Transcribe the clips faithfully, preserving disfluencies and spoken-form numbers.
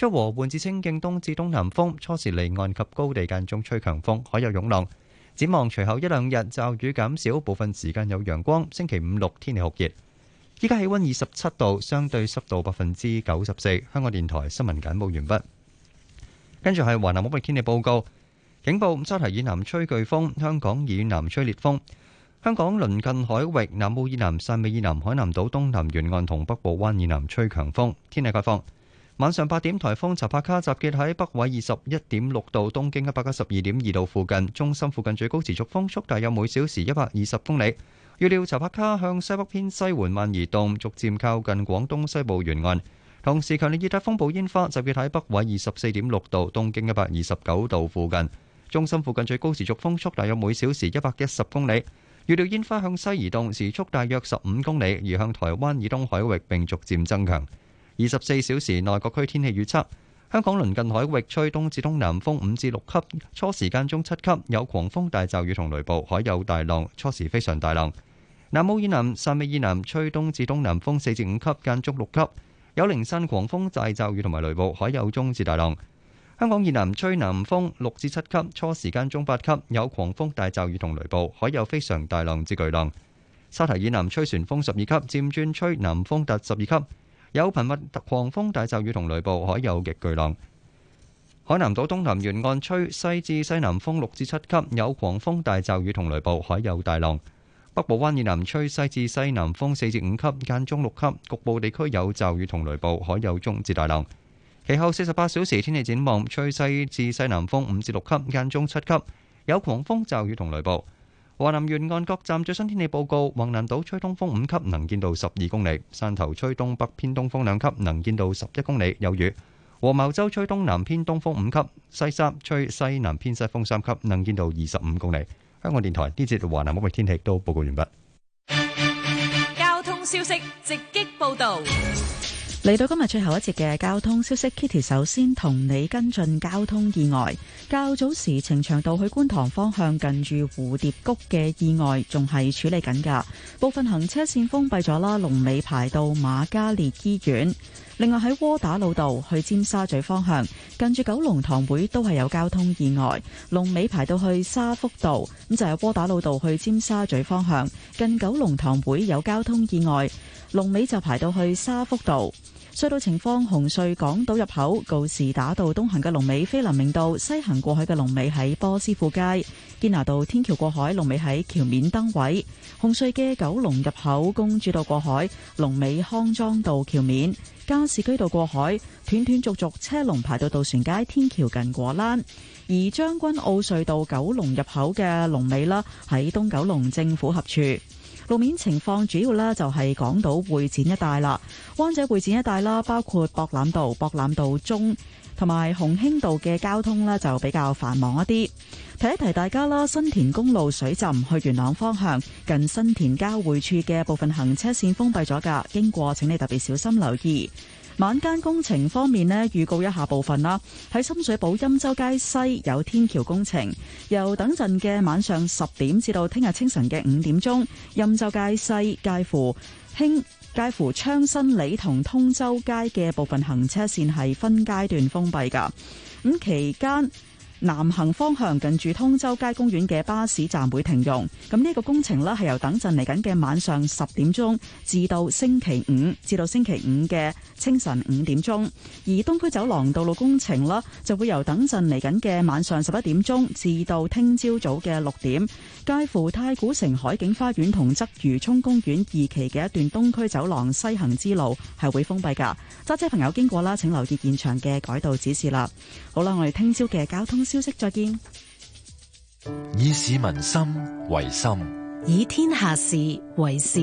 吹和緩至清勁東至東南風，初時離岸及高地間中吹強風，海有湧浪。展望隨後一兩日驟雨減少，部分時間有陽光。星期五六天氣酷熱。依家氣溫二十七度，相對濕度百分之九十四。香港電台新聞簡報完畢。跟住係華南海域天氣報告，警報：沙提以南吹颶風，香港以南吹烈風。香港鄰近海域南澳以南、汕尾以南、海南島東南沿岸同北部灣以南吹強風。天氣概況：晚上八點，颱風查帕卡集結喺北緯二十一點六度、東經一百一十二點二度附近，中心附近最高持續風速大約每小時一百二十公里。預料查帕卡向西北偏西緩慢移動，逐漸靠近廣東西部沿岸。同時，強烈熱帶風暴煙花集結喺北緯二十四點六度、東經一百二十九度附近，中心附近最高持續風速大約每小時一百一十公里。預料煙花向西移動，時速大約十五公里，移向台灣以東海域並逐漸增強。二十四小時內各區天氣預測：香港鄰近海域吹東至東南風五至六級，初時間中七級，有狂風大驟雨同雷暴，海有大浪，初時非常大浪。南澳以南、汕尾以南吹東至東南風四至五級，間中六級，有零散狂風大驟雨同埋雷暴，海有中至大浪。香港以南吹南風六至七級，初時間中八級，有狂風大驟雨同雷暴，海有非常大浪至巨浪。沙提以南吹旋風十二級，漸轉吹南風達十二級，有頻密狂風大驟雨同雷暴，海有極巨浪。海南島東南沿岸吹西至西南風六至七級，有狂風大驟雨同雷暴，海有大浪。北部灣以南吹西至西南風四至五級，間中六級，局部地區有驟雨同雷暴，海有中至大浪。其後四十八小時天氣展望，吹西至西南風五至六級，間中七級，有狂風驟雨同雷暴。華南沿岸各站最新天氣報告：橫瀾島吹東風五級，能見度十二公里；汕頭吹東北偏東風兩級，能見度十一公里，有雨；和茅洲吹東南偏東風五級；西沙吹西南偏西風三級，能見度二十五公里。香港電台呢節華南海域天氣都報告完畢。 交通消息直擊報道。 嚟到今日最後一節嘅交通消息 ，Kitty 首先同你跟進交通意外。較早時呈祥道去觀塘方向近住蝴蝶谷嘅意外仲係處理緊㗎，部分行車線封閉咗啦，龍尾排到瑪嘉烈醫院。另外喺窩打老道去尖沙咀方向，近住九龍塘會都係有交通意外，龍尾排到去沙福道，咁就係窩打老道去尖沙咀方向，近九龍塘會有交通意外，龍尾就排到去沙福道。隧道情況：紅隧港島入口告士打道東行嘅龍尾菲林明道，西行過去嘅龍尾喺波斯富街；堅拿道天橋過海龍尾喺橋面燈位。紅隧嘅九龍入口公主道過海龍尾康莊道橋面，加士居道過海斷斷續續車龍排到渡船街天橋近果欄。而將軍澳隧道九龍入口嘅龍尾啦喺東九龍政府合署。路面情況主要咧就係港島會展一帶啦，灣仔會展一帶啦，包括博覽道、博覽道中同埋鴻興道嘅交通咧就比較繁忙一啲。提一提大家啦，新田公路水浸去元朗方向，近新田交匯處嘅部分行車線封閉咗㗎，經過請你特別小心留意。晚間工程方面呢，預告一下部分啦。喺深水埗欽州街西有天橋工程，由等陣嘅晚上十點至到聽日清晨嘅五點鐘，欽州街西介乎興介乎昌新里同通州街嘅部分行車線係分階段封閉㗎。咁期間南行方向近住通州街公園嘅巴士站會停用，咁呢個工程呢係由等陣嚟緊嘅晚上十點鐘至到星期五至到星期五嘅清晨五點鐘，而東區走廊道路工程啦就會由等陣嚟緊嘅晚上十一點鐘至到聽朝早嘅六點，介乎太古城海景花園同鰂魚涌公園二期嘅一段東區走廊西行之路係會封閉噶，揸車朋友經過啦，請留意現場嘅改道指示啦。好啦，我哋聽朝嘅交通消息再見。 以市民心為心， 以天下事為事。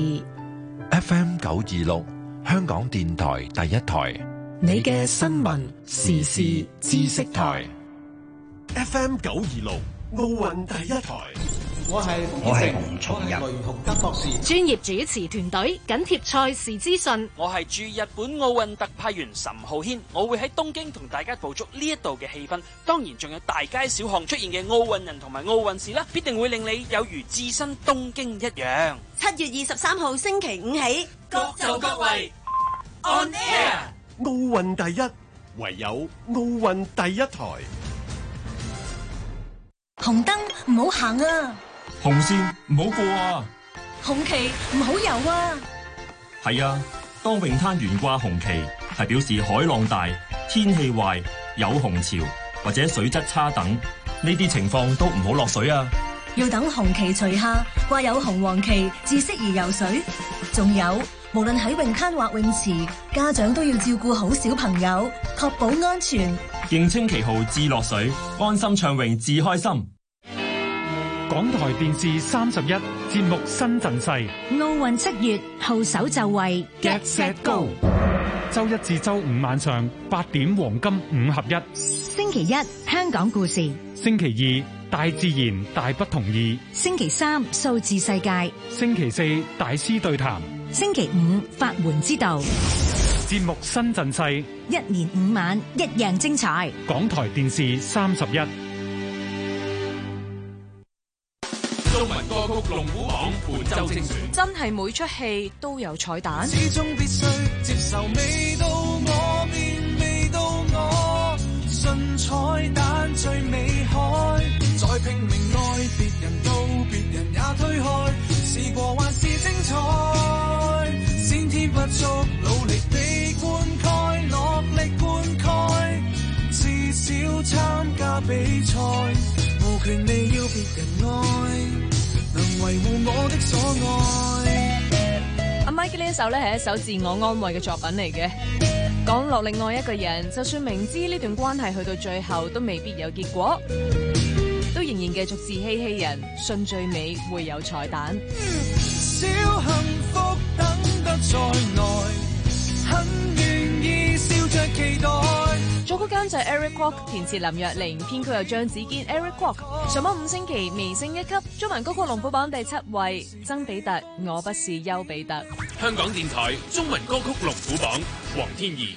F M 九二六，香港電台第一台， 你嘅新聞時事知識台。 F M 九二六，奧運第一台。 我係我係洪松仁， 雷洪德博士。 專業主持團隊緊貼賽事資訊。 我係駐日本奧運特派員岑浩軒，我會喺東京同大家捕捉呢一度嘅氣氛。當然仲有大街小巷出現嘅奧運人同埋奧運事啦，必定會令你有如置身東京一樣。 七月二十三號星期五起， 各就各位 On Air， 奧運第一， 唯有奧運第一台。 紅燈唔好行啊！ 紅線唔好過啊！ 紅旗唔好游啊！ 係啊，當泳灘懸掛紅旗，係表示海浪大、天氣壞、有紅潮或者水質差等，呢啲情況都唔好落水啊！ 要等紅旗除下，掛有紅黃旗至適宜游水。仲有，無論喺泳灘或泳池，家長都要照顧好小朋友，確保安全。 認清旗號至落水，安心暢泳至開心。 港台電視三十一節目新陣勢， 奧運七月號手就位 Get Set Go， 周一至周五晚上八點黃金五合一。 星期一香港故事， 星期二大自然大不同意， 星期三數字世界， 星期四大師對談， 星期五法門之道。 節目新陣勢， 一年五晚一樣精彩。 港台電視三十一。 中文歌曲龍虎榜本周精選， 真係每出戲都有彩蛋。 始終必須接受，未到我便未到我，信彩蛋最美開，再拼命愛別人，到別人也推開，試過還是精彩，先天不足，努力地灌溉，落力灌溉，至少參加比賽，無權利要別人愛。能維護我的所愛。 阿 Mike 呢一首咧係一首自我安慰嘅作品嚟嘅，講落力愛一個人，就算明知呢段關係去到最後都未必有結果，都仍然繼續自欺欺人，信最尾會有彩蛋。 小幸福等得再耐，很願意笑着期待。 作曲監製 Eric Kwok， 填詞林若寧，編曲有張子堅 Eric Kwok。上網五星期微升一級，中文歌曲龍虎榜第七位，曾比特，我不是丘比特。 香港電台中文歌曲龍虎榜，黃天怡。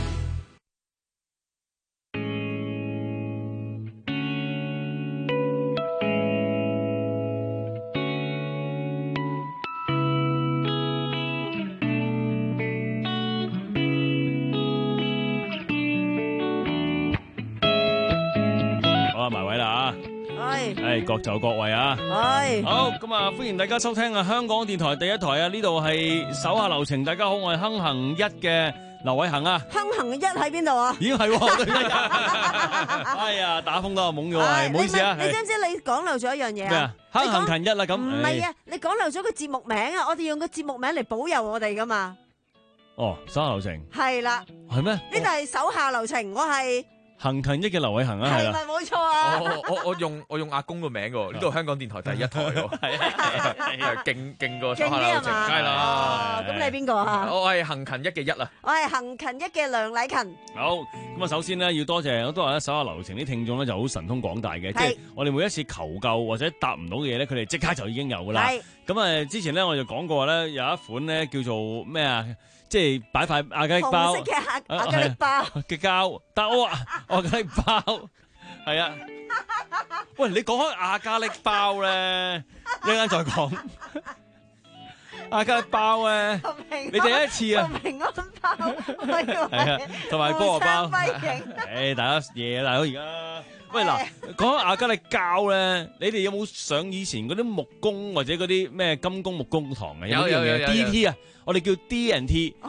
係各就各位啊！係好咁啊！歡迎大家收聽啊！香港電台第一台啊！呢度係手下留情，大家好，我係亨行一嘅劉偉恒啊！ 亨行一喺邊度啊？ 已經係喎，哎呀，打風都係懵咗啊！唔好意思啊！ 你知唔知你講漏咗一樣嘢啊？咩啊？ 亨行勤一啦咁。 唔係啊！你講漏咗個節目名啊！我哋用個節目名嚟保佑我哋噶嘛？ 哦，手下留情。係啦。 係咩？ 呢度係手下留情，我係。行勤一嘅劉偉恒啊，係啦，係咪冇錯啊？ 我我我用我用阿公個名喎，呢度香港電台第一台喎，係啊，勁勁過手下留情，梗係啦。 咁你係邊個啊？ 我係行勤一嘅一啊。 我係行勤一嘅梁禮勤。 好，咁啊，首先咧要多謝，我都話咧手下留情啲聽眾咧就好神通廣大嘅，即係我哋每一次求救或者答唔到嘅嘢咧，佢哋即刻就已經有噶啦。咁啊，之前咧我就講過咧有一款咧叫做咩啊？即係擺塊亞加力包， 紅色嘅亞加力包嘅膠，但我話亞加力包係啊。喂，你講開亞加力包咧，一陣間再講。亞加力包咧，你第一次啊， 平安包係啊，同埋菠蘿包。誒，大家夜大佬而家。喂嗱，講開亞加力膠咧，你哋有冇上以前嗰啲木工或者嗰啲咩金工木工堂嘅？ 有有有有 D T 啊，我哋叫 D and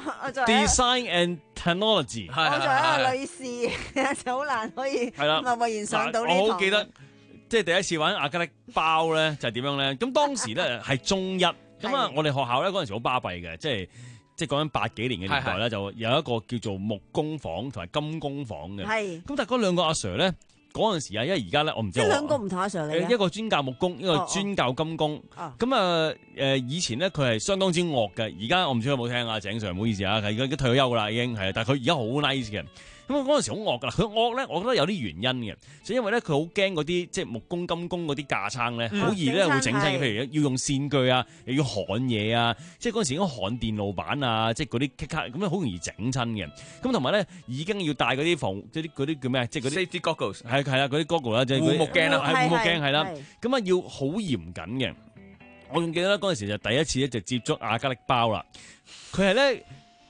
T，Design and Technology。 我作為一個女士，就好難可以係啦，貿貿然上到呢堂。 我好記得，即係第一次玩亞加力包咧，就係點樣咧？咁當時咧係中一，咁啊，我哋學校咧嗰陣時好巴閉嘅，即係。即係講緊八幾年嘅年代咧，就有一個叫做木工房同埋金工房嘅。係。咁但係嗰兩個阿 Sir 咧，嗰陣時啊，因為而家咧，我唔知。即係兩個唔同阿 Sir 嚟嘅。一個專教木工，一個專教金工。咁啊誒，以前咧佢係相當之惡嘅，而家我唔知有冇聽啊，鄭 Sir 唔好意思啊，佢而家已經退咗休噶啦，已經係，但係佢而家好 nice 嘅。咁嗰陣時好惡噶啦，佢惡咧，我覺得有啲原因嘅，就因為咧佢好驚嗰啲即係木工金工嗰啲架撐咧，好、嗯、易咧會整親，譬如要用線鋸啊，又要焊嘢啊，即係嗰陣時應該焊電路板啊，即係嗰啲棘卡咁樣好容易整親嘅。咁同埋咧已經要戴嗰啲防即係啲啲叫咩？即係嗰啲 safety goggles 係係啦，嗰啲 goggles 啦，即係護目鏡啦，係護目鏡係啦。咁啊要好嚴謹嘅。我仲記得咧嗰陣時就第一次咧就接觸亞加力包啦，佢係咧。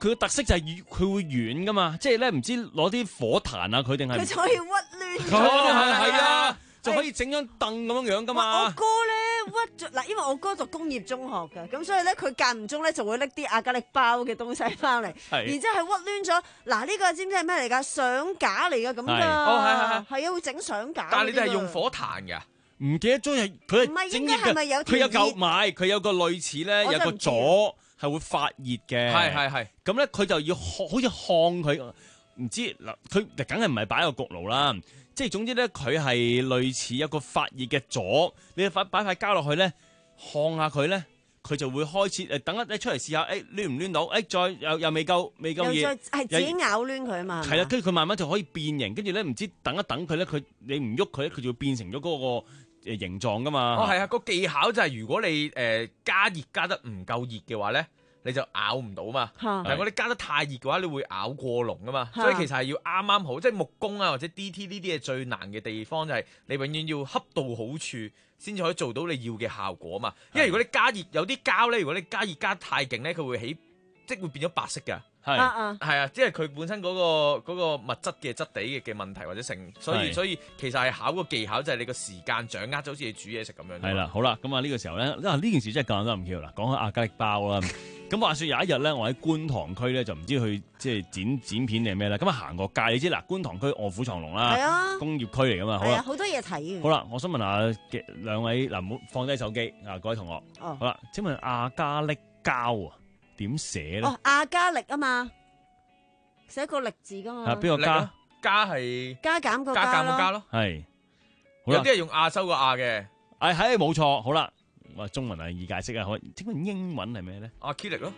佢嘅特色就係佢會軟噶嘛，即係咧唔知攞啲火炭啊，佢定係佢就可以屈攣。 係啊，就可以整張凳咁樣樣噶嘛。 我哥咧屈咗嗱，因為我哥讀工業中學嘅，咁所以咧佢間唔中咧就會拎啲亞加力包嘅東西翻嚟，然之後係屈攣咗。嗱呢個知唔知係咩嚟㗎？相架嚟㗎咁㗎。 哦係係係。 係啊，會整相架。 但係你哋係用火炭㗎？ 唔記得咗係佢係整熱嘅，佢有嚿買，佢有個類似咧，有個座係會發熱嘅。 係係係。咁咧佢就要好似烘佢，唔知嗱佢梗係唔係擺喺個焗爐啦。即係總之咧，佢係類似一個發熱嘅座，你擺擺塊膠落去咧，烘下佢咧，佢就會開始誒等一你出嚟試下，誒攣唔攣到，誒再又又未夠未夠熱， 係自己咬攣佢啊嘛。 係啦，跟住佢慢慢就可以變形，跟住咧唔知等一等佢咧，佢你唔喐佢咧，佢就會變成咗嗰個誒形狀噶嘛。 哦，係啊，個技巧就係如果你誒加熱加得唔夠熱嘅話咧，你就咬唔到嘛。但係我哋加得太熱嘅話，你會咬過籠噶嘛。所以其實係要啱啱好，即係木工啊或者 D T 呢啲嘢最難嘅地方就係你永遠要恰到好處，先至可以做到你要嘅效果嘛。因為如果你加熱有啲膠咧，如果你加熱加太勁咧，佢會起即係會變咗白色㗎。係啊，係啊，即係佢本身嗰個嗰個物質嘅質地嘅嘅問題或者成，所以所以其實係考個技巧，就係你個時間掌握，就好似你煮嘢食咁樣。 係啦，好啦，咁啊呢個時候咧，啊呢件事真係講得唔巧啦。講開亞加力包啦，咁話說有一日咧，我喺觀塘區咧就唔知去即係剪剪片定係咩咧，咁啊行過街，你知嗱，觀塘區臥虎藏龍啦， 係啊， 工業區嚟噶嘛，好啦， 好多嘢睇嘅。 好啦，我想問下嘅兩位嗱，唔好放低手機啊，各位同學。 哦， 好啦，請問亞加力膠啊點寫咧？ 哦，亞加力啊嘛。寫個力字噶嘛？ 係邊個加？ 加係加減個加減個加咯。 係， 有啲係用亞洲個亞嘅。 係係冇錯。好啦，我中文係易解釋啊。可請問英文係咩咧？ 阿 Kilik 咯。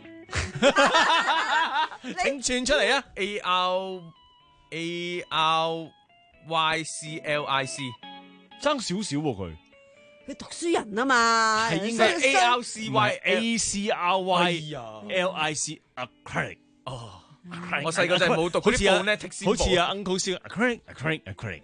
請串出嚟啊 ！A R A R Y C L I C， 爭少少喎佢。 佢讀書人啊嘛。 係應該 A R C Y A C R Y L I C acrylic。哦。 我細個就係冇讀，好似啊， 好似啊 Uncle Sir acrylic acrylic acrylic，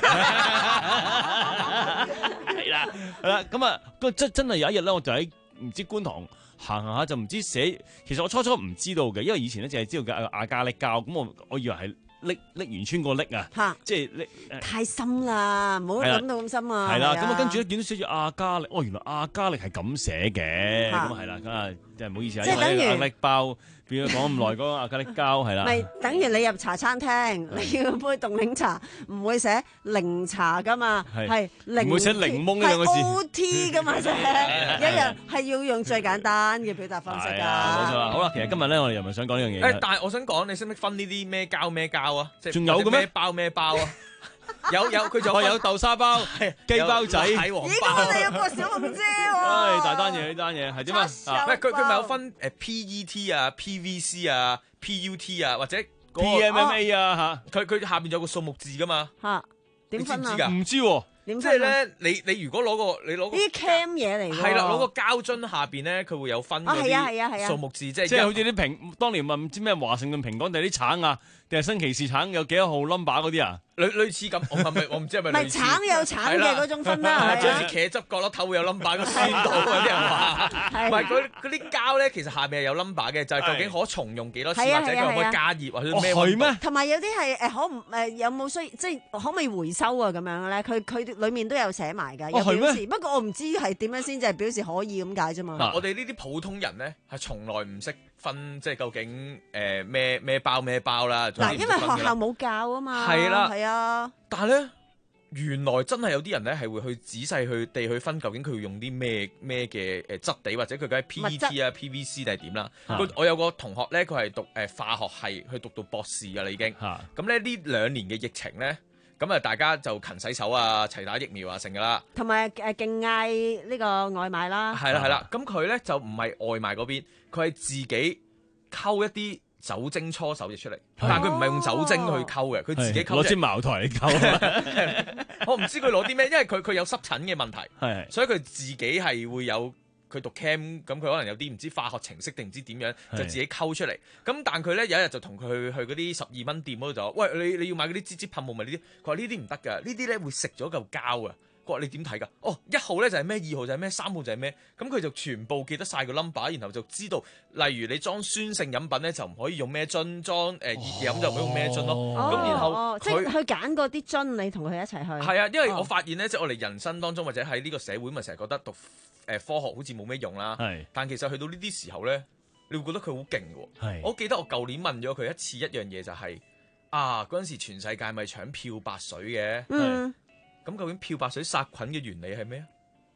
係啦係啦，咁啊，真真係有一日咧，我就喺唔知觀塘行行下就唔知寫，其實我初初唔知道嘅，因為以前咧淨係知道嘅亞加力膠，咁我我以為係瀝瀝源村個瀝啊，即係瀝太深啦，唔好諗到咁深啊。 係啦，咁啊跟住咧見到寫住亞加力，哦原來亞加力係咁寫嘅，咁係啦，咁啊真係唔好意思啊，因為亞加力包。變咗講咁耐嗰個亞加力膠係啦， 咪等於你入茶餐廳，你要杯凍檸茶，唔會寫檸茶噶嘛，係唔會寫檸檬呢兩個字， 係 O T 噶嘛啫，一日係要用最簡單嘅表達方式㗎。 冇錯啦，好啦，其實今日咧我哋又唔係想講呢樣嘢。 誒，但係我想講，你識唔識分呢啲咩膠咩膠啊？即係仲有嘅咩包咩包啊？有有佢仲有豆沙包、雞包仔、 蟹黃包。 咦？咁我哋有個小紅姐喎。 唉，大單嘢呢單嘢係點啊？ 喂，佢佢咪有分誒 P E T 啊、P V C 啊、P U T 啊，或者 P M M A 啊嚇？佢佢下邊有個數目字噶嘛？ 嚇點分啊？ 唔知喎。 即係咧，你你如果攞個你攞啲 cam 嘢嚟㗎， 係啦，攞個膠樽下邊咧，佢會有分嗰啲數目字，即係即係好似啲蘋，當年問唔知咩華盛頓蘋果定係啲橙啊，定係新奇士橙有幾多號 number 嗰啲啊？ 類類似咁，我係咪我唔知係咪？ 唔係橙有橙嘅嗰種分啦， 即係好似茄汁角落頭會有 number 個酸度啊！啲人話，唔係嗰嗰啲膠咧，其實下面係有 number 嘅，就係究竟可重用幾多次，或者佢可唔可以加熱或者咩溫度？ 同埋有啲係誒可唔誒有冇需即係可唔可以回收啊？咁樣咧，佢佢裡面都有寫埋㗎，有表示。不過我唔知係點樣先至係表示可以咁解啫嘛。 嗱，我哋呢啲普通人咧係從來唔識分，即係究竟誒咩咩包咩包啦。 嗱，因為學校冇教啊嘛。係啦，係啊。 但係咧，原來真係有啲人咧係會去仔細去地去分，究竟佢要用啲咩咩嘅誒質地，或者佢梗係 P E T 啊、P V C 定係點啦。我有個同學咧，佢係讀誒化學系，去讀到博士㗎啦已經。咁咧呢兩年嘅疫情咧，咁啊大家就勤洗手啊，齊打疫苗啊，成㗎啦。同埋誒勁嗌呢個外賣啦。 係啦係啦，咁佢咧就唔係外賣嗰邊，佢係自己溝一啲酒精搓手液出嚟，但係佢唔係用酒精去溝嘅，佢自己溝攞支茅台嚟溝。 我唔知佢攞啲咩，因為佢佢有濕疹嘅問題， 係， 所以佢自己係會有佢讀 chem，咁佢可能有啲唔知化學程式定唔知點樣，就自己溝出嚟。咁但佢咧有一日就同佢去去嗰啲十二蚊店嗰度就話：喂，你你要買嗰啲滋滋噴霧咪呢啲？佢話呢啲唔得㗎，呢啲咧會食咗嚿膠啊！佢國你點睇㗎？哦，一號咧就係咩，二號就係咩，三號就係咩，咁佢就全部記得晒個 number，然後就知道，例如你裝酸性飲品咧就唔可以用咩樽，裝誒熱嘅飲就唔可以用咩樽咯。咁、哦、然後、 哦、即係佢揀嗰啲樽，你同佢一齊去。係啊，因為我發現咧，即係我哋人生當中或者喺呢個社會咪成日覺得讀誒科學好似冇咩用啦。係，但其實去到呢啲時候咧，你會覺得佢好勁嘅。係，我記得我舊年問咗佢一次一樣嘢就係、是。啊！嗰陣時全世界咪搶漂白水嘅，嗯，咁究竟漂白水殺菌嘅原理係咩啊？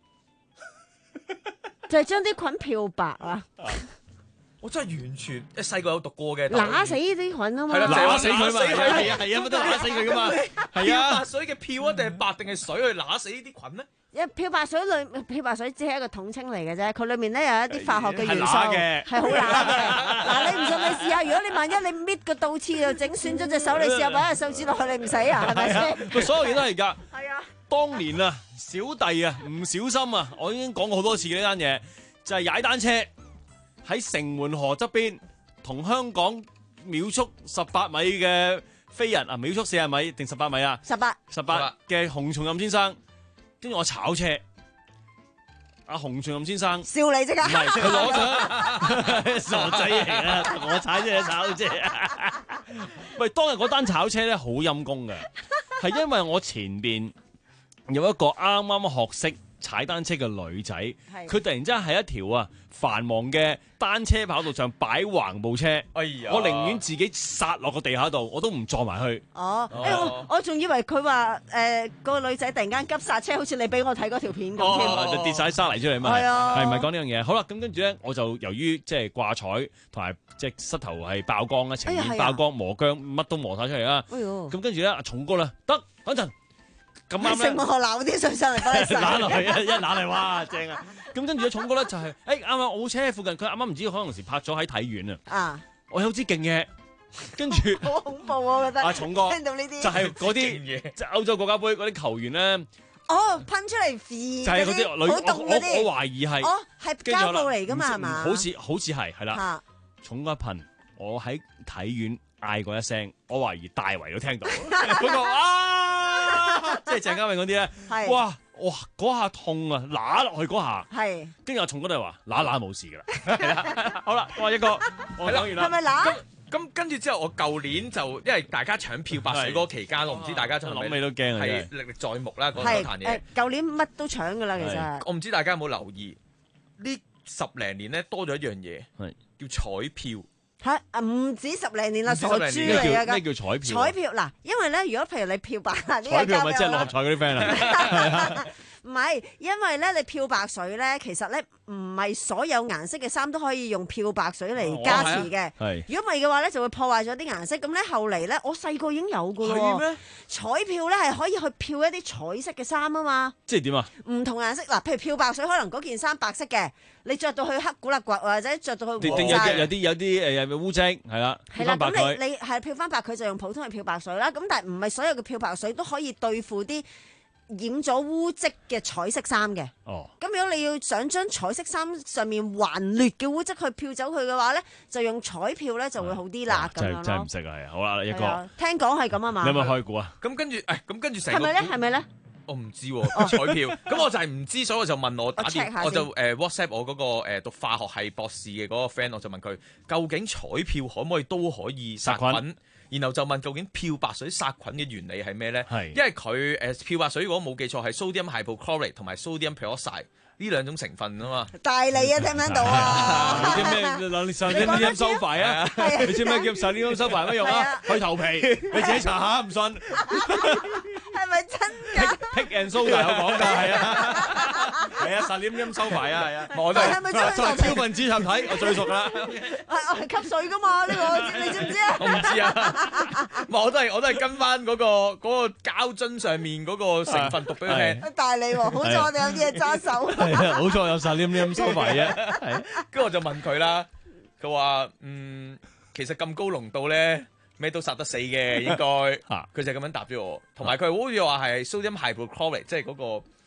就係將啲菌漂白啊！ 我真係完全誒細個有讀過嘅， 揦死呢啲菌啊嘛， 係啦，揦死佢嘛，係啊係啊，乜都揦死佢噶嘛，係啊！漂白水嘅漂啊定係白定係水去揦死呢啲菌咧？ 一漂白水裏漂白水只係一個統稱嚟嘅啫，佢裏面咧有一啲化學嘅元素係好揦嘅。嗱，你唔信你試下，如果你萬一你搣個倒刺就整損咗隻手，你試下擺個手指落去，你唔死啊？係咪先？ 佢所有嘢都係㗎。 係啊。 當年啊，小弟啊，唔小心啊，我已經講過好多次嘅呢單嘢，就係踩單車喺城門河側邊，同香港秒速十八米嘅飛人啊，秒速四十米定十八米啊？ 十八。 十八嘅洪松蔭先生。跟住我炒車，阿洪松蔭先生笑你即刻， 唔係佢攞咗傻仔嚟啦！我踩車炒車，喂，當日嗰單炒車咧好陰功嘅，係因為我前邊有一個啱啱學識踩單車嘅女仔，佢突然之間喺一條啊繁忙嘅單車跑道上擺橫部車，哎呀！我寧願自己剎落個地下度，我都唔撞埋去。 哦，誒、欸、我我仲以為佢話誒個女仔突然間急剎車，好似你俾我睇嗰條片咁添。 哦，就跌晒沙泥出嚟嘛。 係啊， 係咪講呢樣嘢？好啦，咁跟住咧，我就由於即係掛彩同埋即係膝頭係爆光啦，情面爆光磨薑，乜都磨晒出嚟啦。哎呦！咁跟住咧，阿重哥咧，得等陣。咁啱咧， 成個學鬧啲水上嚟幫你洗， 攬落去一一攬嚟，哇正啊！咁跟住咧，重哥咧就係、是，誒啱啱我車附近，佢啱啱唔知可能時拍咗喺體院啊。啊！我有支勁嘢，跟住好恐怖我覺得。 阿重哥聽到呢啲就係嗰啲，即係歐洲國家杯嗰啲球員咧。 哦，噴出嚟飛， 就係嗰啲女， 好凍嗰啲。 我我懷疑係， 哦係膠布嚟㗎嘛係嘛？ 好似好似係係啦。重哥一噴，我喺體院嗌過一聲，我懷疑大圍都聽到。嗰個啊！即係鄭嘉穎嗰啲咧，哇哇嗰下痛啊，揦落去嗰下，係跟住阿重哥就話揦揦冇事噶啦，係啦，好啦，我話一個，我講完啦， 係咪揦？ 咁跟住之後，我舊年就因為大家搶漂白水嗰個期間，我唔知大家仲諗起都驚啊， 係歷歷在目啦嗰壇嘢。 舊年乜都搶噶啦，其實我唔知大家有冇留意呢十零年咧多咗一樣嘢，係叫彩票。 嚇啊！唔止十零年啦，傻豬嚟啊！ 咩叫彩票？ 彩票嗱，因為咧，如果譬如你漂白， 彩票咪即係六合彩嗰啲 friend 啊？ 唔係，因為咧你漂白水咧，其實咧唔係所有顏色嘅衫都可以用漂白水嚟加持嘅。係。如果唔係嘅話咧，就會破壞咗啲顏色。咁咧後嚟咧，我細個已經有㗎喎。係咩？彩票咧係可以去漂一啲彩色嘅衫啊嘛。 即係點啊？ 唔同顏色嗱，譬如漂白水，可能嗰件衫白色嘅。你着到去黑古勒骨或者着到去黃有啲有啲有啲誒污跡係啦， 係啦，咁你你係漂翻白佢就用普通嘅漂白水啦。咁但係唔係所有嘅漂白水都可以對付啲染咗污跡嘅彩色衫嘅。哦，咁如果你要想將彩色衫上面頑劣嘅污跡去漂走佢嘅話咧，就用彩票咧就會好啲啦。咁樣咯， 真係唔識啊！係好啦，一個聽講係咁啊嘛。 你有冇開估啊？ 咁跟住誒，咁跟住成係咪咧？係咪咧？ 我唔知喎彩票，咁我就係唔知，所以我就問我打電，我就誒 WhatsApp 我嗰個誒讀化學系博士嘅嗰個 friend，我就問佢究竟彩票可唔可以都可以殺菌？然後就問究竟漂白水殺菌嘅原理係咩咧？係因為佢誒漂白水如果冇記錯係 sodium hypochlorite 同埋 sodium peroxide。呢兩種成分啊嘛， 大利啊，聽唔聽到啊？ 你知咩？上啲啲收費啊？你知咩叫上啲啲收費乜用啊？去頭皮，你自己查下，唔信？ 係咪真㗎 ？Pick and soda 有講㗎，係啊，係啊，實黏黏收費啊，係啊，我都係。 係咪真係超分子集體，我最熟啦。 係係吸水㗎嘛？呢個你知唔知啊？ 我唔知啊，我都係我都係跟翻嗰個嗰個膠樽上面嗰個成分讀俾佢聽。 大利喎，好彩我哋有啲嘢揸手。 好彩有晒黏黏收埋啫， 跟住我就問佢啦，佢話嗯，其實咁高濃度咧，咩都殺得死嘅，應該，佢就咁樣答咗我。同埋佢好似話係 sodium hypochlorite，即係嗰個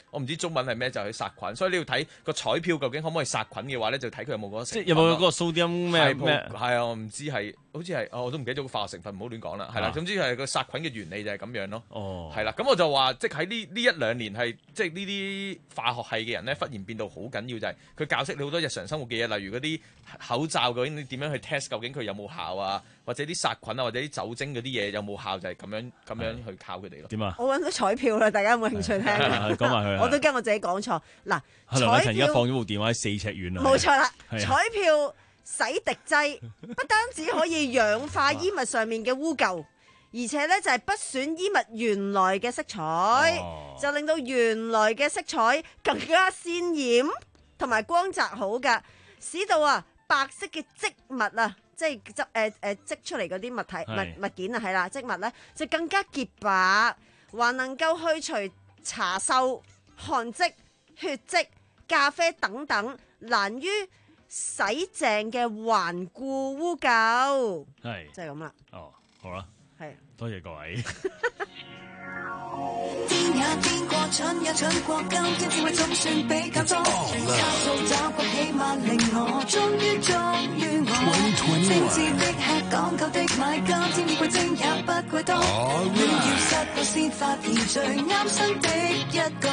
我唔知中文係咩，就係殺菌。所以你要睇個彩票究竟可唔可以殺菌嘅話咧，就睇佢有冇嗰個成分。 即係有冇嗰個 sodium 咩咩？ 係啊，我唔知係，好似係，我都唔記得咗個化學成分，唔好亂講啦。係啦，總之係個殺菌嘅原理就係咁樣咯。 哦， 係啦，咁我就話，即係喺呢呢一兩年係，即係呢啲化學系嘅人咧，忽然變到好緊要，就係佢教識你好多日常生活嘅嘢，例如嗰啲口罩究竟你點樣去 test，究竟佢有冇效啊？或者啲殺菌啊，或者啲酒精嗰啲嘢有冇效，就係咁樣咁樣去靠佢哋咯。 點啊？ 我揾到彩票啦，大家有冇興趣聽？ 講埋佢。 我都驚我自己講錯。嗱， 彩票而家放咗部電話喺四尺遠啦。 冇錯啦，彩票洗滌劑不單止可以氧化衣物上面嘅污垢，而且咧就係不損衣物原來嘅色彩，哦、就令到原來嘅色彩更加鮮豔同埋光澤好㗎，使到啊白色嘅織物啊。即係織誒誒織出嚟嗰啲物體物物件啊，係啦，織物咧就更加潔白，還能夠去除茶鏽、汗漬、血跡、咖啡等等難於洗淨嘅頑固污垢。係，就係咁啦。 哦，好啦， 係， 多謝各位。 癲也癲過，蠢也蠢過，今天智慧總算比較多。卡數找過起碼令我終於終於我。精緻的吃講究的買，今天以貴精也不貴多。亂要失過先發現最啱身的一個。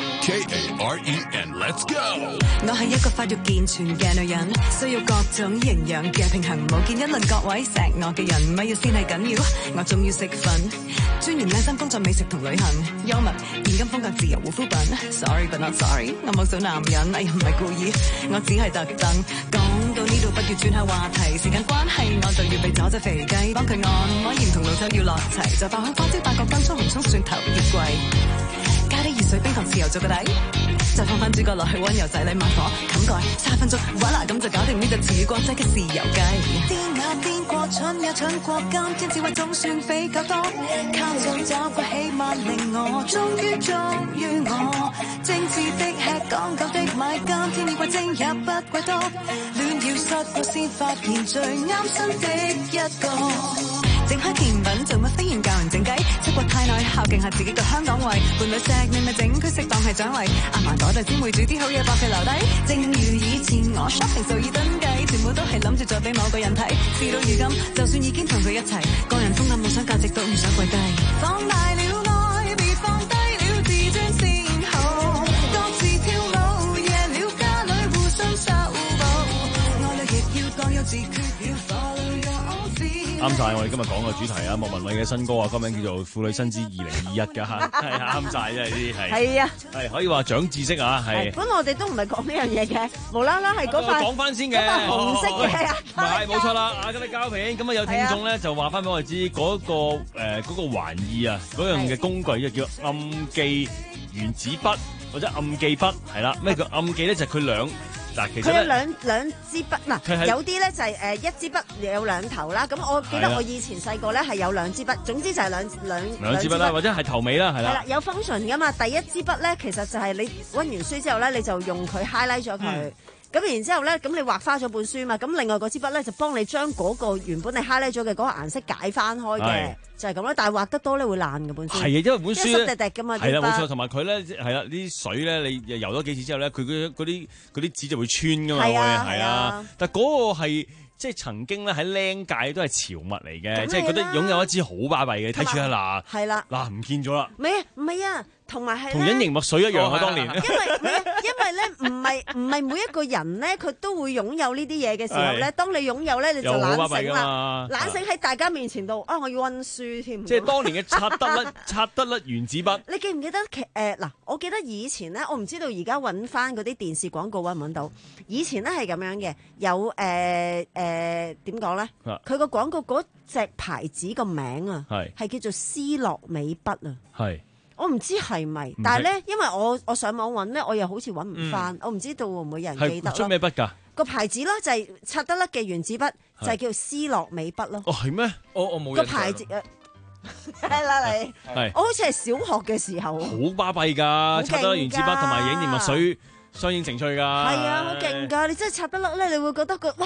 K A R E N，Let's go！ 我係一個發育健全嘅女人，需要各種營養嘅平衡。無見一論各位錫我嘅人，乜嘢先係緊要？我仲要食粉，專研靚心工作、美食同旅行，幽默、現金風格、自由護膚品。Sorry but not sorry， 我冇小男人，哎呀唔係故意，我只係特登。講到呢度，不如轉下話題，時間關係我就要被咗隻肥雞，幫佢按摩鹽同老抽要落齊，就爆香花椒、八角、薑葱、紅葱、蒜頭、月桂。加啲熱水冰糖豉油做個底，再放翻主角落去溫柔仔你慢火冚蓋三分鐘，voilà啦咁就搞定呢隻似國際嘅豉油雞。癲也癲過，蠢也蠢過，今天智慧總算比較多，靠上找個起碼令我終於終於我。精緻的吃講究的買，今天以貴精也不貴多，亂要失過先發現最啱身的一個。整開甜品做乜飛然教人整雞，出國太耐孝敬下自己個香港胃，伴侶錫你咪整佢適當係獎勵，阿嫲嗰陣先會煮啲好嘢博佢留低。正如以前我 shopping 數以噸計，全部都係諗住再俾某個人睇，事到如今就算已經同佢一齊，個人風格夢想價值都唔想跪低。放大了愛，別放低了自尊先好，各自跳舞，夜了家裏互相修補，愛侶亦要各有自決，要 follow your own feet。 啱晒，我哋今日講個主題啊，莫文蔚嘅新歌啊，歌名叫做《婦女新知二零二一》㗎嚇，係啱晒，真係啲係。係啊，係可以話長知識啊，係。本來我哋都唔係講呢樣嘢嘅，無啦啦係嗰塊講翻先嘅，嗰塊紅色嘅啊，唔係冇錯啦，亞加力膠片。咁啊有聽眾咧就話翻俾我哋知嗰個誒嗰個玩意啊，嗰樣嘅工具就叫暗記原子筆或者暗記筆，係啦。咩叫暗記咧？就係佢兩。佢有兩兩支筆嗱，有啲咧就係誒一支筆有兩頭啦。咁我記得我以前細個咧係有兩支筆，總之就係兩兩兩支筆啦，或者係頭尾啦，係啦。係啦， 有 function 噶嘛。第一支筆咧其實就係你溫完書之後咧，你就用佢 highlight 咗佢。嗯咁然之後咧，咁你畫花咗本書嘛？咁另外嗰支筆咧就幫你將嗰個原本你 highlight 咗嘅嗰個顏色解翻開嘅，就係咁啦。但係畫得多咧會爛嘅本書。係啊，因為本書咧濕滴滴㗎嘛。係啦，冇錯。同埋佢咧係啦，啲水咧你游咗幾次之後咧，佢嗰嗰啲嗰啲紙就會穿㗎嘛。係啊，係啊。但係嗰個係即係曾經咧喺僆界都係潮物嚟嘅，即係覺得擁有一支好巴閉嘅。睇住啊嗱，係啦，嗱唔見咗啦。唔係唔係啊！同埋係同隱形墨水一樣啊！當年，因為因為咧唔係唔係每一個人咧，佢都會擁有呢啲嘢嘅時候咧，當你擁有咧，你就懶醒啦，懶醒喺大家面前度啊！我要溫書添。即係當年嘅擦得甩擦得甩原子筆。你記唔記得其誒嗱？我記得以前咧，我唔知道而家揾翻嗰啲電視廣告揾唔揾到。以前咧係咁樣嘅，有誒誒點講咧？佢個廣告嗰隻牌子個名啊，係係叫做斯諾美筆啊，係。我唔知係咪，但係咧，因為我我上網揾咧，我又好似揾唔翻，嗯、我唔知道會唔會有人記得咯。係出咩筆㗎？個牌子咯，就係擦得甩嘅原子筆，就係叫斯諾美筆咯。哦，係咩？我我冇個牌子啊，係啦你，係我好似係小學嘅時候，好巴閉㗎，擦得甩原子筆同埋隱形墨水相映成趣㗎。係啊，好勁㗎！你真係擦得甩咧，你會覺得佢哇〜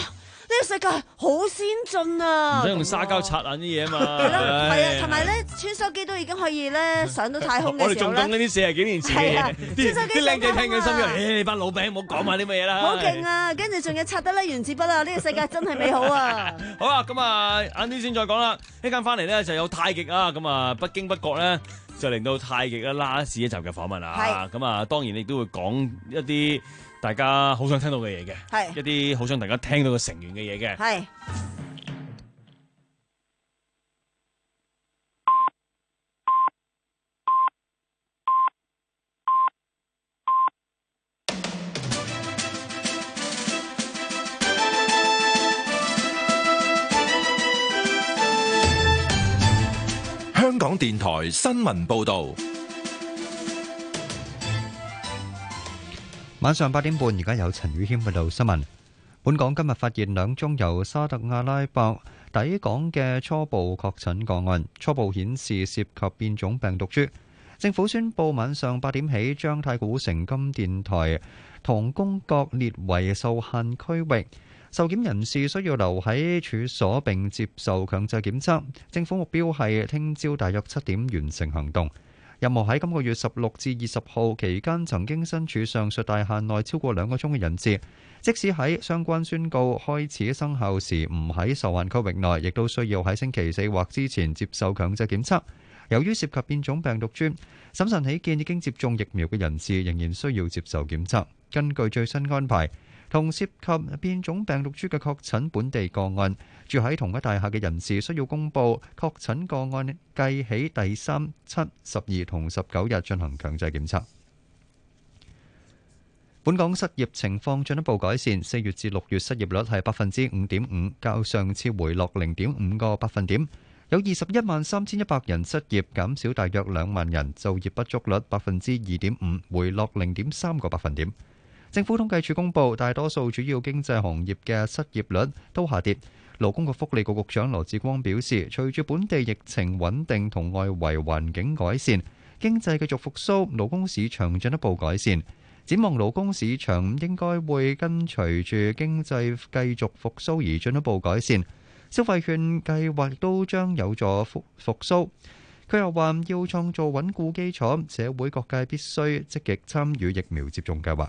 個世界好先進啊！ 唔使用沙膠擦眼啲嘢啊嘛。 係咯，係啊，同埋咧穿梭機都已經可以咧上到太空嘅時候咧。 我哋仲講緊啲四十幾年前嘅嘢，啲穿梭機啲靚仔聽緊心嘅，誒你班老餅唔好講埋啲乜嘢啦。 好勁啊！跟住仲有擦得甩原子筆啊！呢個世界真係美好啊！ 好啊，咁啊晏啲先再講啦。一間翻嚟咧就有太極啊，咁啊不經不覺咧就令到太極嘅拉屎一集嘅訪問啊。咁啊當然亦都會講一啲大家好想聽到嘅嘢嘅，一啲好想大家聽到嘅成員嘅嘢嘅。 係。 香港電台新聞報道， 晚上八點半，而家有陳宇謙報道新聞。本港今日發現兩宗由沙特阿拉伯抵港嘅初步確診個案，初步顯示涉及變種病毒株。政府宣布晚上八點起，將太古城金殿台同宮閣列為受限區域。受檢人士需要留喺處所並接受強制檢測。政府目標係聽朝大約七點完成行動。任何喺今個月十六至二十號期間曾經身處上述大廈內超過兩個鐘嘅人士，即使喺相關宣告開始生效時唔喺受限區域內，亦都需要喺星期四或之前接受強制檢測。由於涉及變種病毒株，審慎起見已經接種疫苗嘅人士仍然需要接受檢測。根據最新安排，同涉及變種病毒株嘅確診本地個案，住喺同一大廈嘅人士需要公佈確診個案計起第三、七、十二同十九日進行強制檢測。本港失業情況進一步改善，四月至六月失業率係百分之五點五，較上次回落零點五個百分點。有二十一萬三千一百人失業，減少大約兩萬人，就業不足率百分之二點五，回落零點三個百分點。政府統計處公佈，大多數主要經濟行業嘅失業率都下跌。勞工及福利局局長羅致光表示，隨住本地疫情穩定同外圍環境改善，經濟繼續復甦，勞工市場進一步改善。展望勞工市場應該會跟隨住經濟繼續復甦而進一步改善。消費券計劃亦都將有助復復甦。佢又話要創造穩固基礎，社會各界必須積極參與疫苗接種計劃。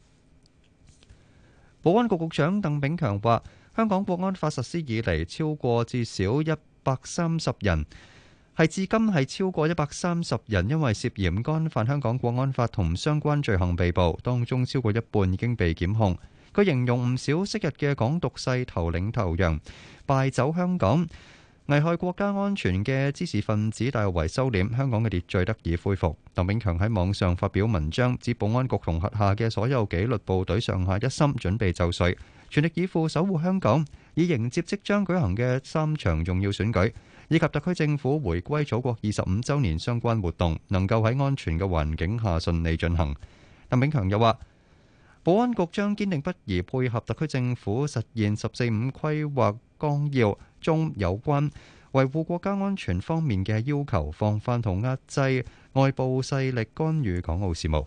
保安局局長鄧炳強話，香港國安法實施以嚟，超過至少一百三十人，係至今係超過一百三十人因為涉嫌干犯香港國安法同相關罪行被捕，當中超過一半已經被檢控。佢形容唔少昔日嘅港獨勢頭領頭羊，敗走香港，危害國家安全嘅滋事分子大為收斂，香港嘅秩序得以恢復。鄧炳強喺網上發表文章，指保安局同轄下嘅所有紀律部隊上下一心，準備就緒，全力以赴守護香港，以迎接即將舉行嘅三場重要選舉，以及特區政府回歸祖國二十五週年相關活動，能夠喺安全嘅環境下順利進行。鄧炳強又話，保安局將堅定不移配合特區政府實現十四五規劃綱要中有關維護國家安全方面嘅要求，防範同壓制外部勢力干預港澳事務。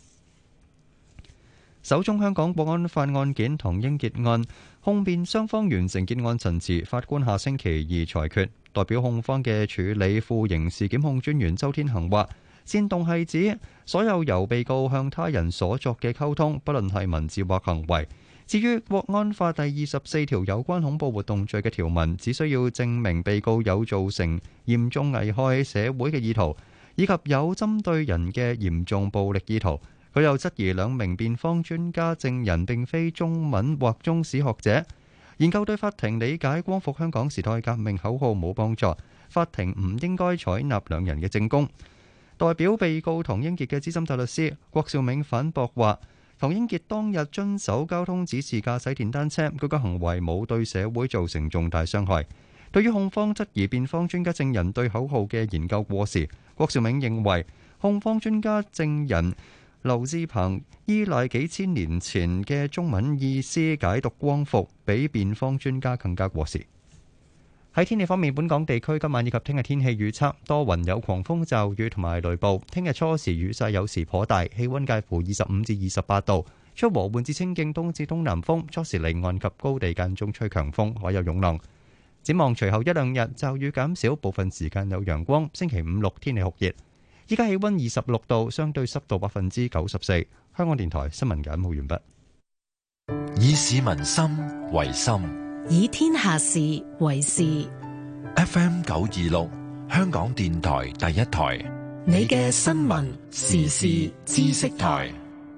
首宗香港國安法案件唐英傑案，控辯雙方完成結案陳詞，法官下星期二裁決。代表控方嘅處理副刑事檢控專員周天行話，煽動係指所有由被告向他人所作嘅溝通，不論係文字或行為。至於國安法第二十四條有關恐怖活動罪嘅條文，只需要證明被告有造成嚴重危害社會嘅意圖，以及有針對人嘅嚴重暴力意圖。佢又質疑兩名辯方專家證人並非中文或中史學者，研究對法庭理解光復香港時代革命口號冇幫助，法庭唔應該採納兩人嘅證供。代表被告唐英傑嘅資深大律師郭兆銘反駁話，唐英傑當日遵守交通指示駕駛電單車，佢嘅行為冇對社會造成重大傷害。對於控方質疑辯方專家證人對口號嘅研究過時，郭兆銘認為控方專家證人劉志鵬依賴幾千年前嘅中文意思解讀光復，比辯方專家更加過時。喺天氣方面，本港地區今晚以及聽日天氣預測多雲，有狂風驟雨同埋雷暴。聽日初時雨勢有時頗大，氣溫介乎二十五至二十八度， 吹和緩至清勁東至東南風，初時離岸及高地間中吹強風，海有湧浪。展望隨後一兩日驟雨減少，部分時間有陽光。星期五六天氣酷熱。依家氣溫二十六度，相對濕度百分之九十四。香港電台新聞簡報完畢。 以市民心為心， 以天下事為事。 F M 九二六，香港電台第一台， 你嘅新聞時事知識台。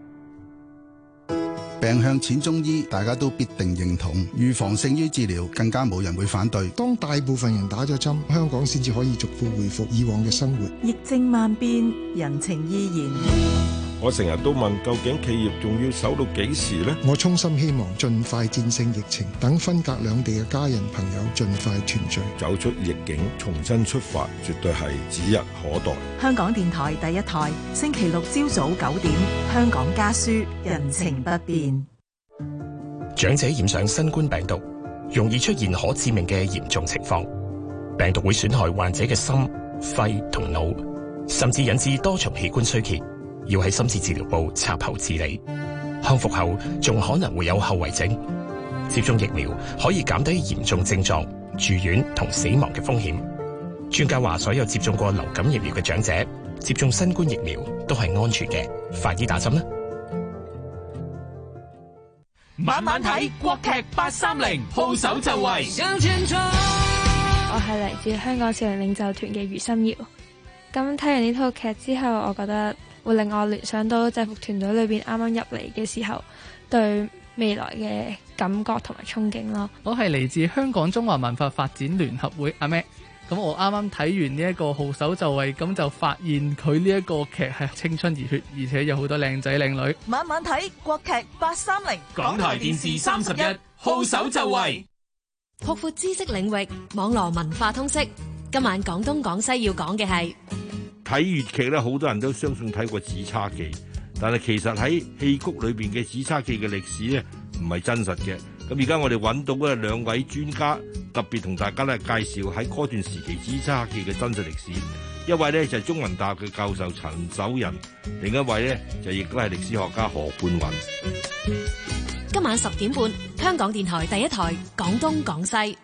病向淺中醫，大家都必定認同。預防勝於治療，更加冇人會反對。 當大部分人打咗針，香港先至可以逐步恢復以往嘅生活。 疫症萬變，人情依然。 我成日都問，究竟企業仲要守到幾時呢？ 我衷心希望盡快戰勝疫情，等分隔兩地嘅家人朋友盡快團聚， 走出逆境，重新出發，絕對係指日可待。 香港電台第一台，星期六朝早九點，香港家書，人情不變。 長者染上新冠病毒，容易出現可致命嘅嚴重情況，病毒會損害患者嘅心、肺同腦，甚至引致多重器官衰竭。要喺深切治療部插喉治理，康復後仲可能會有後遺症。接種疫苗可以減低嚴重症狀、住院同死亡嘅風險。專家話，所有接種過流感疫苗嘅長者接種新冠疫苗都係安全嘅，快啲打針啦！ 晚晚睇國劇八三零，號手就位。 我係嚟自香港少年領袖團嘅余心瑤。咁睇完呢套劇之後，我覺得會令我聯想到制服團隊裏邊啱啱入嚟嘅時候對未來嘅感覺同埋憧憬咯。 我係嚟自香港中華文化發展聯合會阿 Mac，咁我啱啱睇完呢一個號手就位，咁就發現佢呢一個劇係青春熱血，而且有好多靚仔靚女。 晚晚睇國劇八三零， 港台電視三十一，號手就位， 擴闊知識領域，網絡文化通識。今晚廣東廣西要講嘅係。 睇粵劇咧，好多人都相信睇過《紫釵記》，但係其實喺戲曲裏邊嘅《紫釵記》嘅歷史咧，唔係真實嘅。咁而家我哋揾到咧兩位專家，特別同大家咧介紹喺嗰段時期《紫釵記》嘅真實歷史。一位咧就係中文大學嘅教授陳守仁，另一位咧就亦都係歷史學家何冠雲。 今晚十點半，香港電台第一台，廣東廣西。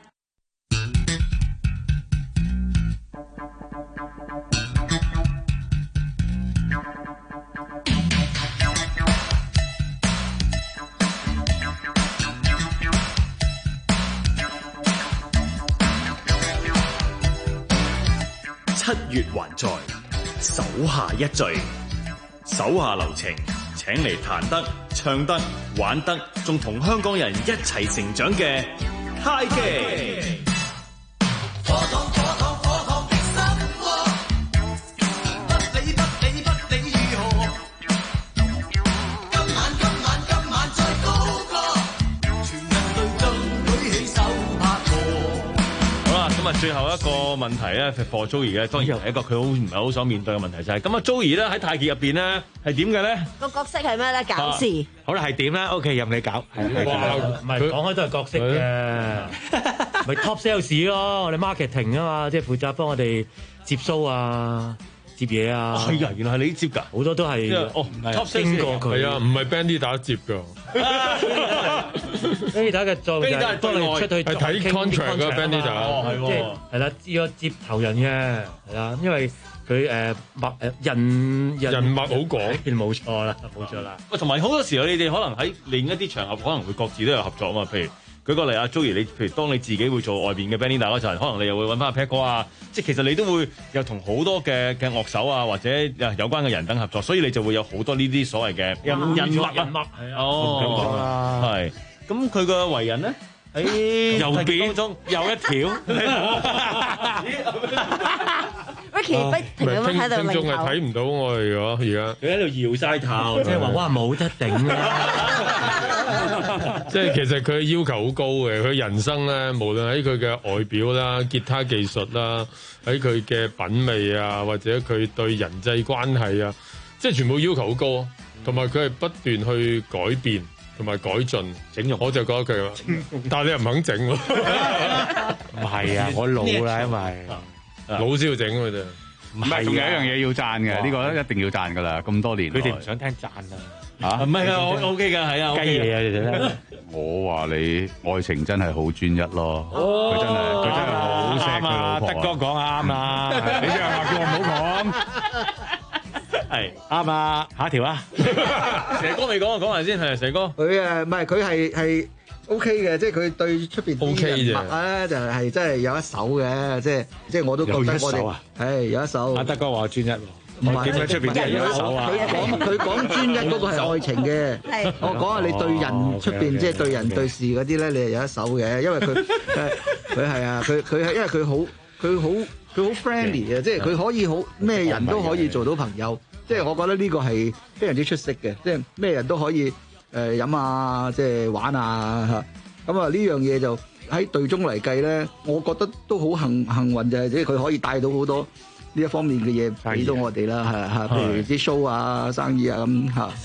七月還在，手下一聚，手下留情，請嚟彈得、唱得、玩得，仲同香港人一齊成長嘅太極。 咁啊，最後一個問題咧，for Joey 嘅，當然係一個佢好唔係好想面對嘅問題，就係咁啊。Joey 咧喺太極入邊咧係點嘅咧？ 個角色係咩咧？搞事。 好啦，係點啦 ？OK，任你搞。 哇，唔係講開都係角色嘅，咪 top sales 咯，我哋 marketing 啊嘛，即係負責幫我哋接 show 啊。接嘢啊！ 係啊，原來係你接㗎， 好多都係哦，經過佢。 係啊，唔係 Bandy 打接㗎。 Bandy 打嘅作用就係幫你出去係睇 contract 嘅 Bandy 打， 即係係啦，要接頭人嘅係啦，因為佢誒脈誒人人脈好廣， 冇錯啦，冇錯啦。 喂，同埋好多時候你哋可能喺另一啲場合可能會各自都有合作啊嘛，譬如。舉個例啊 ，Joey，你譬如當你自己會做外邊嘅 bandleader 嗰陣，可能你又會揾翻阿 Pat 哥啊，即係其實你都會有同好多嘅嘅樂手啊，或者有關嘅人等合作，所以你就會有好多呢啲所謂嘅人人脈啊，哦，係，咁佢個為人咧喺右邊中有一條。 Ricky 不停咁喺度聽眾係睇唔到我哋㗎，而家佢喺度搖晒頭，即係話哇冇得頂啦！ 即係其實佢要求好高嘅，佢人生咧，無論喺佢嘅外表啦、吉他技術啦，喺佢嘅品味啊，或者佢對人際關係啊，即係全部要求好高，同埋佢係不斷去改變同埋改進整容。我就講一句啦，但係你又唔肯整喎？ 唔係啊，我老啦，因為。 老先要整佢哋， 唔係，仲有一樣嘢要讚嘅，呢個一定要讚噶啦，咁多年。 佢哋唔想聽讚啊！ 嚇， 唔係啊，我 OK 㗎，係啊， 雞嘢啊，你哋我話你愛情真係好專一咯，佢真係佢真係好錫佢老婆。 德哥講啱啊！你啲人話叫我唔好講，係啱啊！下一條啊， 蛇哥未講啊，講埋先係蛇哥。 佢誒唔係佢係係 OK 嘅，即係佢對出邊啲人物咧就係真係有一手嘅，即係即係我都覺得我哋係有一手。 阿德哥話專一。 唔係點解出邊啲人有一手啊？ 佢講佢講專一嗰個係愛情嘅，我講下你對人出邊即係對人對事嗰啲咧，你係有一手嘅，因為佢佢係啊，佢佢係因為佢好佢好佢好 friendly 嘅，即係佢可以好咩人都可以做到朋友，即係我覺得呢個係非常之出色嘅，即係咩人都可以誒飲啊，即係玩啊嚇，咁啊呢樣嘢就喺隊中嚟計咧，我覺得都好幸幸運就係即係佢可以帶到好多呢一方面嘅嘢俾到我哋啦，係嚇，譬如啲 show 啊、生意啊咁嚇。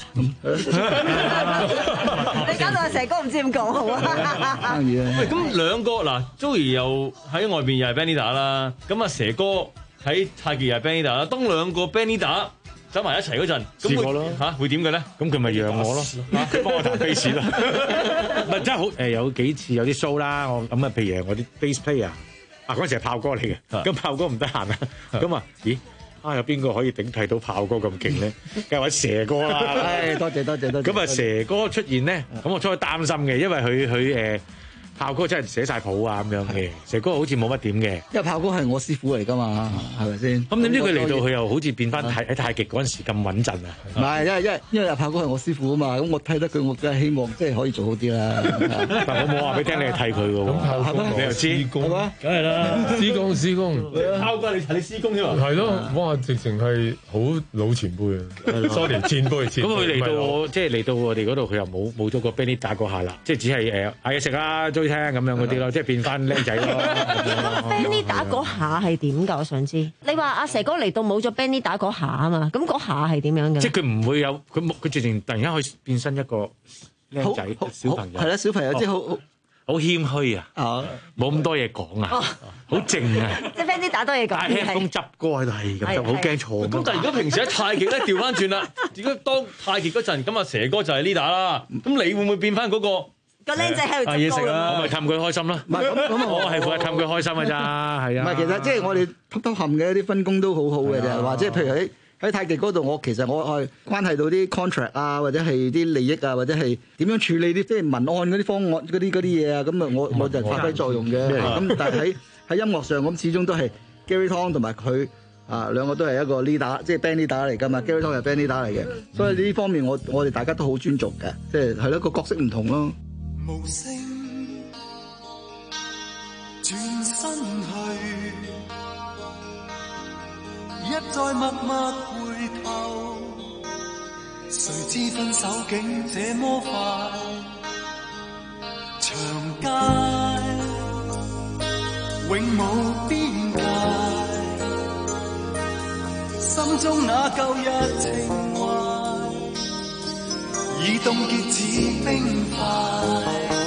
你搞到阿蛇哥唔知點講好啊！ 生意啊！ 喂，咁兩個嗱 ，Joey 又喺外邊又係 band leader 啦，咁啊蛇哥喺太極又係 band leader 啦，當兩個 band leader走埋一齊嗰陣， 試過咯嚇會點嘅咧？ 咁佢咪讓我咯，佢幫我彈 bass 咯。唔係真係好誒，有幾次有啲 show 啦，我咁啊，譬如我啲 bass player。啊！嗰陣時係炮哥嚟嘅，咁炮哥唔得閒啊，咁啊，咦？啊有邊個可以頂替到炮哥咁勁咧？梗係揾蛇哥啦！ 唉，多謝多謝多謝。 咁啊，蛇哥出現咧，咁我初初擔心嘅，因為佢佢誒炮哥真係寫晒譜啊咁樣嘅，蛇哥好似冇乜點嘅。 因為炮哥係我師傅嚟㗎嘛，係咪先？ 咁點知佢嚟到佢又好似變翻太喺太極嗰陣時咁穩陣啊？ 唔係，因為因為因為炮哥係我師傅啊嘛，咁我睇得佢，我梗係希望即係可以做好啲啦。 但我冇話俾你聽，你係替佢㗎喎。 咁炮哥你又知？ 係嘛？ 梗係啦， 師公師公， 炮哥你睇你師公添啊？ 係咯，哇！直情係好老前輩啊，sorry 前輩前輩。 咁佢嚟到我即係嚟到我哋嗰度，佢又冇冇咗個 band leader 嗰下啦，即係只係誒嗌嘢食啊、追聽咁樣嗰啲咯，即係變翻僆仔咯。 咁 band leader 嗰下係點㗎？我想知。你話阿蛇哥嚟到冇咗 band leader 嗰下啊嘛，咁嗰下係點樣嘅？ 即係佢唔會有佢冇佢直情突然間可以變身一個僆仔小朋友。 係啦，小朋友即係好好好謙虛啊，冇咁多嘢講啊，好靜啊。 即係 band leader 多嘢講。 戴 headphone 執歌喺度係咁，好驚錯。 咁但係如果平時喺太極咧調翻轉啦，如果當太極嗰陣，咁啊蛇哥就係 leader 啦，咁你會唔會變翻嗰個？ 個僆仔喺度嘢食啦，我咪氹佢開心啦。 唔係咁咁， 我係負責氹佢開心㗎咋，係啊。 唔係其實即係我哋揼揼冚嘅一啲分工都好好嘅啫，或者譬如喺喺太極嗰度，我其實我係關係到啲 contract 啊，或者係啲利益啊，或者係點樣處理啲即係文案嗰啲方案嗰啲嗰啲嘢啊，咁啊我我就發揮作用嘅。咁但係喺喺音樂上咁始終都係 Gary Tong 同埋佢啊兩個都係一個 leader，即係 band leader 嚟㗎嘛。Gary Tong 係 band leader 嚟嘅，所以呢方面我我哋大家都好尊重嘅，即係係咯個角色唔同咯。 無聲轉身去，一再默默回頭，誰知分手竟這麼快，長街永無邊界，心中那舊日情懷已凍結似冰塊，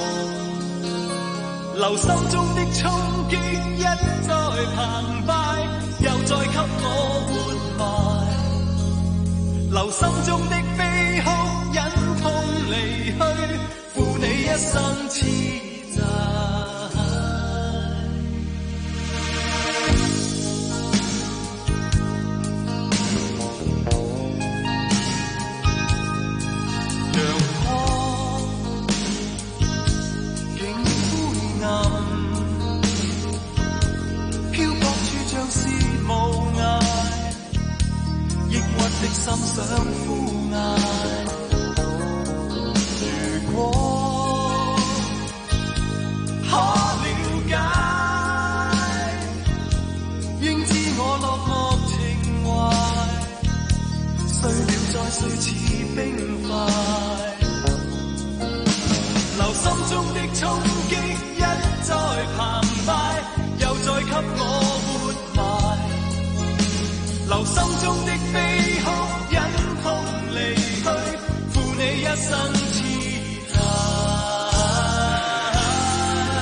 留心中的衝擊一再澎湃，又再給我活埋，留心中的悲哭忍痛離去，負你一生痴債。心想枯捱，如果可了解，應知我落寞情懷，碎了再碎似冰塊，留心中的衝擊一再澎湃，又再給我活埋，留心中的悲哭忍痛離去，負你一生痴債。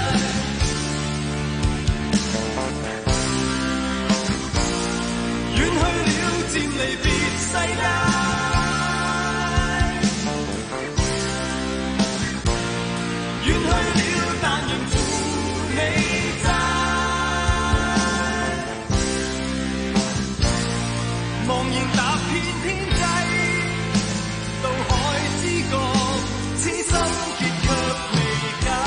遠漸離別世界。遠去了，但仍負你債。茫然踏遍天際，到海之角，此心結卻未解。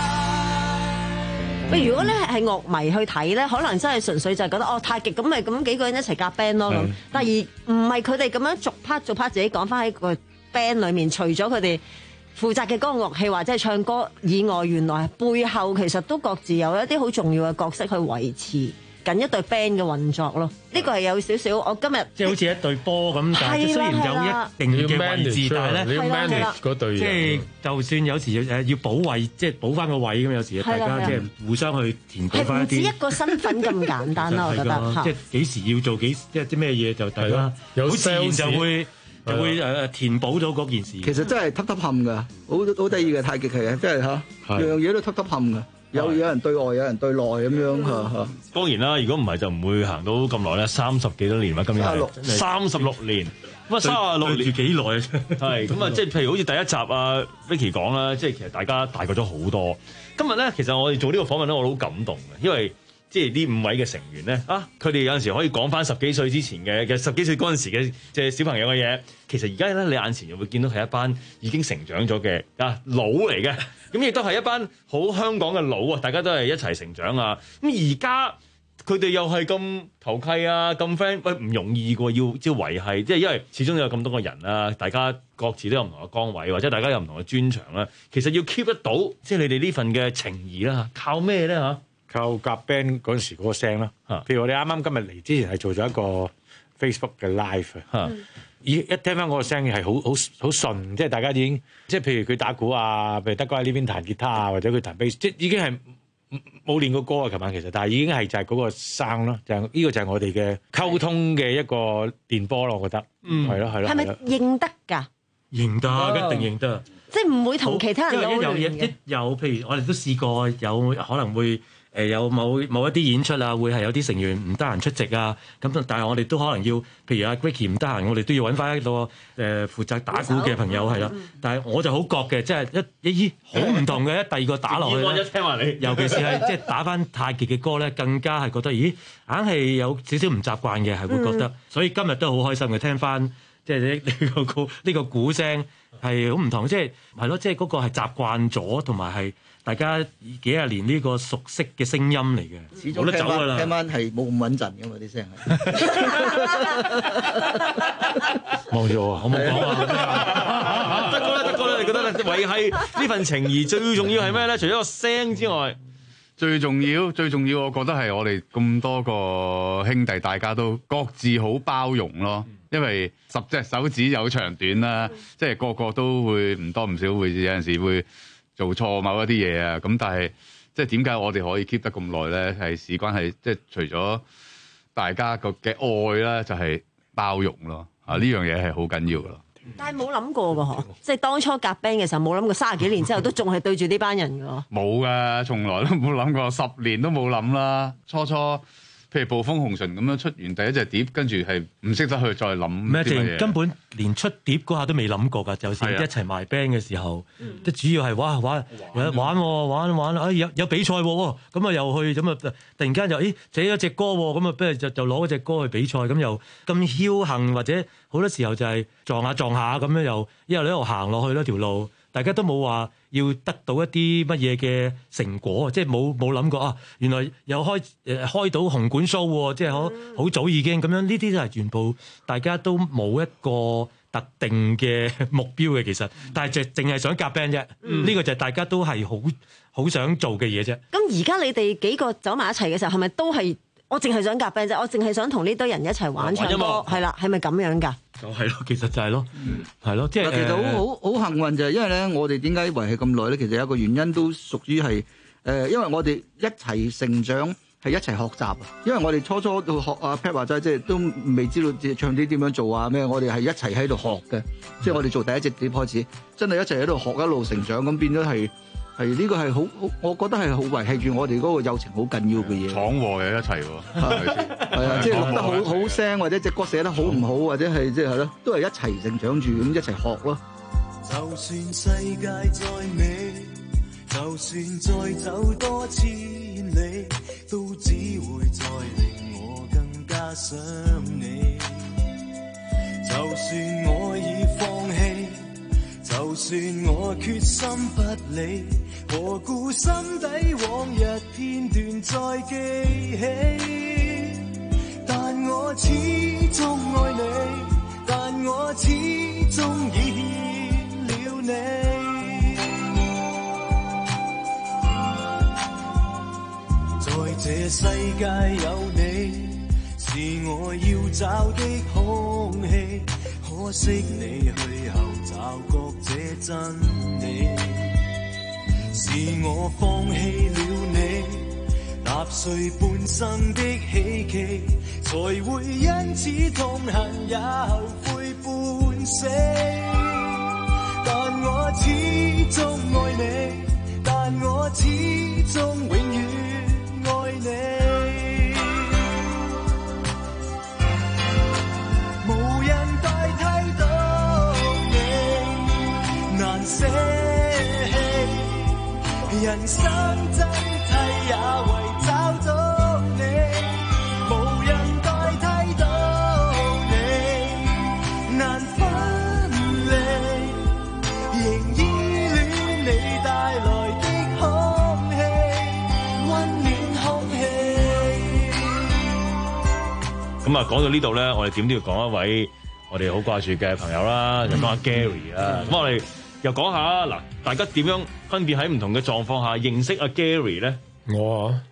喂，如果咧係樂迷去睇咧，可能真係純粹就係覺得哦太極咁咪咁幾個人一齊夾 band 咯咁。但係而唔係佢哋咁樣逐 part 逐 part 自己講翻喺個 band 裏面，除咗佢哋負責嘅嗰個樂器或者係唱歌以外，原來背後其實都各自有一啲好重要嘅角色去維持緊一隊 band 嘅運作咯。呢個係有少少，我今日即係好似一隊波咁，但係係啦雖然有一定嘅位置，但係咧你要 manage 嗰隊即係人， 就算有時誒要補位，即係補翻個位咁，有時大係啦係啦家即係互相去填補係翻一啲唔止一。個身份咁簡單啦，我覺得嚇係㗎即係幾時要做幾即係啲咩嘢就大家有好自然 sales 就會就會係誒填補到嗰件事。 其實真係揼揼冚㗎，好好得意嘅太極係啊，真係嚇， 係樣樣嘢都揼揼冚㗎。有有人對外，有人對內咁樣嚇嚇。 當然啦，如果唔係就唔會行到咁耐咧，三十幾多年啦，今年係三十六年。咁啊，三十六年住幾耐啊？ 係咁啊，即係譬如好似第一集啊 Vicky 講啦，即係其實大家大個咗好多。今日咧，其實我哋做呢個訪問咧，我都好感動嘅，因為即係呢五位嘅成員咧，啊，佢哋有陣時可以講翻十幾歲之前嘅嘅十幾歲嗰陣時嘅即係小朋友嘅嘢。其實而家咧，你眼前又會見到係一班已經成長咗嘅啊佬嚟嘅，咁亦都係一班好香港嘅佬啊！大家都係一齊成長啊！咁而家佢哋又係咁投契啊，咁 friend，喂唔容易嘅喎，要即係維係，即係因為始終有咁多個人啊，大家各自都有唔同嘅崗位，或者大家有唔同嘅專長啦。其實要 keep 得到，即係你哋呢份嘅情誼啦，靠咩咧嚇？ 靠夾 band 嗰陣時嗰個聲啦。譬如我哋啱啱今日嚟之前係做咗一個 Facebook 嘅 live 啊。一一聽翻嗰個聲係好好好順，即係大家已經即係譬如佢打鼓啊，譬如德哥喺呢邊彈吉他啊，或者佢彈 bass，即係已經係冇練過歌啊。琴晚其實，但係已經係就係嗰個聲咯，就係、是、呢個就係我哋嘅溝通嘅一個電波咯。我覺得，嗯，係咯係咯。 係咪認得㗎？ 認得，一定認得。 即係唔會同其他人因為一有撈亂嘅。 一有譬如我哋都試過有可能會。誒有某某一啲演出啊，會係有啲成員唔得閒出席啊，咁但係我哋都可能要，譬如阿 Ricky 唔得閒，我哋都要揾翻一個誒、呃、負責打鼓嘅朋友係啦。但係我就好覺嘅，即係一咦好唔同嘅，第二個打落去我一聽話你， 尤其是係即係打翻太極嘅歌咧，更加係覺得咦硬係有少少唔習慣嘅，係會覺得。嗯、所以今日都好開心嘅，聽翻即係呢呢個鼓呢、呢個鼓聲係好唔同，即係係咯，即係嗰個係習慣咗，同埋係。大家幾廿年呢個熟悉嘅聲音嚟嘅， 始終聽翻聽翻係冇咁穩陣㗎嘛啲聲係。 望住我啊！我冇講啊！ 得啦得啦，你覺得維係呢份情誼最重要係咩咧？除咗個聲之外， 最重要最重要，我覺得係我哋咁多個兄弟，大家都各自好包容咯。因為十隻手指有長短啦，即係個個都會唔多唔少會有陣時會。做錯某一啲嘢啊，咁但係即係點解我哋可以 keep 得咁耐咧？係事關係即係除咗大家個嘅愛啦，就係包容咯。啊，呢樣嘢係好緊要噶咯。 但係冇諗過㗎嗬，即係當初夾 band 嘅時候冇諗過，三十幾年之後都仲係對住呢班人㗎。 冇噶，從來都冇諗過，十年都冇諗啦。初初。譬如暴風紅唇咁樣出完第一隻碟，跟住係唔識得去再諗咩嘢，根本連出碟嗰下都未諗過㗎。就算一齊埋 band 嘅時候，即係、嗯、主要係哇玩玩玩玩玩，哎有有比賽喎，咁啊又去咁啊，突然間又咦寫咗隻歌喎，咁啊不如就就攞嗰隻歌去比賽，咁又咁僥倖，或者好多時候就係撞下撞下咁樣又一路一路行落去咯條路。大家都冇話要得到一啲乜嘢嘅成果，即係冇冇諗過啊！原來又開誒開到紅館 show 喎，即係好好早已經咁樣。呢啲都係全部大家都冇一個特定嘅目標嘅，其實，但係就淨係想夾 band 啫。呢、嗯、個就係大家都係好好想做嘅嘢啫。 咁而家你哋幾個走埋一齊嘅時候，係咪都係我淨係想夾 band 啫？我淨係想同呢堆人一齊玩唱歌，係啦，係咪咁樣㗎？ 就係咯，其實就係咯，係咯，即係其實好好好幸運就係，因為咧，我哋點解維係咁耐咧？其實有一個原因都屬於係誒，因為我哋一齊成長係一齊學習啊。因為我哋初初到學阿 Pat 話齋，即係都未知道唱啲點樣做啊咩，我哋係一齊喺度學嘅。即係我哋做第一隻碟開始，真係一齊喺度學，一路成長，咁變咗係係呢個係好好，我覺得係好維係住我哋嗰個友情好緊要嘅嘢。 闖禍又一齊喎，係咪先？ 係啊，即係錄得好好聲，或者隻歌寫得好唔好，或者係即係係咯，都係一齊成長住咁一齊學咯。 就算世界再美，就算再走多千里，都只會再令我更加想你。就算我已放棄，就算我決心不理，何故心底往日片段再記起？但我始終愛你，但我始終已欠了你。在這世界有你，是我要找的空氣，可惜你去後找覺這真理，是我放棄了你，踏碎半生的希冀，才會因此痛恨也後悔半死。但我始終愛你，但我始終永遠愛你。無人代替到你，難捨棄，人生真諦也為找到你。無人代替到你，難分離，仍依戀你帶來的空氣，溫暖空氣。 咁啊，講到呢度咧，我哋點都要講一位我哋好掛住嘅朋友啦，就講下 Gary 啦。咁我哋又講下嗱，大家點樣分別喺唔同嘅狀況下認識阿 Gary 咧？ 我啊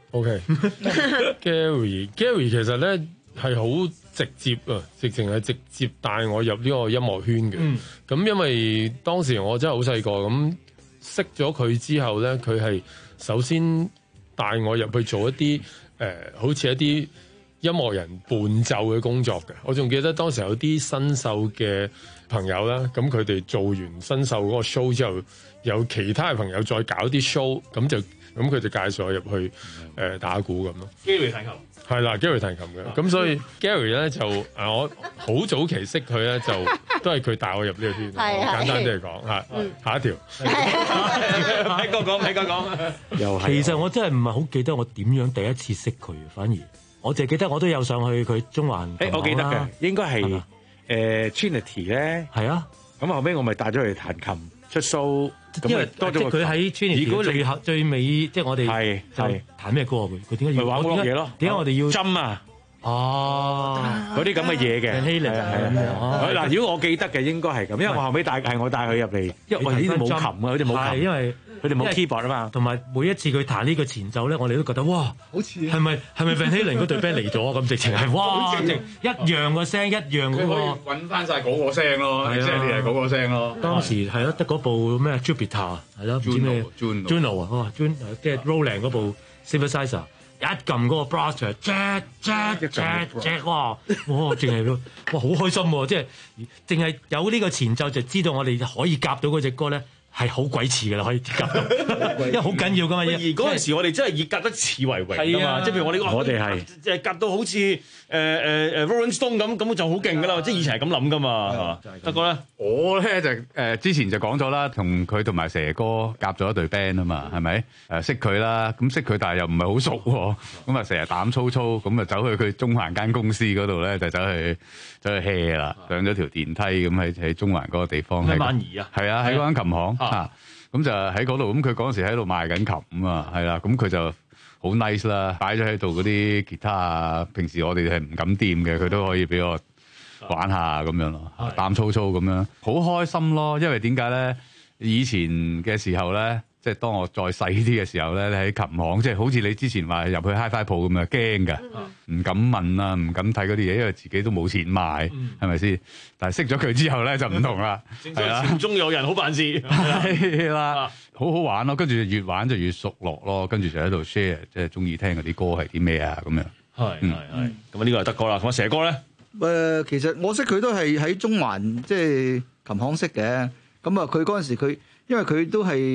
，OK，Gary，Gary Gary 其實咧係好直接啊，直情係直接帶我入呢個音樂圈嘅。咁、嗯、因為當時我真係好細個，咁識咗佢之後咧，佢係首先帶我入去做一啲誒、呃，好似一啲音樂人伴奏嘅工作嘅。我仲記得當時有啲新秀嘅朋友啦，咁佢哋做完新秀嗰個 show 之後，有其他嘅朋友再搞啲 show，咁就咁佢就介紹我入去誒、呃、打鼓咁咯。 Gary 彈琴係啦，Gary 彈琴嘅，咁所以 Gary 咧就誒我好早期識佢咧，就都係佢帶我入呢個圈。簡單啲嚟講嚇，下一條。 喺哥講，喺哥講。 又其實我真係唔係好記得我點樣第一次識佢，反而我淨係記得我都有上去佢中環。 誒，我記得嘅應該係誒 Trinity 咧。係啊，咁後尾我咪帶咗佢彈琴出 show。因為多咗佢喺 Trinity 最後最尾，即係我哋係就彈咩歌啊？佢佢點解要玩嗰啲嘢咯？點解我哋要針啊？哦，嗰啲咁嘅嘢嘅欺凌係嗱，如果我記得嘅應該係咁，因為我後尾帶係我帶佢入嚟，因為我呢度冇琴啊，佢哋冇琴，因為佢哋冇 keyboard 啊嘛。同埋每一次佢彈呢個前奏咧，我哋都覺得哇，好似係咪係咪 Van Halen 嗰隊 band 嚟咗咁？直情係哇，直情一樣個聲，一樣嗰個揾翻晒嗰個聲咯，即係你係嗰個聲咯。 當時係咯，得嗰部咩 Jupiter 係咯，唔知咩 Juno 啊，哇 Juno 即係 Roland 嗰部 Synthesizer。一撳嗰個 brush jack jack jack jack 哇哇，淨係哇好開心喎！即係淨係有呢個前奏就知道我哋可以夾到嗰隻歌咧係好鬼似㗎啦，可以夾到，因為好緊要㗎嘛。 而嗰陣時我哋真係以夾得似為榮㗎嘛，即係譬如我哋我哋係即係夾到好似誒誒誒 Rolling Stone 咁，咁就好勁㗎啦！即係以前係咁諗㗎嘛，係嘛？不過咧， 我咧就誒之前就講咗啦，同佢同埋蛇哥夾咗一隊 band 啊嘛，係咪？誒識佢啦，咁識佢，但係又唔係好熟喎，咁啊成日膽粗粗，咁啊走去佢中環間公司嗰度咧，就走去走去 hea 啦，上咗條電梯咁喺喺中環嗰個地方。 喺萬怡啊？ 係啊，喺嗰間琴行嚇，咁就喺嗰度。咁佢嗰陣時喺度賣緊琴啊，係啦，咁佢就好 nice 啦，擺咗喺度嗰啲吉他啊，平時我哋係唔敢掂嘅，佢都可以俾我玩下咁樣咯，膽粗粗咁樣，好開心咯。因為點解咧？以前嘅時候咧，即係當我再細啲嘅時候咧，你喺琴行，即係好似你之前話入去 Hi-Fi 鋪咁啊，驚㗎，唔敢問啊，唔敢睇嗰啲嘢，因為自己都冇錢買，係咪先？但係識咗佢之後咧就唔同啦， 係啦，城中有人好辦事， 係啦，好好玩咯。跟住越玩就越熟絡咯，跟住就喺度 share，即係中意聽嗰啲歌係啲咩啊咁樣。 係係係，咁啊呢個係德哥啦。咁啊蛇哥咧？ 誒，其實我識佢都係喺中環即係琴行識嘅。咁啊，佢嗰陣時佢因為佢都係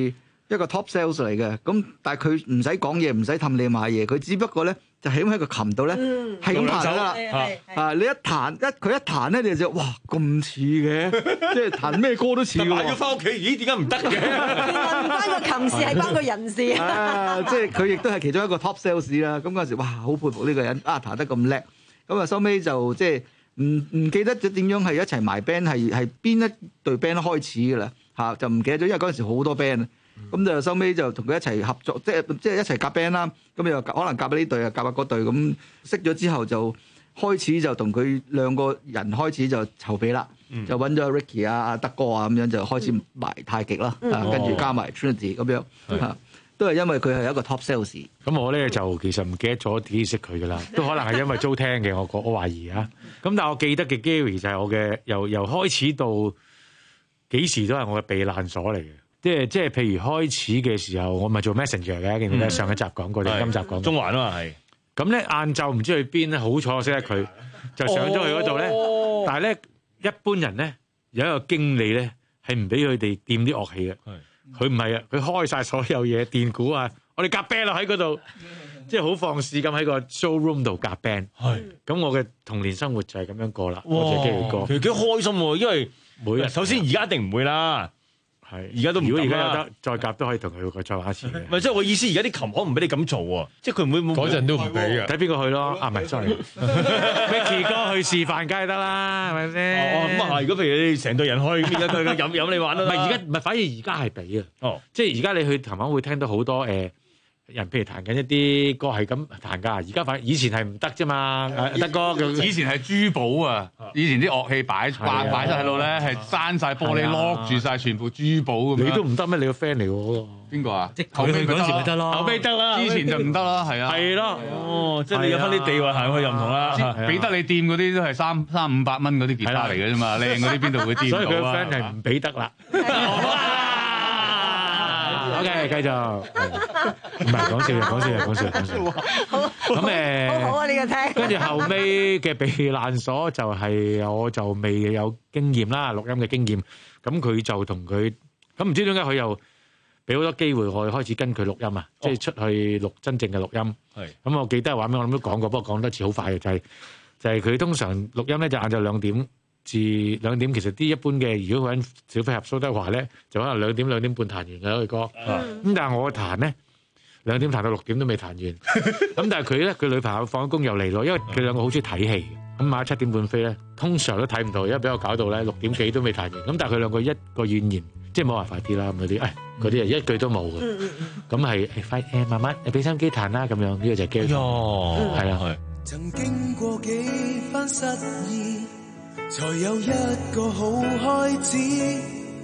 一個 top sales 嚟嘅，咁但係佢唔使講嘢，唔使氹你買嘢，佢只不過咧就係咁喺個琴度咧，係咁彈得啦。啊，你一彈一佢一彈咧，你就哇咁似嘅，即係彈咩歌都似嘅喎。 買咗翻屋企，咦？點解唔得嘅？ 原來唔關個琴事，係關個人事啊！即係佢亦都係其中一個 top sales 啦。咁嗰陣時，哇，好佩服呢個人啊，彈得咁叻。咁啊，收尾就即係唔唔記得咗點樣係一齊埋 band，係係邊一隊 band 開始嘅啦嚇，就唔記得咗，因為嗰陣時好多 band。咁就收尾就同佢一齊合作，即係即係一齊夾 band 啦。咁又可能夾咗呢隊啊，夾下嗰隊咁識咗之後就開始就同佢兩個人開始就籌備啦，嗯、就揾咗 Ricky 啊、阿德哥啊咁樣就開始埋太極啦，嗯、啊跟住加埋 Trinity 咁樣嚇，嗯、都係因為佢係一個 top sales。 咁我咧就其實唔記得咗自己識佢噶啦，都可能係因為租聽嘅，我我懷疑啊。咁但係我記得嘅 Gary 就係我嘅由由開始到幾時都係我嘅避難所嚟嘅。即係即係，譬如開始嘅時候，我咪做 Messenger 嘅，記唔記得上一集講過定今集講過？ 中環啊嘛係。咁咧晏晝唔知去邊咧，好彩我識得佢，就上咗去嗰度咧。哦、但係咧一般人咧有一個經理咧係唔俾佢哋掂啲樂器嘅。佢唔係啊，佢開晒所有嘢，電鼓啊，我哋夾 band 啦喺嗰度，即係好放肆咁喺個 showroom 度夾 band。係。咁我嘅童年生活就係咁樣過啦。多謝基偉哥。 其實幾開心喎，因為每日首先而家一定唔會啦。係，而家都唔如果而家有得再夾都可以同佢再玩一次嘅。唔係，即係我意思，而家啲琴行唔俾你咁做喎，即係佢唔會嗰陣都唔俾嘅， 睇邊個去咯。啊，唔係，sorry，Micky 哥去示範梗係得啦，係咪先？ 哦，咁啊，如果譬如你成隊人去，而家佢飲飲你玩都唔係而家，唔係反而而家係俾啊。哦，即係而家你去琴行會聽到好多誒人，譬如彈緊一啲歌係咁彈㗎。而家反以前係唔得啫嘛。德哥， 以前係珠寶啊，以前啲樂器擺擺擺曬喺度咧，係閂晒玻璃 lock 住晒全部珠寶咁樣。 你都唔得咩？你個 friend 嚟喎？ 邊個啊？ 即係佢去嗰時咪得咯， 後尾得啦， 之前就唔得啦，係啊。 係咯， 哦，即係你有翻啲地位行去又唔同啦。 俾得你掂嗰啲都係三三五百蚊嗰啲吉他嚟嘅啫嘛，靚嗰啲邊度會掂到啊？ 所以佢個 friend 係唔俾得啦。OK， 繼續，唔係講笑，講笑，講笑，講笑。咁誒， 好好啊呢個聽。 跟住後尾嘅避難所就係我就未有經驗啦，錄音嘅經驗。咁佢就同佢，咁唔知點解佢又俾好多機會我開始跟佢錄音啊，即係出去錄真正嘅錄音。係。咁我記得話咩？我諗都講過，不過講多次好快嘅，就係就係佢通常錄音咧就晏晝兩點至兩點，其實啲一般嘅，如果佢揾小飛俠蘇德華咧，就可能兩點兩點半彈完嘅嗰個歌。咁、嗯、但係我彈咧兩點彈到六點都未彈完。咁但係佢咧，佢女朋友放咗工又嚟咯，因為佢兩個好中意睇戲。咁晚七點半飛咧，通常都睇唔到，因為俾我搞到咧六點幾都未彈完。咁但係佢兩個一個怨言，即係冇話快啲啦咁嗰啲，誒嗰啲係一句都冇嘅。咁係誒快誒慢慢誒俾心機彈啦咁樣，呢、這個就係機。喲，係啊係。 曾經過幾番失意，才有一個好開始，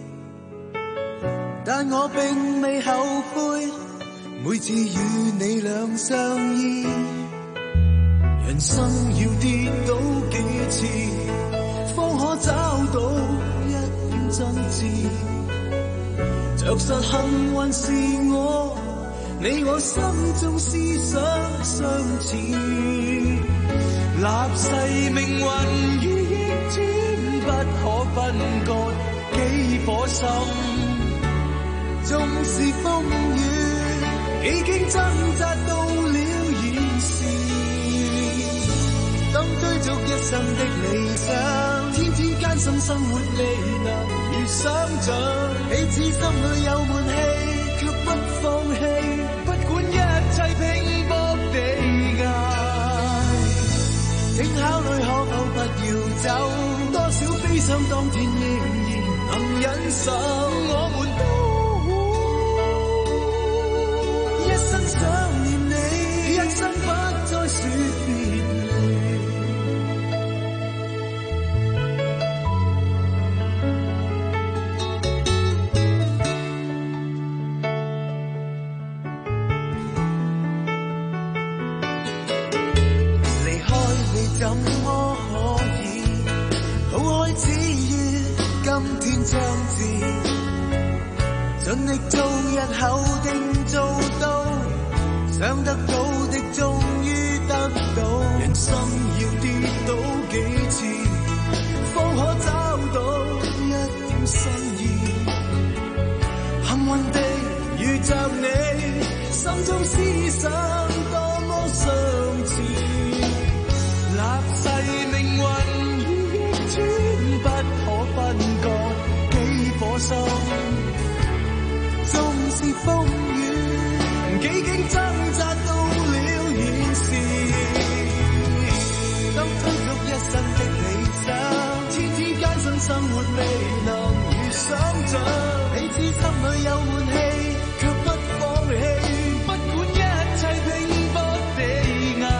但我並未後悔，每次與你兩相依。人生要跌倒幾次，方可找到一點真摯。着實幸運是我，你我心中思想相似。立誓命運如逆轉，不可分割幾顆心。縱是風雨，已經掙扎到了現時。當追逐一生的理想，天天艱辛生活未能如想像。彼此心裏有悶氣，卻不放棄，不管一切拼搏地捱。請考慮可否不要走，多少悲傷當天仍然能忍受。我們都一生想念你，一生不再說別離。離開你怎麼可以？好開始於今天將至，盡力做日後定做到，想得到的終於得到。人生要跌倒幾次，方可找到一點新意。幸運地遇心，縱是風雨，幾經掙扎到了現時，當追逐一生的理想，天天艱辛生活未能如想像，你知心裏有悶氣，卻不放棄，不管一切拼搏地捱，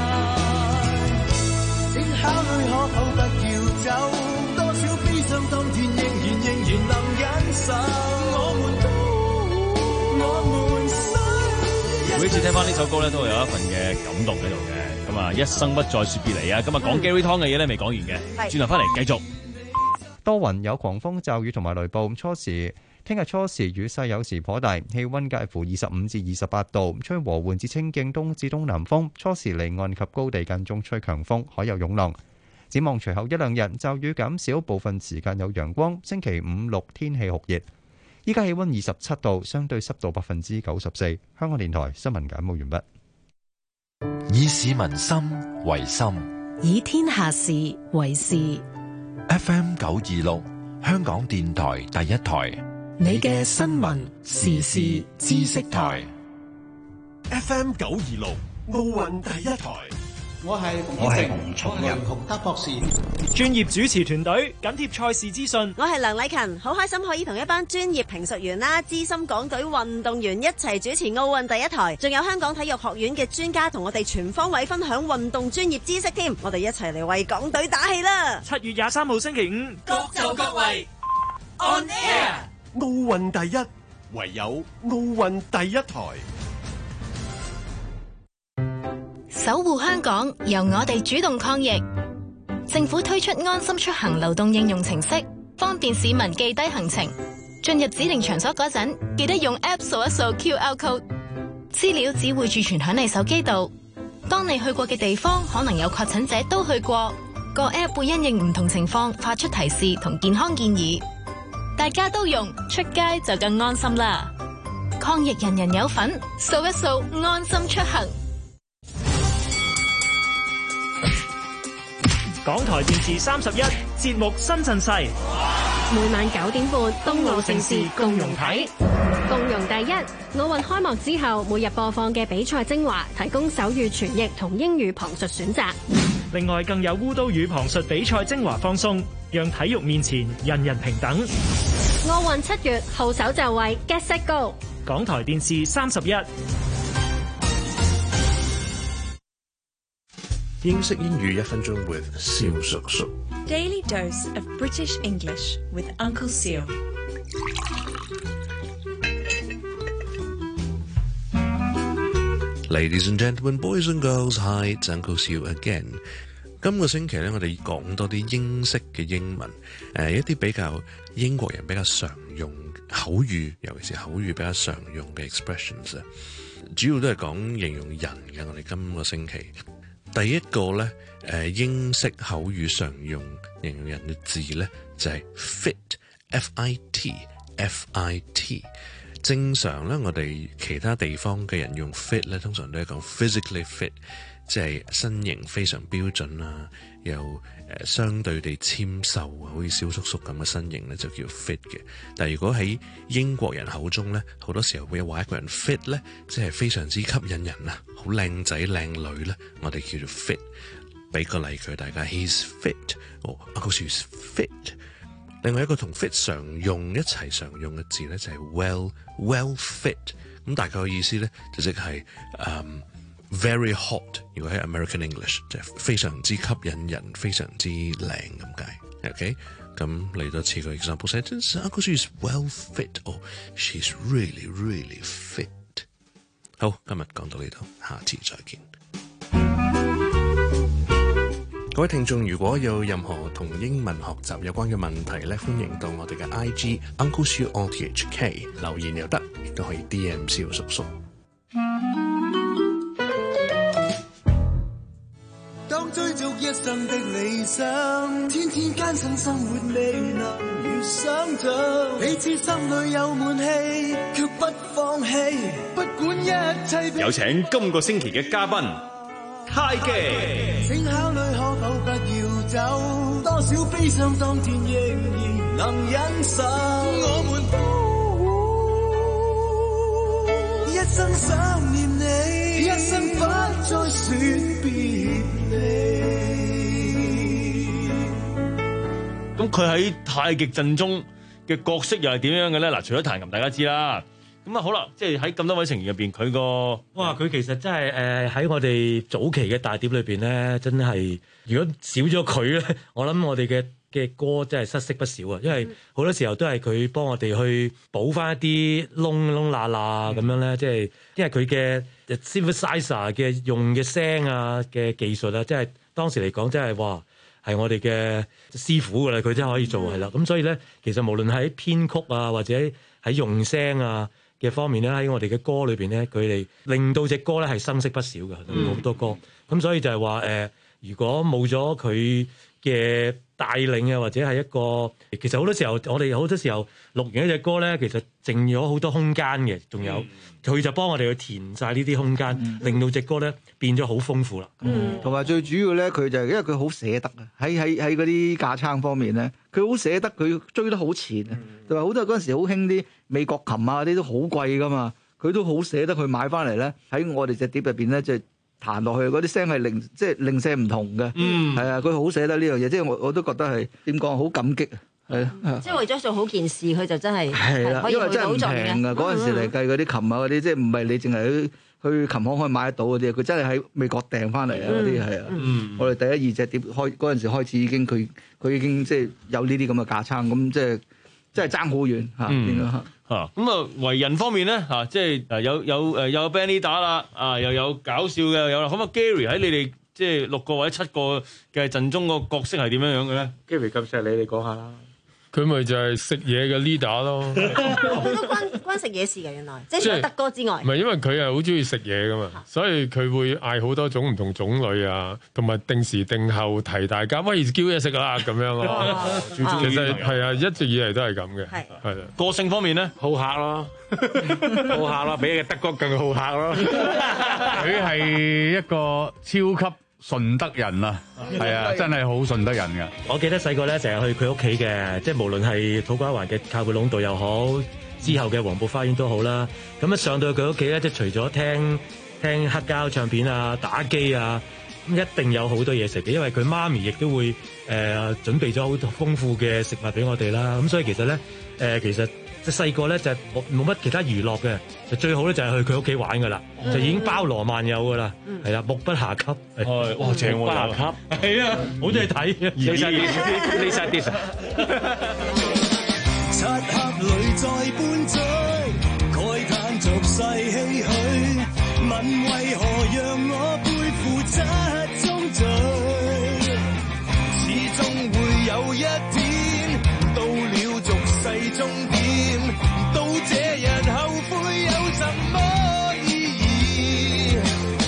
請考慮可否不要走，多少悲傷當天仍然仍然能忍受，我們都我們需每次聽翻呢首歌咧，都會有一份嘅感動喺度嘅。咁啊，一生不再說別離啊！今日講 Gary Tong 嘅嘢咧未講完嘅，轉頭翻嚟繼續。 多雲有狂風驟雨同埋雷暴，初時聽日初時雨勢有時頗大，氣溫介乎二十五至二十八度，吹和緩至清勁東至東南風，初時離岸及高地間中吹強風，海有湧浪。展望隨後一兩日驟雨減少，部分時間有陽光。星期五六天氣酷熱。依家氣溫二十七度，相對濕度百分之九十四。香港電台新聞簡報完畢。 以市民心為心， 以天下事為事。 F M 九二六，香港電台第一台， 你嘅新聞時事知識台。 F M 九二六，奧運第一台。 我係我係洪松仁， 洪德博士， 專業主持團隊緊貼賽事資訊。 我係梁禮勤，好開心可以同一班專業評述員啦、資深港隊運動員一齊主持奧運第一台，仲有香港體育學院嘅專家同我哋全方位分享運動專業知識添。我哋一齊嚟為港隊打氣啦！ 七月廿三號星期五， 各就各位 On Air， 奧運第一，唯有奧運第一台。 守護香港，由我哋主動抗疫。政府推出安心出行流動應用程式，方便市民記低行程。進入指定場所嗰陣，記得用 App 掃一掃 Q R code， 資料只會儲存響你手機度。當你去過嘅地方可能有確診者都去過，個 App 會因應唔同情況發出提示同健康建議。大家都用，出街就更安心啦！抗疫人人有份，掃一掃安心出行。 港台電視三十一節目新陣勢， 每晚九點半，東奧盛事共融體，共融第一。奧運開幕之後，每日播放嘅比賽精華，提供手語傳譯同英語旁述選擇。 另外，更有烏都語旁述比賽精華放送，讓體育面前人人平等。 奧運七月號手就位 ，Get Set Go！ 港台電視三十一。 英式英語一分鐘 with 蕭叔叔。 Daily dose of British English with Uncle Seal。 Ladies and gentlemen, boys and girls, hi, it's Uncle Seal again。 今個星期咧，我哋講多啲英式嘅英文，誒一啲比較英國人比較常用口語，尤其是口語比較常用嘅 expressions 啊，主要都係講形容人嘅。我哋今個星期第一個咧，誒英式口語常用形容人嘅字咧就係 fit，F I T，F I T。正常咧，我哋其他地方嘅人用 fit 咧，通常都係講 physically fit，即係身形非常標準啦，又誒相對地纖瘦啊，好似小叔叔咁嘅身形咧就叫 fit 嘅。但係如果喺英國人口中咧，好多時候會話一個人 fit 咧，即係非常之吸引人啊，好靚仔靚女咧，我哋叫做 fit。俾個例佢大家 ，he's fit， 哦 ，Uncle Sue's fit。另外一個同 fit 常用一齊常用嘅字咧就係 well well fit， 咁大概嘅意思咧就即係誒 very hot， 如果喺 American English 就係非常之吸引人，非常之靚咁解。OK， 咁嚟多次個 example sentence，Uncle Sue is well fit， 哦 ，she's really really fit。好，今日講到呢度，下次再見。各位聽眾，如果有任何同英文學習有關嘅問題咧，歡迎到我哋嘅 I G Uncle Sue R T H K 留言又得，亦都可以 D M 蕭叔叔。 當追逐一生的理想，天天艱辛生活未能如想像，你知心裏有悶氣，卻不放棄，不管一切。 有請今個星期嘅嘉賓。太極， 請考慮可否不要走，多少悲傷當天仍然能忍受。我們一生想念你，一生不再說別離。 咁佢喺太極陣中嘅角色又係點樣嘅咧？嗱，除咗彈琴大家知啦，咁啊好啦，即係喺咁多位成員入邊，佢個哇，佢其實真係誒喺我哋早期嘅大碟裏邊咧，真係如果少咗佢咧，我諗我哋嘅嘅歌真係失色不少啊！因為好多時候都係佢幫我哋去補翻一啲窿窿罅罅咁樣咧，即係因為佢嘅 synthesizer 嘅用嘅聲啊嘅技術啊，即係當時嚟講真係哇〜係我哋嘅師傅㗎啦，佢真係可以做係啦。咁所以咧，其實無論喺編曲啊，或者喺用聲啊嘅方面咧，喺我哋嘅歌裏邊咧，佢哋令到隻歌咧係生色不少嘅，好、嗯、多歌。咁所以就係話誒，如果冇咗佢嘅帶領啊，或者係一個，其實好多時候我哋好多時候錄完一隻歌咧，其實剩咗好多空間嘅，仲有佢、嗯、就幫我哋去填晒呢啲空間，嗯、令到隻歌咧變咗好豐富啦。 同埋、嗯、最主要咧，佢就係因為佢好捨得啊！喺喺喺嗰啲架撐方面咧，佢好捨得，佢追得好前啊！同埋好多嗰陣時好興啲美國琴啊，啲都好貴噶嘛，佢都好捨得去買翻嚟咧，喺我哋隻碟入邊咧，即係彈落去嗰啲聲係零，即係零舍唔同嘅。嗯，係啊，佢好捨得呢樣嘢，即係我我都覺得係點講，好感激啊！係啊， 即係為咗做好件事，佢就真係係啦，因為真係唔平㗎。嗰陣時嚟計嗰啲琴啊嗰啲，即係唔係你淨係去去琴行可以買得到嗰啲，佢真係喺美國訂翻嚟啊嗰啲係啊。嗯，我哋第一二隻碟開嗰陣時開始已經佢佢已經即係有呢啲咁嘅架撐，咁即係即係爭好遠嚇變咗嚇。 嚇咁啊，為人方面咧嚇，即係誒有有誒有 band 打啦，啊又有搞笑嘅又有啦。咁啊 Gary 喺你哋即係六個或者七個嘅陣中個角色係點樣樣嘅咧 ？Gary 咁錫你，你講下啦。 佢咪就係食嘢嘅 leader 咯。 佢都關關食嘢事嘅，原來即係除咗德哥之外。 唔係因為佢係好中意食嘢噶嘛，所以佢會嗌好多種唔同種類啊，同埋定時定候提大家，喂叫嘢食啦咁樣咯。其實係啊，一直以嚟都係咁嘅。係係啦。 個性方面咧， 好客咯，好客咯，比嘅德哥更好客咯。 佢係一個超級順德人啊，係啊，真係好順德人㗎。 我記得細個咧成日去佢屋企嘅，即係無論係土瓜灣嘅靠背壟道又好，之後嘅黃埔花園都好啦。咁一上到佢屋企咧，即係除咗聽聽黑膠唱片啊、打機啊，咁一定有好多嘢食嘅，因為佢媽咪亦都會誒、呃、準備咗好多豐富嘅食物俾我哋啦。咁所以其實咧誒、呃，其實即係細個咧就冇冇乜其他娛樂嘅，就最好咧就係去佢屋企玩噶啦，嗯、就已經包羅萬有噶啦，係啦、嗯，目不暇給。 係哇，正喎！目不暇給，係啊，好多嘢睇。 你晒啲，你晒啲。 漆黑裏再搬追，慨嘆俗世唏噓，問為何讓我背負七宗罪？始終會有一天到了俗世終點，到這日後悔有什麼意義？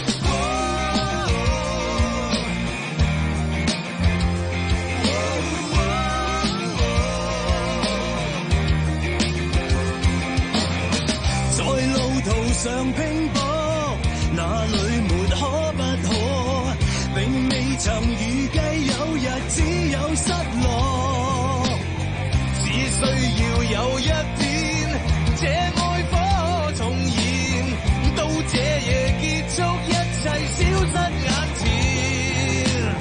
在路途上拼搏，哪裏沒可不可？並未曾預計有日只有失落，只需要有一天這愛火重燃，到這夜結束，一切消失眼前，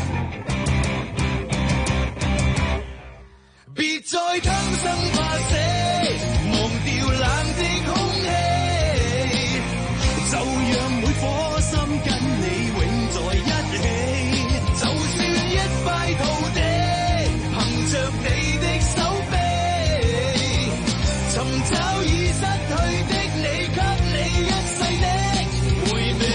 別再貪生怕死，忘掉冷的空氣，就讓每顆心跟你永在一起。就算一塊土地，憑着你的手臂，尋找已失去的你，給你一世的回味。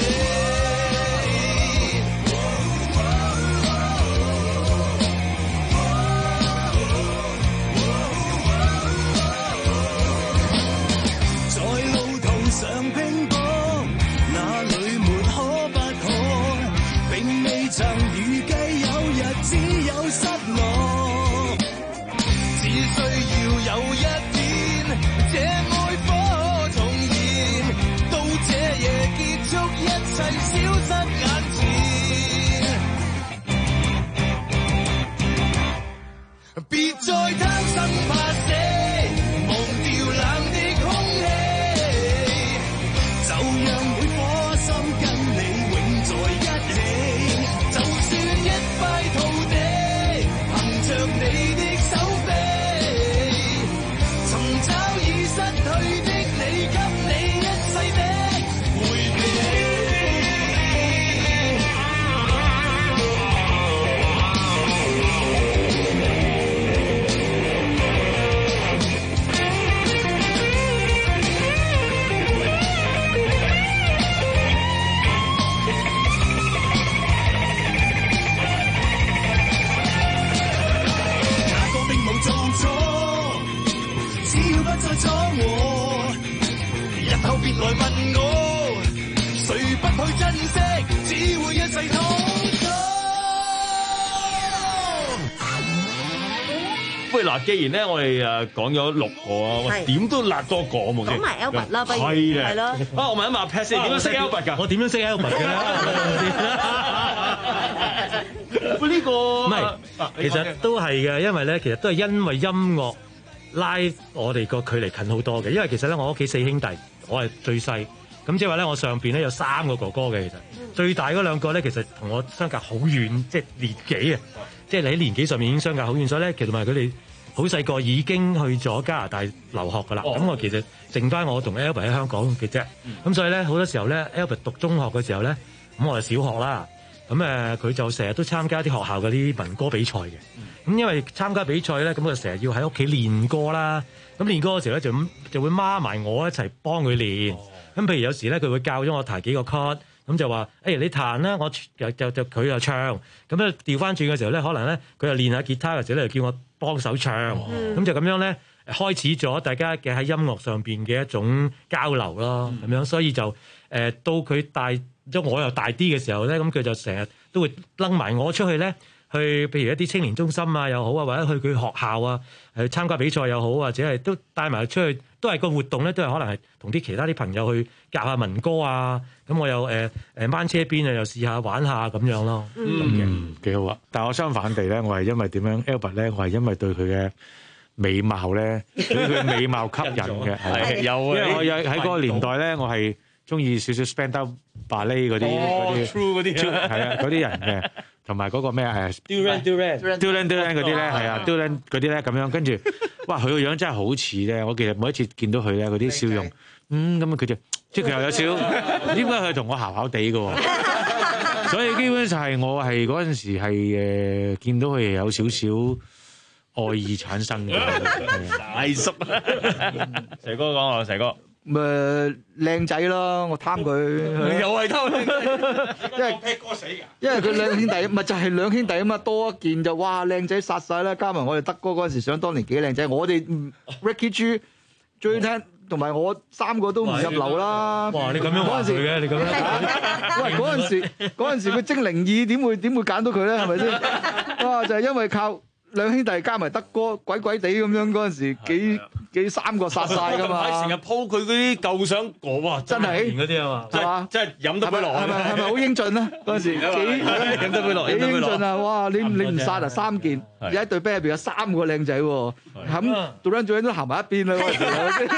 在路途上拼搏，哪裏沒可不可？並未曾預計有日只有失落，只需要有一天這愛火重燃，到這夜結束，一切消失眼前。 別再貪生怕死，忘掉冷的空氣，就讓每顆心跟你永在一起。就算一塊土地，憑着你的手臂，尋找已失去的你，給你一世的回憶。再阻我，日後別來問我，誰不去珍惜，只會一世痛楚。 喂，嗱，既然咧我哋誒講咗六個啊，喂，點都辣多個冇先。 講埋 Albert 啦，不如係啊， 係咯。 啊，我問一問阿 Pat 先，點樣識 Albert 㗎？ 我點樣識 Albert 嘅咧？ 喂，呢個唔係，其實都係嘅，因為咧，其實都係因為音樂拉我哋個距離近好多嘅。因為其實咧，我屋企四兄弟，我係最細，咁即係話咧，我上邊咧有三個哥哥嘅。其實最大嗰兩個咧，其實同我相隔好遠，即係年紀啊，即係你喺年紀上面已經相隔好遠，所以咧，其實同埋佢哋好細個已經去咗加拿大留學噶啦。咁、哦、我其實剩翻我同 Albert 喺香港嘅啫。咁、嗯、所以咧，好多時候咧 Albert 讀中學嘅時候咧，咁我係小學啦。咁誒，佢就成日都參加啲學校嗰啲民歌比賽嘅。咁、嗯、因為參加比賽咧，咁佢成日要喺屋企練歌啦。咁練歌嘅時候咧，就就會孖埋我一齊幫佢練。咁、哦、譬如有時咧，佢會教咗我彈幾個 chord，咁就話：誒、欸、你彈啦，我就就就佢又唱。咁咧調翻轉嘅時候咧，可能咧佢又練下吉他嘅時候咧，就叫我幫手唱。咁、哦、就咁樣咧，開始咗大家嘅喺音樂上邊嘅一種交流咯。咁、嗯、樣，所以就誒、呃、到佢大。即我又大啲嘅時候咧，咁佢就成日都會擸埋我出去咧，去譬如一啲青年中心啊又好啊，或者去佢學校啊，去參加比賽又好，或者係都帶埋出去，都係個活動咧，都係可能係同啲其他啲朋友去夾下民歌啊。咁我又誒誒掹車邊啊，又試下玩下咁樣咯。 嗯，幾好啊！但係我相反地咧，我係因為點樣 Albert 咧，我係因為對佢嘅美貌咧，對佢美貌吸引嘅，係有啊。因為我有喺嗰個年代咧，我係中意少少 Spandau Ballet 嗰啲嗰啲 True 嗰啲係啊嗰啲人嘅，同埋嗰個咩誒 Duran Duran Duran Duran 嗰啲咧係啊 Duran 嗰啲咧咁樣，跟住哇佢個樣真係好似咧，我其實每一次見到佢咧嗰啲笑容，嗯咁啊佢就即係佢又有少，點解佢同我姣姣地嘅喎？所以基本上係我係嗰陣時係誒見到佢有少少愛意產生嘅。 大叔，蛇哥講啊，蛇哥。 咪靚仔咯，我貪佢。 又係貪， 因為劈哥死㗎。因為佢兩兄弟，咪就係兩兄弟啊嘛，多一件就哇靚仔殺晒啦！加埋我哋德哥嗰陣時，想當年幾靚仔，我哋 Ricky G、Joey Tan 同埋我三個都唔入流啦。 哇！你咁樣話佢嘅，你咁樣。 喂，嗰陣時嗰陣時佢精靈二點會點會揀到佢咧？係咪先？哇！就係因為靠兩兄弟加埋德哥鬼鬼地咁樣嗰陣時幾。幾三個殺晒㗎嘛！ 成日 po 佢嗰啲舊相，我哇真係嗰啲啊嘛， 係嘛？ 真係飲得杯落， 係咪係咪好英俊啊？嗰陣時幾飲得杯落， 幾英俊啊！哇！你你唔殺啊三件，而家隊 band 入邊有三個靚仔喎，咁做緊做緊都行埋一邊啦嗰陣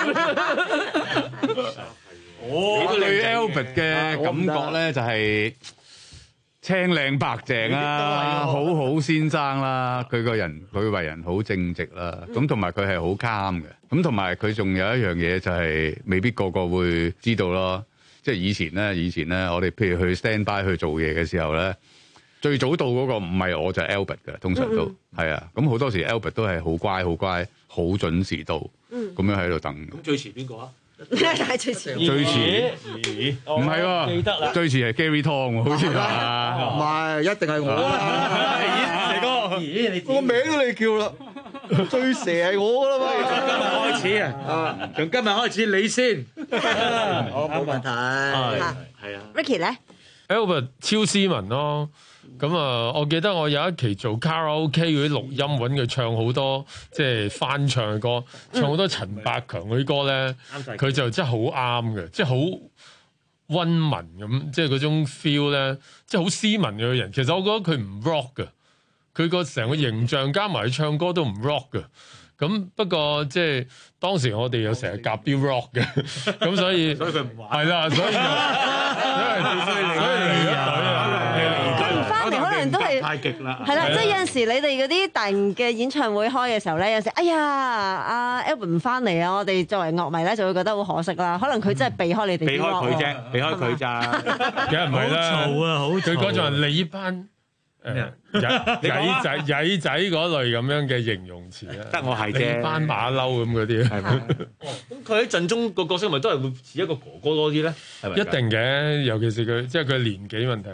時。 我對 Albert 嘅感覺咧就係青靚白淨啦，好好先生啦，佢個人佢為人好正直啦，咁同埋佢係好 calm 嘅，咁同埋佢仲有一樣嘢就係未必個個會知道咯，即係以前咧，以前咧，我哋譬如去 stand by 去做嘢嘅時候咧，最早到嗰個唔係我就係 Albert 嘅，通常都係啊，咁好多時 Albert 都係好乖好乖，好準時到，咁樣喺度等。 咁最遲邊個啊？ 係最遲， 最遲唔係喎，記得啦，最遲係 Gary Tong 好似啊， 唔係一定係我啦， 蛇哥， 咦你個名都你叫啦，最蛇係我噶啦嘛， 從今日開始啊，從今日開始你先， 我冇問題， 係啊 ，Ricky 咧 ，Albert 超斯文咯。咁啊！我記得我有一期做卡拉 OK 嗰啲錄音，揾佢唱好多即係翻唱嘅歌，唱好多陳百強嗰啲歌咧，佢就真係好啱嘅，即係好溫文咁，即係嗰種 feel 咧，即係好斯文嘅人。其實我覺得佢唔 rock 嘅， 佢個成個形象加埋佢唱歌都唔 rock 嘅。咁不過即係當時我哋又成日夾啲 rock 嘅，咁所以所以佢唔玩係啦，所以就所以離咗隊啊， 咁唔翻嚟可能都係太極啦， 係啦，即係有陣時你哋嗰啲大型嘅演唱會開嘅時候咧，有時哎呀阿 Albert 唔翻嚟啊，我哋作為樂迷咧就會覺得好可惜啦。可能佢真係避開你哋， 避開佢啫，避開佢咋， 梗係唔係啦， 好嘈啊，好嘈！ 佢嗰陣係你班。誒曳曳仔曳仔嗰類咁樣嘅形容詞啊， 得我係啫， 班馬騮咁嗰啲係咪？ 咁佢喺陣中個角色咪都係會似一個哥哥多啲咧？係咪？ 一定嘅，尤其是佢即係佢年紀問題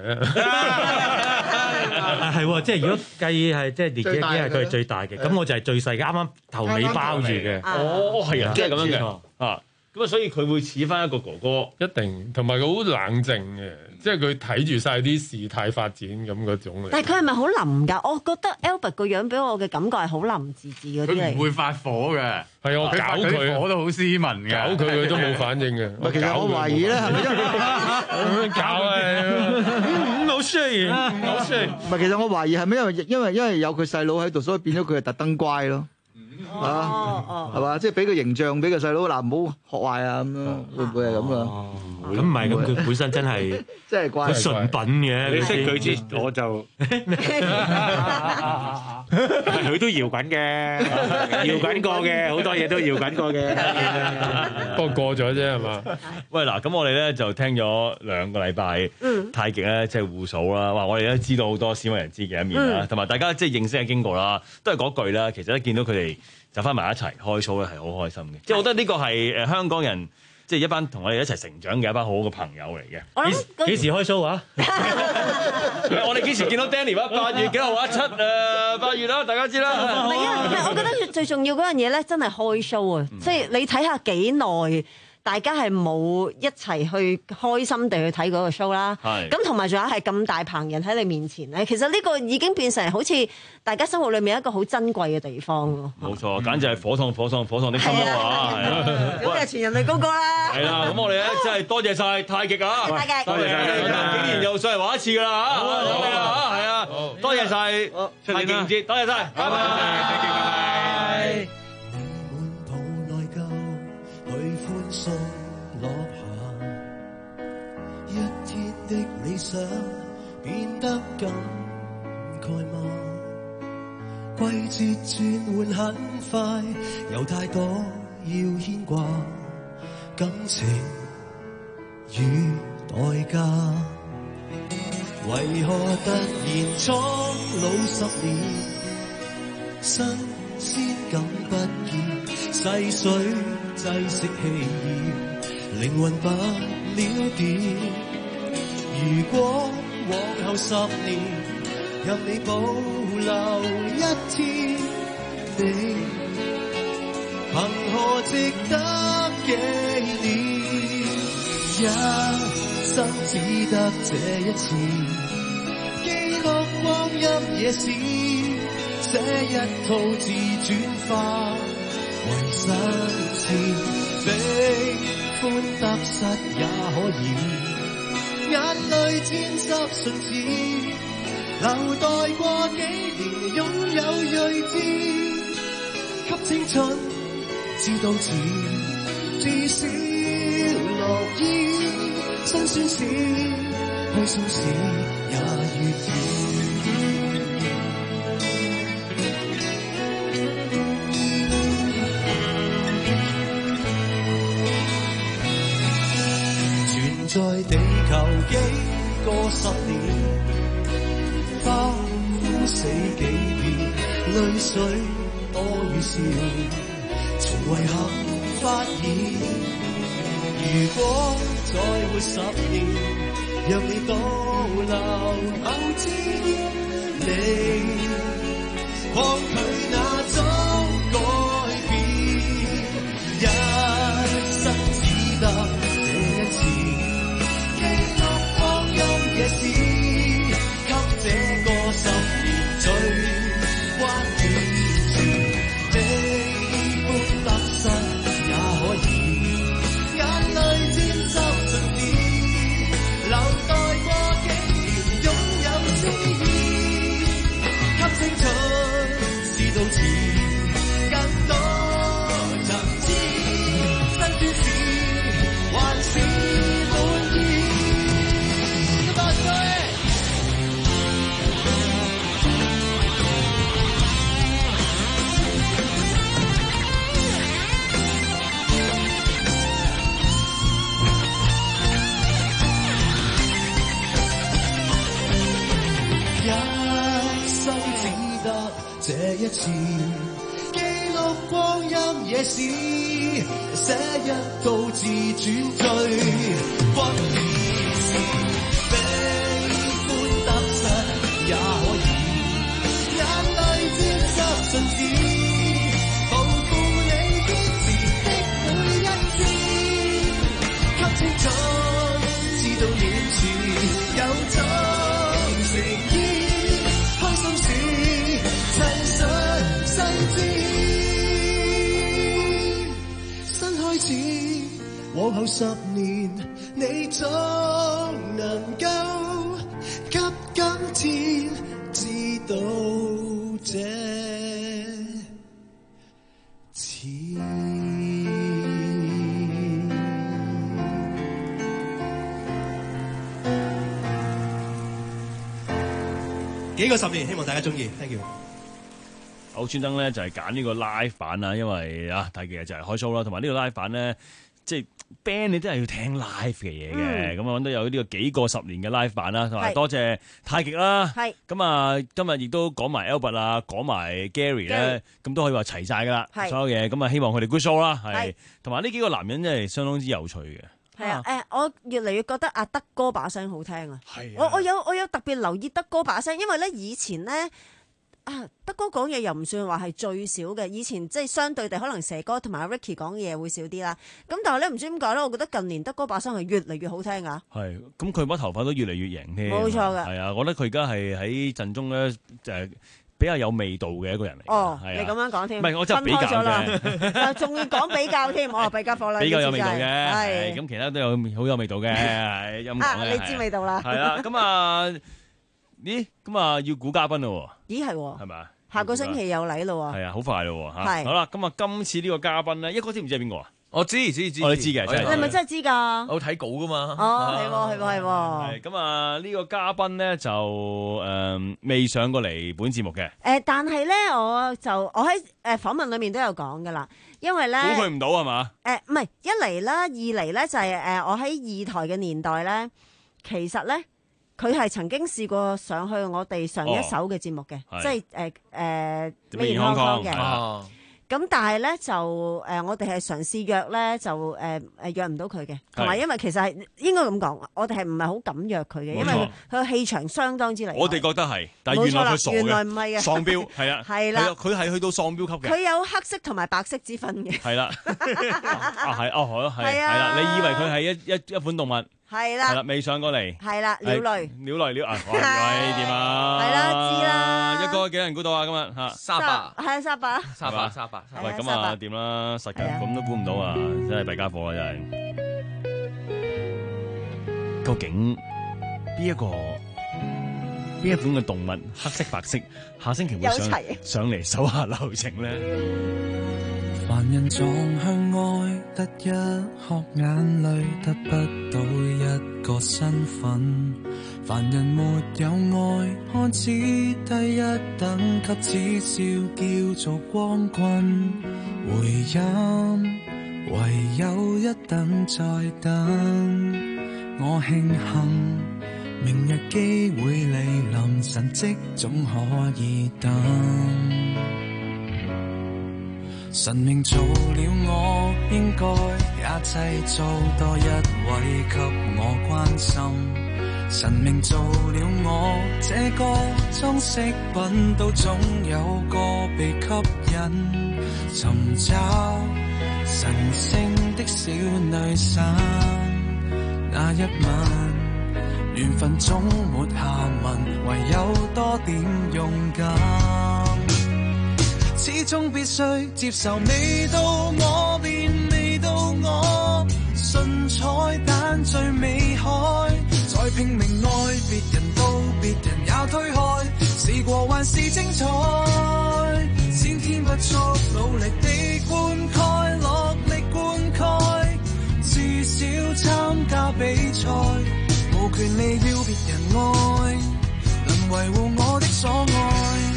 啊。 係喎，即係如果計係即係年紀係佢係最大嘅，咁我就係最細嘅，啱啱頭尾包住嘅。 哦，係啊，即係咁樣嘅啊。咁啊，所以佢會似翻一個哥哥， 一定，同埋佢好冷靜嘅，即係佢睇住晒啲事態發展咁嗰種嚟。 但係佢係咪好腍㗎？我覺得 Albert 個樣俾我嘅感覺係好腍滋滋嗰啲嚟。 佢唔會發火嘅，係啊， 我搞佢火都好斯文嘅， 搞佢佢都冇反應嘅。 其實我懷疑咧，係咪因為咁樣搞啊？ 好衰，好衰。 唔係，其實我懷疑係咪因為因為因為有佢細佬喺度，所以變咗佢係特登乖咯。啊，係嘛？即係俾個形象俾個細佬嗱，唔好學壞啊咁樣，會唔會係咁啊？ 咁唔係，咁佢本身真係真係乖， 佢純品嘅。 你識佢知，我就佢都搖滾嘅，搖滾過嘅，好多嘢都搖滾過嘅。 不過過咗啫係嘛？ 喂嗱，咁我哋咧就聽咗兩個禮拜太極咧，即係互數啦。哇！我哋都知道好多鮮為人知嘅一面啦，同埋大家即係認識嘅經過啦，都係嗰句啦。其實咧見到佢哋就翻埋一齊開 show 咧，係好開心嘅。即係我覺得呢個係誒香港人。即係一班同我哋一齊成長嘅一班好好嘅朋友嚟嘅。 幾幾時開 show 啊？ 我哋幾時見到 Danny 啊？八月幾號啊？七誒八月啦，大家知啦。 唔係啊，唔係，我覺得最重要嗰樣嘢咧，真係開 show 啊！即係你睇下幾耐。大家係冇一齊去開心地去睇嗰個 show 啦，咁同埋仲有係咁大棚人喺你面前咧，其實呢個已經變成好似大家生活裏面一個好珍貴嘅地方咯。 冇錯，簡直係火燙火燙火燙的心咯啊！ 咁就全人類高歌啦。 係啦，咁我哋咧真係多謝晒太極啊！ 太極， 多謝晒，幾年又上嚟玩一次㗎啦嚇！多謝啊，係啊，多謝晒太極唔節，多謝晒，拜拜，太極拜拜。 送落下，一天的理想變得感慨嗎？季節轉換很快，有太多要牽掛，感情與代價，為何突然蒼老十年，新鮮感不見，細水擠熄氣焰，靈魂不了電。如果往後十年，任你保留一天，你憑何值得紀念？一生只得這一次，記錄光陰野史，寫一套自轉化為實踐，悲歡得失也可以，眼淚沾濕信紙，留待過幾年擁有睿智，給青春知道字，至少樂意，辛酸事開心事也越甜。在地球幾個十年，花枯死幾遍，淚水多與笑，從遺憾發現。如果再活十年，讓你倒流後天，你抗拒那種改變，一生只得這一次。夜市，給這個十年最關鍵詞，悲歡得失也可以，眼淚沾濕盡紙，留待過幾年擁有詩意，給青前，記錄光陰野史，寫一道自傳最轟烈是悲歡得失也可以，眼淚沾濕信紙，抱負你堅持的每一天，給清楚知道面前有種誠意，開心時細想細緻，新開始往後十年，你總能夠給今天知道這次。 幾個十年，希望大家中意 ，thank you。 我專登咧就係揀呢個 live 版啦，因為啊，大嘅就係開 show 啦，同埋呢個 live 版咧，即係 band 你真係要聽 live 嘅嘢嘅，咁啊揾到有呢個幾個十年嘅 live 版啦，同埋多謝太極啦，咁啊今日亦都講埋 Albert 啊，講埋 Gary 咧，咁都可以話齊晒噶啦，所有嘢，咁啊希望佢哋 good show 啦，係，同埋呢幾個男人真係相當之有趣嘅。 係啊，誒，我越嚟越覺得阿德哥把聲好聽啊！我我有我有特別留意德哥把聲，因為咧以前咧啊，德哥講嘢又唔算話係最少嘅，以前即係相對地可能蛇哥同埋阿 Ricky 講嘢會少啲啦。咁但係咧唔知點解咧，我覺得近年德哥把聲係越嚟越好聽啊！ 係，咁佢把頭髮都越嚟越型添。 冇錯㗎。係啊，我覺得佢而家係喺陣中咧誒。比較有味道嘅一個人嚟。 哦， 係啊、 你咁樣講添， 唔係我真係比較嘅， 仲要講比較添，哦，比較火啦， 比較有味道嘅， 係咁其他都有好有味道嘅，係音樂嘅。 啊，你知味道啦。 係啦，咁啊，咦，咁啊要估嘉賓咯喎。 咦係喎。 係咪啊？ 下個星期有禮咯喎。 係啊，好快咯喎嚇。 係。 好啦，咁啊，今次呢個嘉賓咧，一哥知唔知係邊個啊？ 我知知知， 我哋知嘅，真係。 你係咪真係知㗎？ 我睇稿㗎嘛。 哦，係喎，係喎，係喎。 係咁啊！呢個嘉賓咧就誒未上過嚟本節目嘅。 誒，但係咧，我就我喺誒訪問裡面都有講㗎啦，因為咧估佢唔到係嘛？ 誒，唔係一嚟啦，二嚟咧就係誒我喺二台嘅年代咧，其實咧佢係曾經試過上去我哋上一手嘅節目嘅，即係誒誒美健康康嘅。咁但係咧就誒、呃，我哋係嘗試約咧，就誒誒、呃、約唔到佢嘅，同埋因為其實係應該咁講，我哋係唔係好敢約佢嘅，因為佢個氣場相當之厲害。 我哋覺得係，但係原來佢傻嘅， 原來唔係嘅， 喪標係啊，係啦，佢係去到喪標級嘅。 佢有黑色同埋白色之分嘅。 係啦，啊係哦，係係係啦，你以為佢係一一一款動物？ 係啦， 係啦，未上過嚟。 係啦，鳥類， 鳥類鳥啊，喂點啊？ 係啦，知啦。 一個幾人估到啊？今日嚇三百， 係啊，三百， 三百，三百。 喂，咁啊點啦？實嘅咁都估唔到啊！真係弊家伙啊！真係。究竟邊一個邊一款嘅動物黑色白色？下星期會上上嚟手下留情咧？ 凡人撞向愛，得一殼眼淚，得不到一個身份。凡人沒有愛，看似低一等級，只笑叫做光棍。回音唯有一等再等，我慶幸明日機會嚟臨，神蹟總可以等。神明做了我，應該也製造多一位給我關心。神明做了我，這個裝飾品都總有個被吸引。尋找神聖的小女生，那一晚緣分總沒下文，唯有多點勇敢。始終必須接受，未到我便未到我，信彩蛋最美開，再拼命愛別人到別人也推開，試過還是精彩，先天不足努力地灌溉，落力灌溉，至少參加比賽，無權利要別人愛，能維護我的所愛。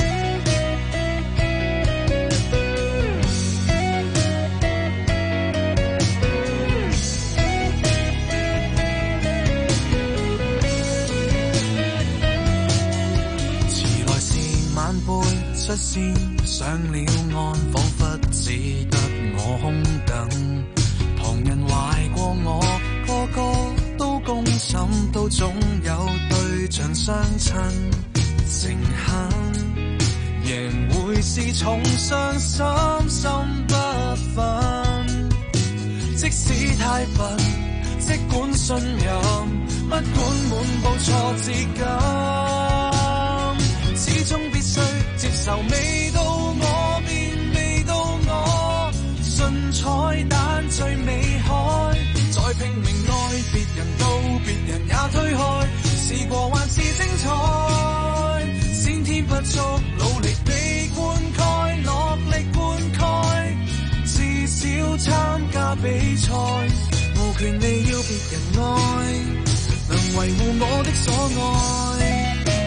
晚輩出線，上了岸，彷彿只得我空等。旁人懷過我，個個都公審，都總有對象相親。誠懇贏會是重傷，心心不忿。即使太笨，即管信任，不管滿布挫折感，始終必須接受未到我便未到我，信彩蛋最美開，再拼命愛別人到別人也推開，試過還是精彩，先天不足努力被灌溉，落力灌溉，至少參加比賽，無權利要別人愛，能維護我的所愛。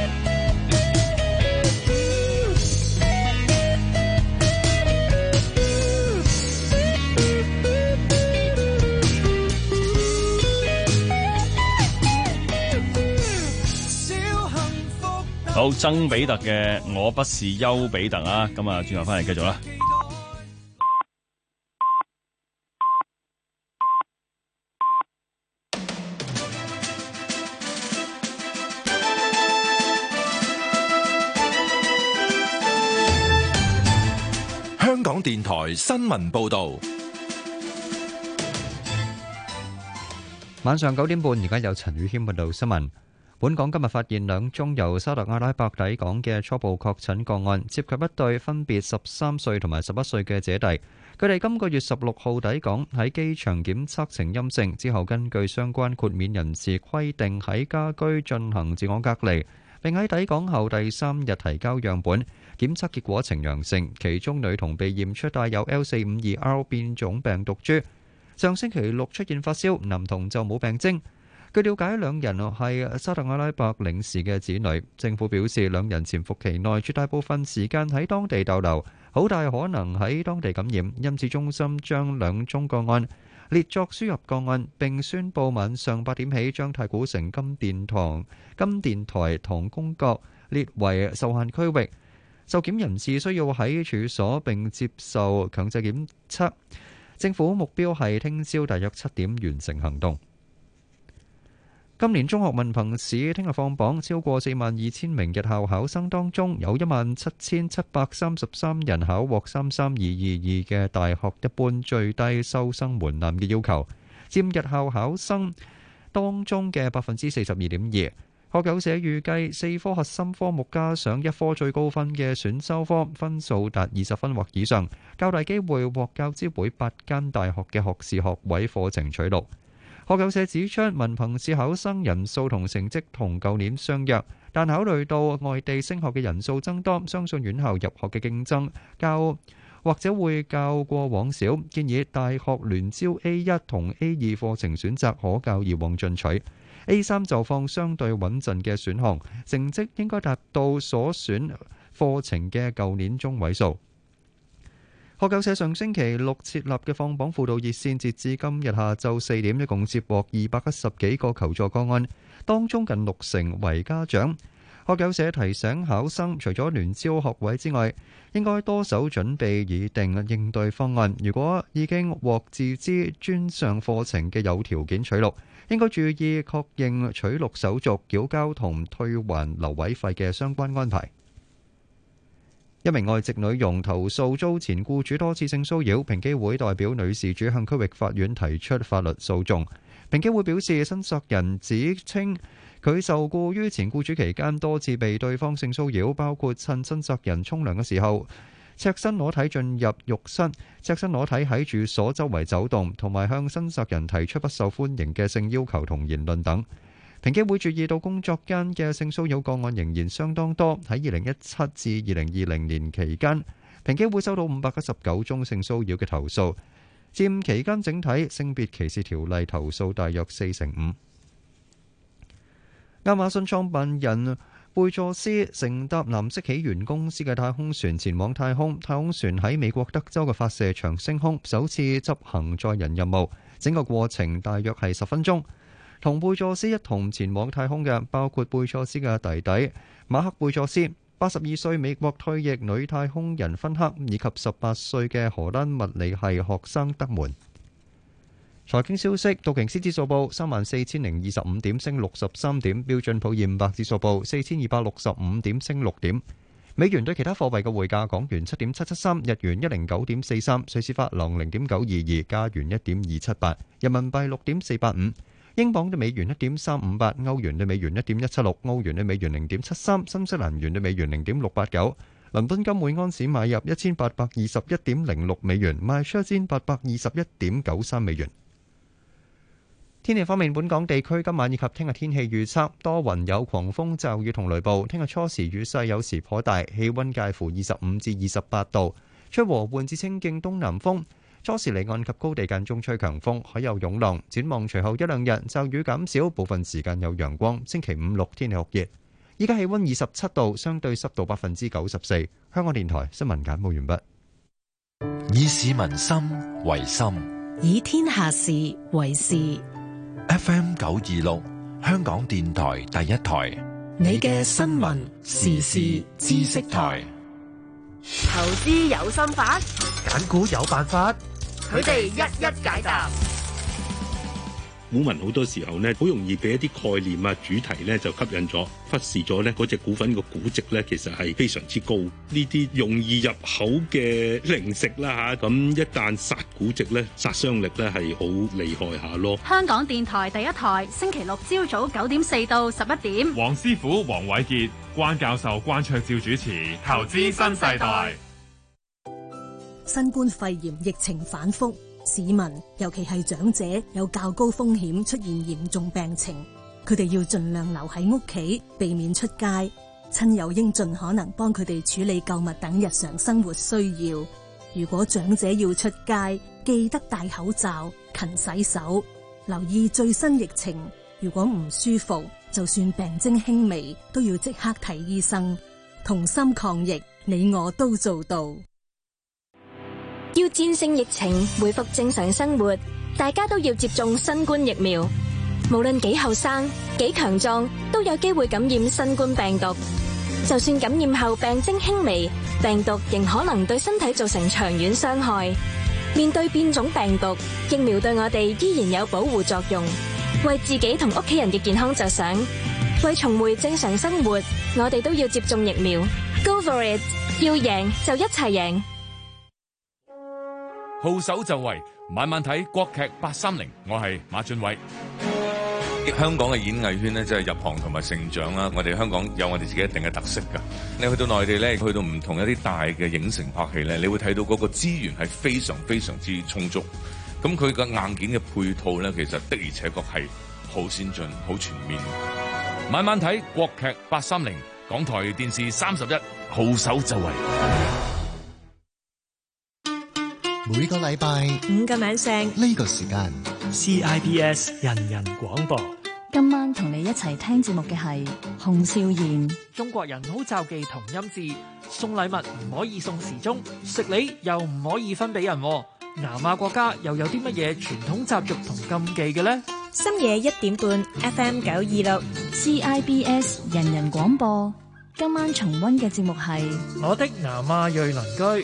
好，曾比特嘅我不是丘比特啊，咁啊轉頭翻嚟繼續啦。 香港電台新聞報導， 晚上九點半，而家有陳宇軒報道新聞。本港今日發現兩宗由沙特阿拉伯抵港嘅初步確診個案，涉及一對分別十三歲同埋十一歲嘅姐弟。佢哋今個月十六號抵港，喺機場檢測呈陰性，之後根據相關豁免人士規定喺家居進行自我隔離，並喺抵港後第三日提交樣本，檢測結果呈陽性。其中女童被驗出帶有 L 四五二 R 變種病毒株，上星期六出現發燒，男童就冇病徵。據了解，兩人係沙特阿拉伯領事嘅子女。政府表示，兩人潛伏期內絕大部分時間喺當地逗留，好大可能喺當地感染，因此中心將兩宗個案列作輸入個案，並宣布晚上八點起將太古城金殿堂、金殿台同宮閣列為受限區域，受檢人士需要喺處所並接受強制檢測。政府目標係聽朝大約七點完成行動。今年中學文憑試聽日放榜，超過四萬二千名日校考生當中，有一萬七千七百三十三人考獲三三二二二嘅大學一般最低收生門檻嘅要求，佔日校考生當中嘅百分之四十二點二。學友社預計四科核心科目加上一科最高分嘅選修科，分數達二十分或以上，較大機會獲教資會八間大學嘅學士學位課程取錄。學友社指出，文憑試考生人數同成績同舊年相若，但考慮到外地升學嘅人數增多，相信院校入學嘅競爭較或者會較過往少，建議大學聯招 A 一同 A 二課程選擇可較以往進取。A 三就放相對穩陣嘅選項，成績應該達到所選課程嘅舊年中位數。學友社上星期六設立嘅放榜輔導熱線，截至今日下晝四點，一共接獲二百一十幾個求助個案，當中近六成為家長。學友社提醒考生，除咗聯招學位之外，應該多手準備擬定應對方案。如果已經獲自資專上課程嘅有條件取錄，應該注意確認取錄手續、繳交同退還留位費嘅相關安排。一名外籍女傭投訴遭前僱主多次性騷擾，平機會代表女事主向區域法院提出法律訴訟。平機會表示，申索人指稱佢受僱於前僱主期間多次被對方性騷擾，包括趁申索人沖涼嘅時候赤身裸體進入浴室、赤身裸體喺住所周圍走動，同埋向申索人提出不受歡迎嘅性要求同言論等。平機會注意到工作間嘅性騷擾個案仍然相當多，喺二零一七至二零二零年期間，平機會收到五百一十九宗性騷擾嘅投訴，佔期間整體性別歧視條例投訴大約四成五。亞馬遜創辦人貝佐斯乘搭藍色起源公司嘅太空船前往太空，太空船喺美國德州嘅發射場升空，首次執行載人任務，整個過程大約係十分鐘。同貝佐斯一同前往太空嘅包括貝佐斯嘅弟弟馬克貝佐斯。 八十二歲美國退役女太空人芬克以及十八歲嘅荷蘭物理系學生德門。財經消息，道瓊斯指數報三萬四千零二十五點，升六十三點；標準普爾五百指數報四千二百六十五點，升六點。美元對其他貨幣嘅匯價：港元七點七七三，日元一零九點四三，瑞士法郎零點九二二，加元一點二七八，人民幣六點四八五。英鎊對美元一點三五八，歐元對美元一點一七六，澳元對美元零點七三，新西蘭元對美元零點六八九。倫敦金每安士買入一千八百二十一點零六美元，賣出一千八百二十一點九三美元。天氣方面，本港地區今晚以及聽日天氣預測多雲有狂風驟雨同雷暴，聽日初時雨勢有時頗大，氣溫介乎二十五至二十八度，吹和緩至清勁東南風。初時離岸及高地間中吹強風，海有湧浪。展望隨後一兩日驟雨減少，部分時間有陽光。星期五六天氣酷熱。依家氣溫二十七度，相對濕度百分之九十四。香港電台新聞簡報完畢。 以市民心為心， 以天下事為事。 F M 九二六，香港電台第一台， 你嘅新聞時事知識台。 投資有心法， 揀股有辦法， 佢哋一一解答。 股民好多時候呢，好容易俾一啲概念啊、主題呢就吸引咗，忽視咗呢嗰隻股份個估值呢，其實係非常之高。呢啲容易入口嘅零食啦嚇，咁一旦殺估值呢，殺傷力呢係好厲害下咯。 香港電台第一台，星期六朝早九點四到十一點， 黃師傅黃偉傑、關教授關卓照主持《投資新世代》。 新冠肺炎疫情反覆，市民尤其係長者有較高風險出現嚴重病情，佢哋要盡量留喺屋企，避免出街。親友應盡可能幫佢哋處理購物等日常生活需要。如果長者要出街，記得戴口罩、勤洗手，留意最新疫情。如果唔舒服，就算病徵輕微，都要即刻睇醫生。同心抗疫，你我都做到。 要戰勝疫情，恢復正常生活，大家都要接種新冠疫苗。無論幾後生、幾強壯，都有機會感染新冠病毒。就算感染後病徵輕微，病毒仍可能對身體造成長遠傷害。面對變種病毒，疫苗對我哋依然有保護作用。為自己同屋企人嘅健康着想，為重回正常生活，我哋都要接種疫苗。Go for it！ 要贏就一齊贏。 號手就位，晚晚睇國劇八三零，我係馬俊偉。 香港嘅演藝圈咧，即係入行同埋成長啦。我哋香港有我哋自己一定嘅特色㗎。你去到內地咧，去到唔同一啲大嘅影城拍戲咧，你會睇到嗰個資源係非常非常之充足。咁佢個硬件嘅配套咧，其實的而且確係好先進、好全面。晚晚睇國劇八三零，港台電視三十一，號手就位。 每個禮拜五個晚上呢個時間 C I B S 人人廣播。 今晚同你一齊聽節目嘅係洪少賢。 中國人好罩忌同音字，送禮物唔可以送時鐘，食梨又唔可以分俾人。南亞國家又有啲乜嘢傳統習俗同禁忌嘅呢？ 深夜一點半 F M 九二六 C I B S 人人廣播。今晚重溫嘅節目係我的南亞裔鄰居。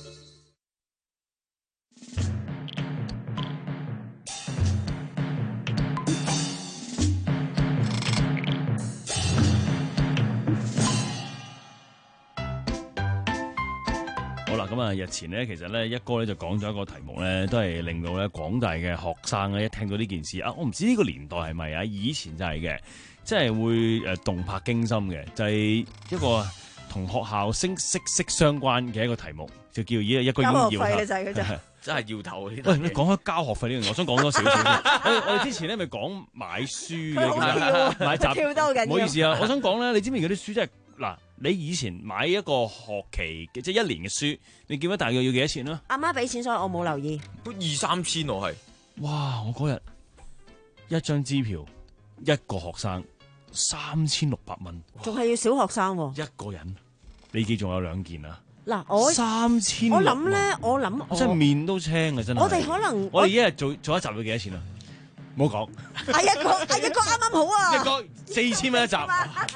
好啦，咁啊，日前咧，其實咧，一哥咧就講咗一個題目咧，都係令到咧廣大嘅學生咧一聽到呢件事啊，我唔知呢個年代係咪啊，以前就係嘅，即係會誒動魄驚心嘅，就係、是、一個同學校息息息相關嘅一個題目，就叫一一個要搖頭， 真係搖頭。喂， 你講開交學費呢樣，我想講多少少先。我我哋之前咧咪講買書嘅，買雜，唔好意思啊，我想講咧，你知唔知嗰啲書真係嗱？你以前買一個學期嘅即係一年嘅書，你記得大概要幾多錢啊？ 阿媽俾錢，所以我冇留意。 都二三千我係。 哇！我嗰日一張支票，一個學生三千六百蚊， 仲係要小學生喎、啊。 一個人，你記仲有兩件啊？ 嗱，我三千， 我諗咧，我諗我真係面都青啊！真係。 我哋可能我哋一日做做一集要幾多錢啊？ 唔好講。 阿一哥，阿一哥啱啱好啊！ 一哥四千蚊一集，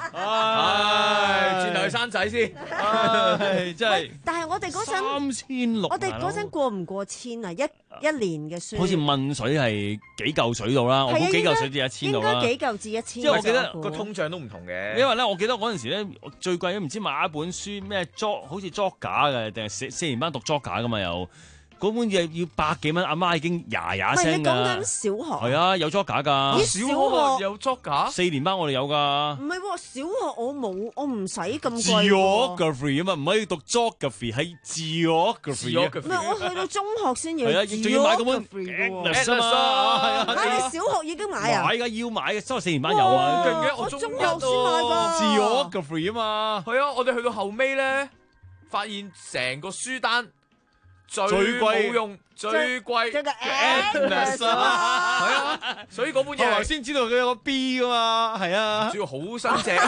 唉，轉頭去生仔先， 唉，真係。 但係我哋嗰陣三千六， 我哋嗰陣過唔過千啊？一一年嘅書， 好似問水係幾嚿水到啦，我估幾嚿水至一千到啦。 應該幾嚿至一千。 即係我記得個通脹都唔同嘅。 因為咧，我記得嗰陣時咧，最貴都唔知買一本書咩作，好似作假嘅，定係四四年班讀作假噶嘛又。嗰本嘢要百幾蚊，阿媽已經呀呀聲㗎。 唔係你講緊小學？ 係啊，有作假㗎。 小學有作假？ 四年班我哋有㗎。 唔係喎，小學我冇，我唔使咁貴。 Geography 啊嘛，唔可以讀 geography，係 geography。 唔係，我去到中學先要。 係啊，仲要買嗰本 Atlas 啊嘛。係啊， 嚇你小學已經買啊？ 買㗎，要買嘅，所以四年班有啊。 我中學先買㗎。 Geography 啊嘛。 係啊，我哋去到後尾咧，發現成個書單。最貴冇用、最貴嘅 Atlas 啊，係啊，所以嗰本嘢後來先知道佢有個 B 噶嘛，係啊， 主要好新隻。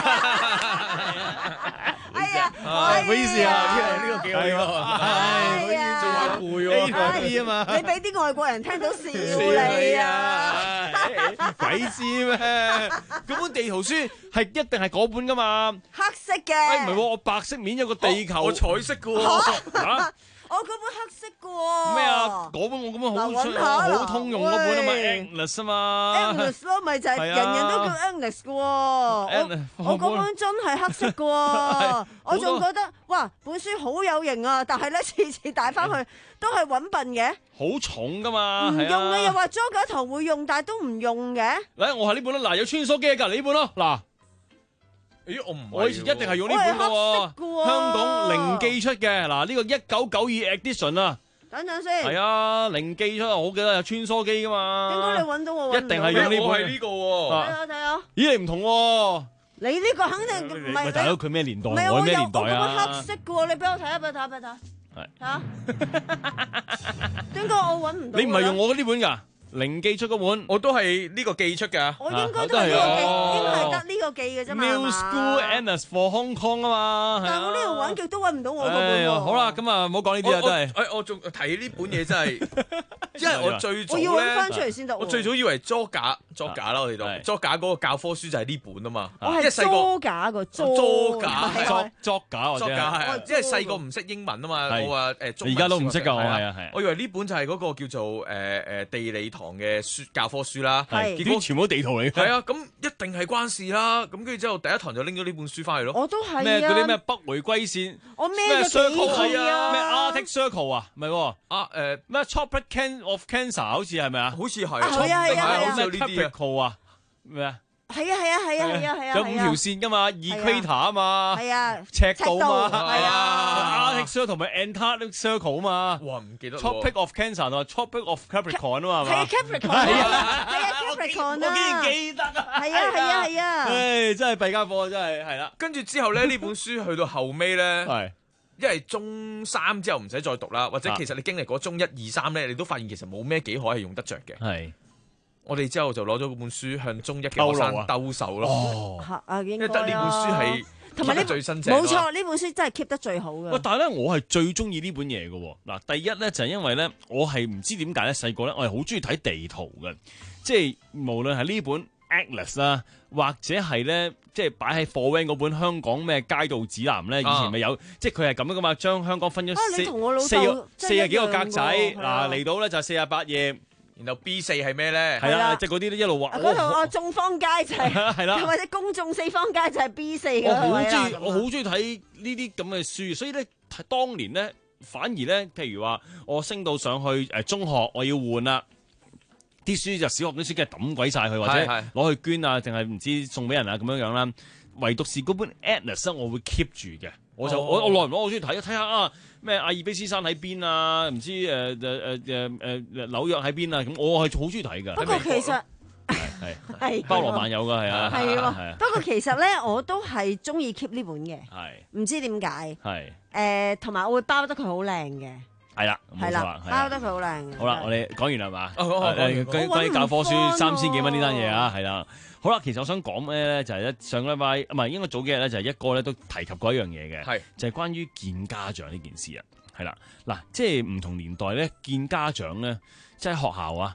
哎呀， 唔好意思啊，呢個幾好呢個， 係啊， 仲係攰喎 ，B 啊嘛， 你俾啲外國人聽到笑你啊， 鬼知咩？嗰本地圖書係一定係嗰本噶嘛， 黑色嘅， 哎唔係喎，我白色面有個地球， 我彩色嘅喎。 我嗰本黑色嘅喎。 咩啊？嗰本我咁樣好好通用嗰本啊嘛 ，Atlas 啊嘛 ，Atlas 咯，咪就係人人都叫 Atlas 嘅喎。我我嗰本真係黑色嘅喎，我仲覺得哇本書好有型啊！但係咧次次帶翻去都係揾笨嘅。 好重噶嘛， 唔用嘅又話裝假堂會用，但係都唔用嘅。 嚟，我係呢本啦，嗱有穿梭機喺隔離呢本咯，嗱。 咦，我唔， 我以前一定係用呢本嘅喎，香港零記出嘅，嗱呢個一九九二 edition 啊， 等陣先， 係啊，零記出，我記得有穿梭機噶嘛， 點解你揾到我？ 一定係用呢本， 我係呢個喎， 睇下睇下， 咦你唔同喎， 你呢個肯定唔係， 大佬佢咩年代， 我咩年代啊？ 我黑色嘅喎，你俾我睇下，俾我睇下，俾我睇下，係嚇，點解我揾唔到？ 你唔係用我呢本㗎？零記出嗰本， 我都係呢個記出㗎。 我應該都係呢個記，應該係得呢個記嘅啫嘛。 New School Atlas for Hong Kong 啊嘛。 但係我呢度揾極都揾唔到我嗰本喎。 好啦，咁啊唔好講呢啲啊，真係。 誒，我仲睇呢本嘢真係，因為我最早咧， 我要揾翻出嚟先得。 我最早以為作假作假啦，我哋都作假嗰個教科書就係呢本啊嘛。 我係作假個作假， 作作假作假係，因為細個唔識英文啊嘛。我話誒中文， 而家都唔識㗎，我係啊係。 我以為呢本就係嗰個叫做誒誒地理堂嘅書教科書啦， 結果全部都地圖嚟嘅。 係啊，咁一定係關事啦。咁跟住之後，第一堂就拎咗呢本書翻去咯。 我都係咩嗰啲咩北回歸線， 我孭咗幾次啊？ 咩 Arctic Circle 啊？唔係喎， 啊誒咩 Tropic Can of Cancer 好似係咪啊？ 好似係， 係啊係啊係啊， 好似有呢啲啊。咩啊？ 係啊係啊係啊係啊係啊！ 有五條線噶嘛 ，Equator 啊嘛， 係啊， 赤道啊嘛， 係啊 ，Arctic Circle 同埋 Antarctic Circle 啊嘛， 哇唔記得 Tropic of Cancer 同埋 Tropic of Capricorn 啊嘛， 係啊 Capricorn 係啊係啊 Capricorn 啊， 我竟然記得啊， 係啊係啊係啊， 唉真係弊家伙真係係啦， 跟住之後咧呢本書去到後尾咧， 係因為中三之後唔使再讀啦，或者其實你經歷過中一二三咧，你都發現其實冇咩幾可係用得着嘅， 係。 我哋之後就攞咗嗰本書向中一嘅學生兜售咯。 哦，啊，應該得呢本書係同埋呢最新淨。 冇錯，呢本書真係 keep 得最好嘅。 喂，但係咧，我係最中意呢本嘢嘅。嗱，第一咧就係因為咧，我係唔知點解咧，細個咧我係好中意睇地圖嘅，即係無論係呢本 Atlas 啦，或者係咧，即係擺喺貨 van 嗰本香港咩街道指南咧，以前咪有，即係佢係咁樣噶嘛，將香港分咗四四四廿幾個格仔，嗱嚟到咧就四廿八頁。 然後 B 四係咩咧？ 係啦，即係嗰啲一路話嗰度啊，眾坊街就係係啦，或者公眾四方街就係 B 四嘅。 我好中意，我好中意睇呢啲咁嘅書，所以咧當年咧反而咧，譬如話我升到上去誒中學，我要換啦，啲書就小學啲書梗係抌鬼晒佢，或者攞去捐啊，定係唔知送俾人啊咁樣樣啦。唯獨是嗰本 Atlas 我會 keep 住嘅，我就、哦、我我耐唔耐我中意睇一睇下啊咩阿爾卑斯山喺邊啊，唔知誒誒誒誒誒紐約喺邊啊，咁我係好中意睇㗎。 不過其實係係包羅萬有㗎，係啊係喎。不過其實咧我都係中意 keep 呢本嘅， 係唔知點解係誒，同埋我會包得佢好靚嘅。 係啦， 係啦，包得佢好靚。 好啦，我哋講完啦嘛？ 誒， 關關於教科書三千幾蚊呢單嘢啊，係啦。好啦，其實我想講咩咧，就係一上個禮拜唔係應該早幾日咧，就係一哥咧都提及過一樣嘢嘅，係就係關於見家長呢件事啊。係啦，嗱，即係唔同年代咧見家長咧，即係學校啊，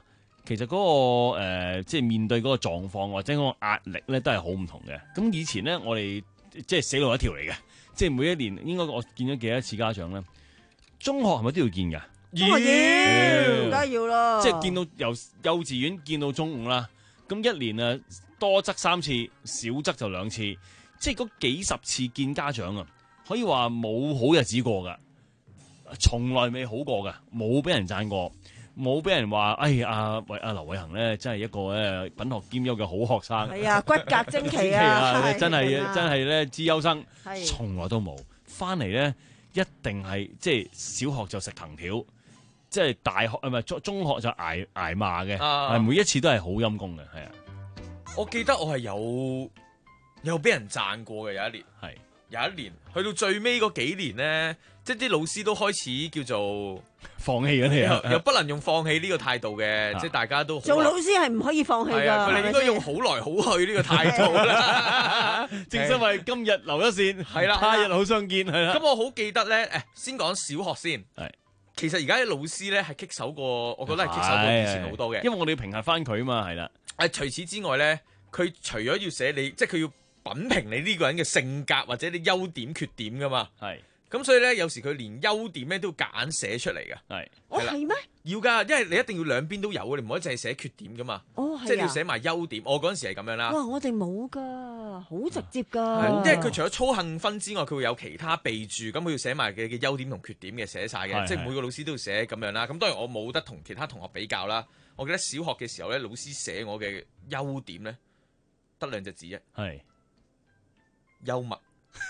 其實嗰、嗰個、呃、即係面對嗰個狀況或者嗰個壓力咧，都係好唔同嘅。咁以前咧，我哋即係死路一條嚟嘅，即係每一年應該我見咗幾多次家長咧。中學係咪都要見㗎？ 中學要，梗係要啦。 即係見到由幼稚園見到中五啦，咁一年啊多則三次，少則就兩次，即係嗰幾十次見家長啊，可以話冇好日子過㗎，從來未好過㗎，冇俾人讚過。冇俾人話，哎呀，喂，阿劉偉恒咧，真係一個咧品學兼優嘅好學生。 係啊，骨骼精奇啊， 真係真係咧資優生， 係從來都冇。翻嚟咧，一定係即係小學就食藤條，即係大學啊唔係中中學就捱捱罵嘅， 啊、 每一次都係好陰功嘅，係啊。 我記得我係有有俾人讚過嘅，有一年係有一年去到最尾嗰幾年咧，即係啲老師都開始叫做。 放棄咗你啊！ 又不能用放棄呢個態度嘅，即係大家都做老師係唔可以放棄㗎。 佢哋應該用好來好去呢個態度啦。 正因為今日留一線， 係啦， 他日好相見，係啦。 咁我好記得咧，誒，先講小學先。 係， 其實而家啲老師咧係棘手過，我覺得係棘手過以前好多嘅。 因為我哋要評核翻佢嘛，係啦。 誒，除此之外咧，佢除咗要寫你，即係佢要品評你呢個人嘅性格或者啲優點缺點㗎嘛。 係。 咁所以咧，有時佢連優點咧都要夾硬寫出嚟嘅。 係， 哦係咩？ 要㗎，因為你一定要兩邊都有嘅，你唔可以淨係寫缺點噶嘛。 哦，係啊。 即係你要寫埋優點。我嗰陣時係咁樣啦。 哇！我哋冇㗎，好直接㗎。 因為佢除咗操行分之外，佢會有其他備註，咁佢要寫埋嘅嘅優點同缺點嘅寫晒嘅，即係每個老師都要寫咁樣啦。咁當然我冇得同其他同學比較啦。我記得小學嘅時候咧，老師寫我嘅優點咧，得兩隻字啫。 係幽默。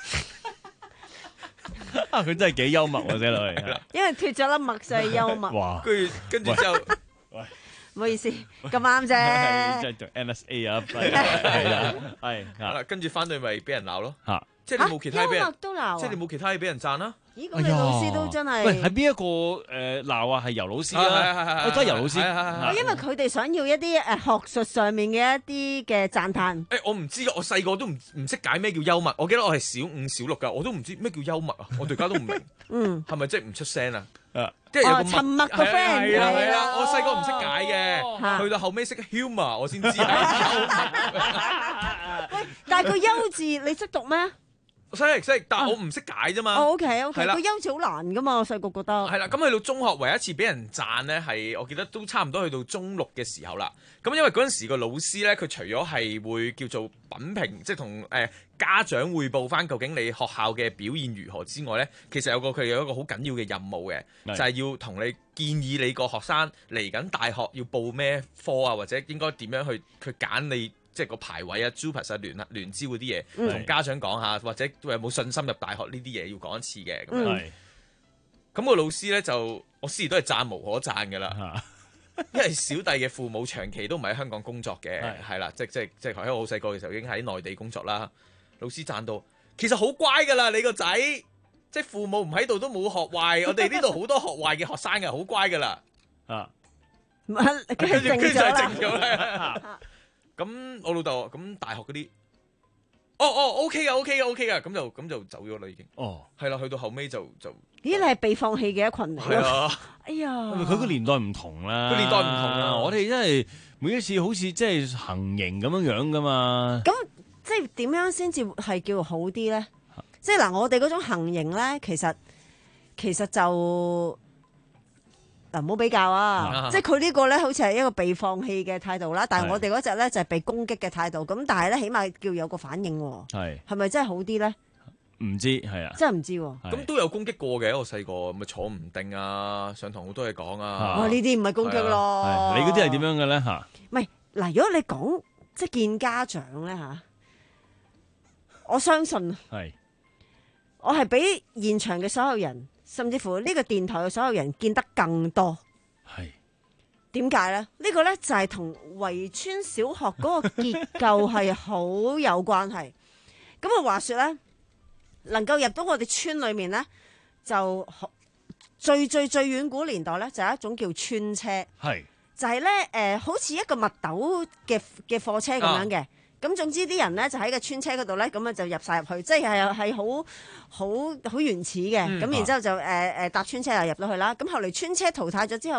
啊！佢真係幾幽默喎，寫落去。 因為脫咗粒墨所以幽默。 哇！ 跟住跟住之後， 喂， 唔好意思，咁啱啫。 即係做 N S A 啊，係啦，係。 嗱，跟住翻去咪俾人鬧咯。 嚇！ 即係你冇其他嘢俾人， 都鬧。 即係你冇其他嘢俾人讚啦。 咦？咁你老師都真係。 喂，係邊一個誒鬧啊？係游老師啊？我都係游老師。 因為佢哋想要一啲誒學術上面嘅一啲嘅讚歎。 誒，我唔知，我細個都唔唔識解咩叫幽默。我記得我係小五小六㗎，我都唔知咩叫幽默啊！我到而家都唔明。 嗯。 係咪即係唔出聲啊？ 啊！ 即係有個沉默個 friend。 係啦係啦，我細個唔識解嘅，去到後尾識 humour，我先知係幽默。 喂，但係個優字你識讀咩？ 識識，但係我唔識解啫嘛。 哦，OK OK， 係啦， 個優字好難噶嘛，我細個覺得。 係啦，咁去到中學，唯一一次俾人讚咧，係我記得都差唔多去到中六嘅時候啦。咁因為嗰陣時個老師咧，佢除咗係會叫做品評，即係同誒家長匯報翻究竟你學校嘅表現如何之外咧，其實有個佢有一個好緊要嘅任務嘅，就係要同你建議你個學生嚟緊大學要報咩科啊，或者應該點樣去去揀你。即係個排位啊、JUPAS 啊、聯聯招嗰啲嘢，同、嗯、家長講下，或者有冇信心入大學呢啲嘢要講一次嘅咁樣。咁、嗯、個老師咧就我時時都係讚無可讚㗎啦，因為小弟嘅父母長期都唔係喺香港工作嘅，係啦，即即即喺我好細個嘅時候已經喺內地工作啦。老師讚到其實好乖㗎啦，你個仔即係父母唔喺度都冇學壞，我哋呢度好多學壞嘅學生嘅，好乖㗎啦。啊， 跟住跟住就靜咗啦。咁我老豆咁大學嗰啲，哦哦 OK 噶 OK 噶 OK 噶，咁就咁就走咗啦已經。哦，係啦，去到後尾就就， 咦？你係被放棄嘅一群嚟。係啊。哎呀， 佢個年代唔同啦， 個年代唔同啊！ 我哋真係每一次好似即係行刑咁樣樣噶嘛。 咁即係點樣先至係叫好啲咧？即係嗱，我哋嗰種行刑咧，其實其實就。嗱，唔好比較啊！即係佢呢個咧，好似係一個被放棄嘅態度啦。但係我哋嗰隻咧就係被攻擊嘅態度。咁但係咧，起碼叫有個反應。係係咪真係好啲咧？ 唔知係啊， 真係唔知。 咁都有攻擊過嘅。我細個咪坐唔定啊，上堂好多嘢講啊。 哇！呢啲唔係攻擊咯。 你嗰啲係點樣嘅咧？吓， 唔係嗱，如果你講即係見家長咧吓，我相信係我係比現場嘅所有人。甚至乎呢個電台嘅所有人見得更多，係點解咧？呢、呢個咧就係同圍村小學嗰個結構係好有關係。咁啊，話說咧，能夠入到我哋村裏面咧，就最最最遠古年代咧，就係一種叫村車，係就係咧誒，好似一個密斗嘅嘅貨車咁樣嘅。啊咁總之啲人咧就喺個村車嗰度咧，咁啊就入晒入去，即係係係好好好原始嘅。咁、嗯、然之後就誒誒、呃、搭村車又入到去啦。咁後嚟村車淘汰咗之後咧，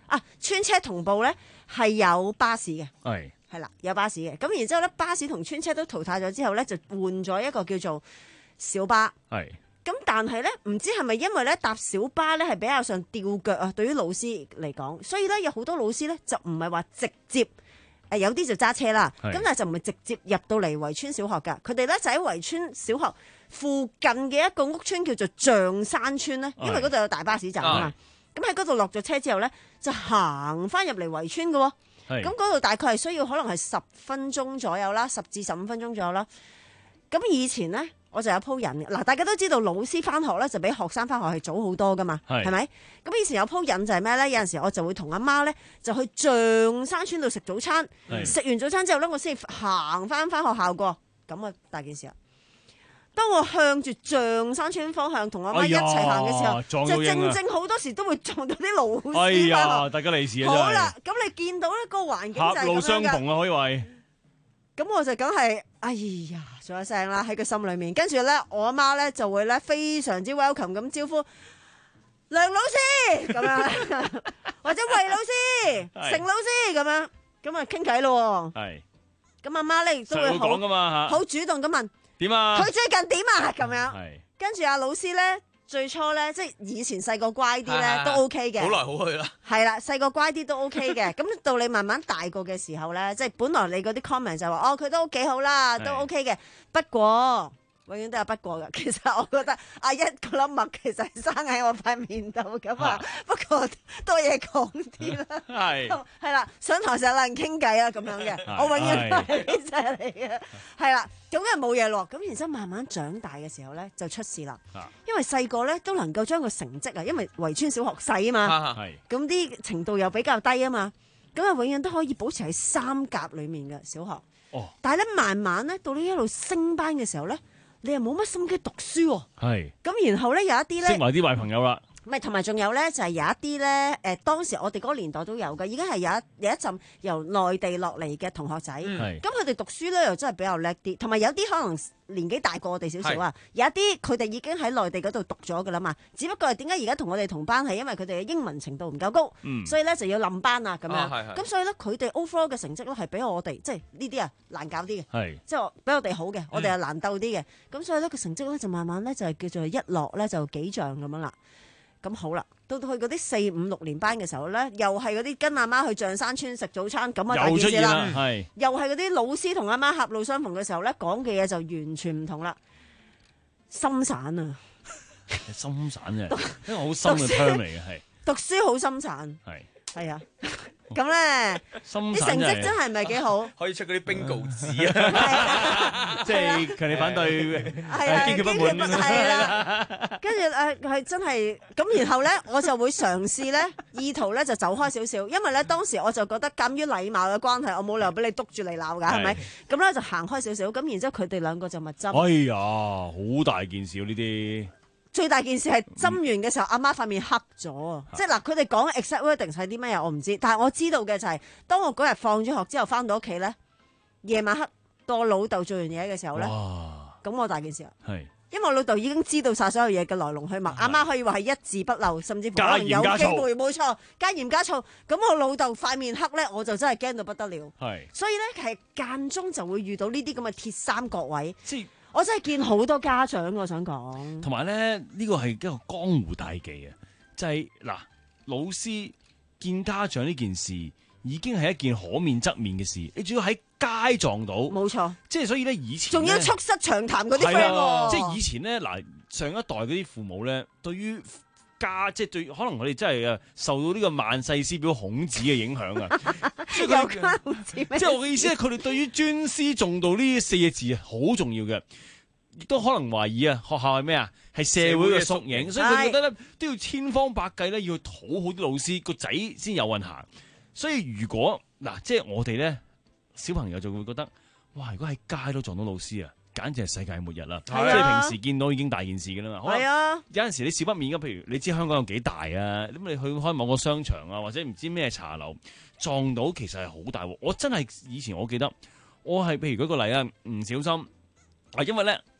啊，村車同步咧係有巴士嘅， 係係啦，有巴士嘅。咁然之後咧，巴士同村車都淘汰咗之後咧，就換咗一個叫做小巴。 係。 咁但係咧，唔知係咪因為咧搭小巴咧係比較上吊腳啊？對於老師嚟講，所以咧有好多老師咧就唔係話直接誒，有啲就揸車啦。咁但係就唔係直接入到嚟圍村小學㗎。佢哋咧就喺圍村小學附近嘅一個屋村叫做象山村咧，因為嗰度有大巴士站啊嘛。咁喺嗰度落咗車之後咧，就行翻入嚟圍村嘅喎。咁嗰度大概係需要可能係十分鐘左右啦，十至十五分鐘左右啦。咁以前咧。我就有鋪引嗱，大家都知道老師翻學咧就比學生翻學係早好多噶嘛，係咪？咁以前有鋪引就係咩咧？有陣時我就會同阿媽咧就去象山村度食早餐，食完早餐之後咧我先行翻翻學校過，咁啊大件事啦。當我向住象山村方向同阿媽一齊行嘅時候，哎、就正正好多時都會撞到啲老師。 哎呀，大家利是啊！ 好啦，咁你見到咧個環境就係咁樣㗎。狹路相逢啊，可以話。咁我就梗係，哎呀，咗一聲啦喺個心裏面，跟住咧我阿媽咧就會咧非常之 welcome 咁招呼梁老師咁樣，或者魏老師、成老師咁樣，咁啊傾偈咯。係，咁阿媽咧亦都會好好主動咁問點啊，佢最近點啊咁樣。係，跟住阿老師咧。最初咧，即係以前細個乖啲咧都 OK 嘅， 好來好去啦。 係啦，細個乖啲都 OK 嘅。咁到你慢慢大個嘅時候咧，即係本來你嗰啲 comment 就話哦，佢都幾好啦，都 OK 嘅。不過永遠都有不過嘅。其實我覺得阿一個粒麥其實係生喺我塊面度咁啊。不過多嘢講啲啦，係係啦，上堂成日有人傾偈啊咁樣嘅。我永遠都係呢隻嚟嘅，係啦。咁梗係冇嘢落，咁然之後慢慢長大嘅時候咧就出事啦。因為細個咧都能夠將個成績啊，因為圍村小學細啊嘛，咁啲程度又比較低啊嘛，咁啊永遠都可以保持喺三甲裡面嘅小學。哦，但係咧慢慢咧到你一路升班嘅時候咧，你又冇乜心機讀書喎。係。咁然後咧有一啲咧識埋啲壞朋友啦。 唔係，同埋仲有咧，就係、是、有一啲咧，誒當時我哋嗰個年代都有嘅，已經係有一有一陣由內地落嚟嘅同學仔，咁佢哋讀書咧又真係比較叻啲，同埋有啲可能年紀大過我哋少少啊，有一啲佢哋已經喺內地嗰度讀咗㗎啦嘛，只不過係點解而家同我哋同班係因為佢哋嘅英文程度唔夠高，嗯、所以咧就要冧班啊咁樣，咁、哦、所以咧佢哋 overall 嘅成績咧係比我哋即係呢啲啊難搞啲嘅，即係比我哋好嘅，我哋係難鬥啲嘅，咁、嗯、所以咧個成績咧就慢慢咧就係叫做一落咧就幾丈咁樣啦。咁好啦，到到去嗰啲四五六年班嘅時候咧，又係嗰啲跟阿媽去象山村食早餐，咁啊大件事啦，係又係嗰啲老師同阿媽狹路相逢嘅時候咧，講嘅嘢就完全唔同啦，心散啊， 心散嘅，因為好深嘅 term 嚟嘅係， 讀書好心散，係係啊。咁咧，啲成績真係唔係幾好， 可以出嗰啲 bingo 紙啊， 即係強烈反對，堅決不滿， 係啦。跟住誒係真係咁，然後咧我就會嘗試咧，意圖咧就走開少少，因為咧當時我就覺得鑑於禮貌嘅關係，我冇理由俾你督住嚟鬧㗎，係咪？咁咧就行開少少，咁然之後佢哋兩個就密針。 哎呀，好大件事呢啲。 最大件事係針完嘅時候，阿媽塊面黑咗啊！即係嗱，佢哋講 exact wording 係啲乜嘢，我唔知。但係我知道嘅就係、是，當我嗰日放咗學之後翻到屋企咧，夜晚黑當我老豆做完嘢嘅時候咧，咁我大件事啊！係，因為我老豆已經知道晒所有嘢嘅來龍去脈，阿媽可以話係一字不漏，甚至乎可能有機會冇錯，加鹽加醋。咁我老豆塊面黑咧，我就真係驚到不得了。係，所以咧係間中就會遇到呢啲咁嘅鐵三角位。我真係見好多家長，我想講。 同埋咧，呢個係一個江湖大忌啊！就係、是、嗱，老師見家長呢件事已經係一件可免則免嘅事，你仲要喺街撞到，冇錯。即係所以咧，以前仲要促膝長談嗰啲 friend 喎。即係以前咧，嗱上一代嗰啲父母咧，對於家即係對，可能我哋真係啊受到呢個萬世師表孔子嘅影響啊。有關孔子咩？即係我嘅意思係，佢哋對於尊師重道呢四個字好重要嘅。亦都可能懷疑啊，學校係咩啊？係社會嘅縮影，所以佢覺得咧都要千方百計咧，要去討好啲老師個仔先有運行。所以如果嗱，即係我哋咧小朋友就會覺得，哇！如果喺街都撞到老師啊，簡直係世界末日啦！啊、即係平時見到已經大件事㗎啦嘛。係啊，有陣時你少不免嘅，譬如你知香港有幾大啊？咁你去開某個商場啊，或者唔知咩茶樓撞到，其實係好大鑊。我真係以前我記得，我係譬如舉個例啊，唔小心啊，因為咧。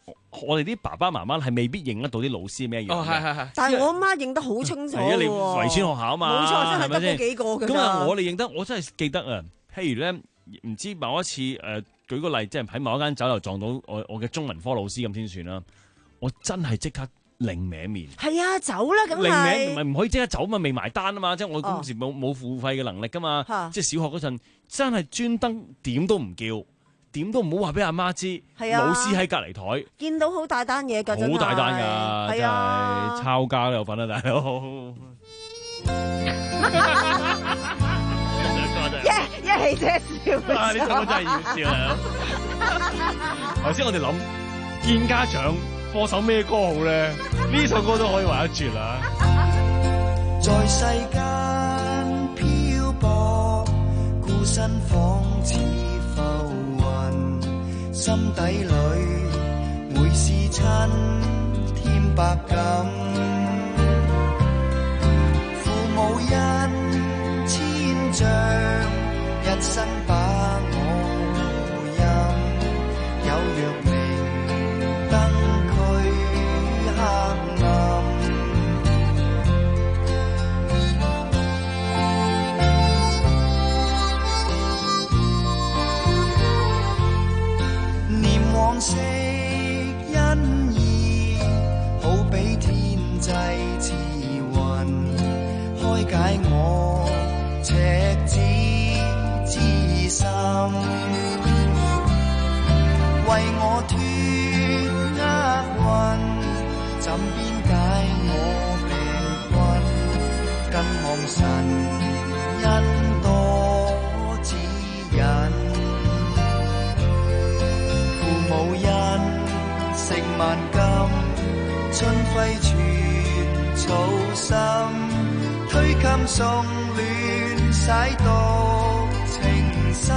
我哋啲爸爸媽媽係未必認得到啲老師咩樣。 哦，係係係。 但係我阿媽認得好清楚喎。 係啊，你圍村學校啊嘛， 冇錯，真係得嗰幾個㗎。 咁啊，我哋認得，我真係記得啊。譬如咧，唔知某一次誒、呃，舉個例，即係喺某一間酒樓撞到我我嘅中文科老師咁先算啦。我真係即刻另歪面。係啊，走啦咁係。 另歪唔係唔可以即刻走嘛，未埋單啊嘛，即係我嗰時冇冇付費嘅能力噶嘛。 哦、 即係小學嗰陣，真係專登點都唔叫。點都唔好話俾阿媽知，老師喺隔離台， 見到好大單嘢㗎， 好大單㗎，真係抄家都有份啊，大佬！ 一一起姐笑， 啊！呢首歌真係要笑啊！頭先我哋諗見家長播首咩歌好咧？呢首歌都可以話一絕啦！ 在世間漂泊，孤身仿似浮心底裏每是親添百感，父母恩千丈，一生把我護蔭，有若明燈驅黑暗。往昔恩義，好比天際慈雲，開解我赤子之心，為我脫厄運，枕邊解我病困，更望神恩多指引。無人食萬金，春暉全草心，推襟送暖，洗獨情深，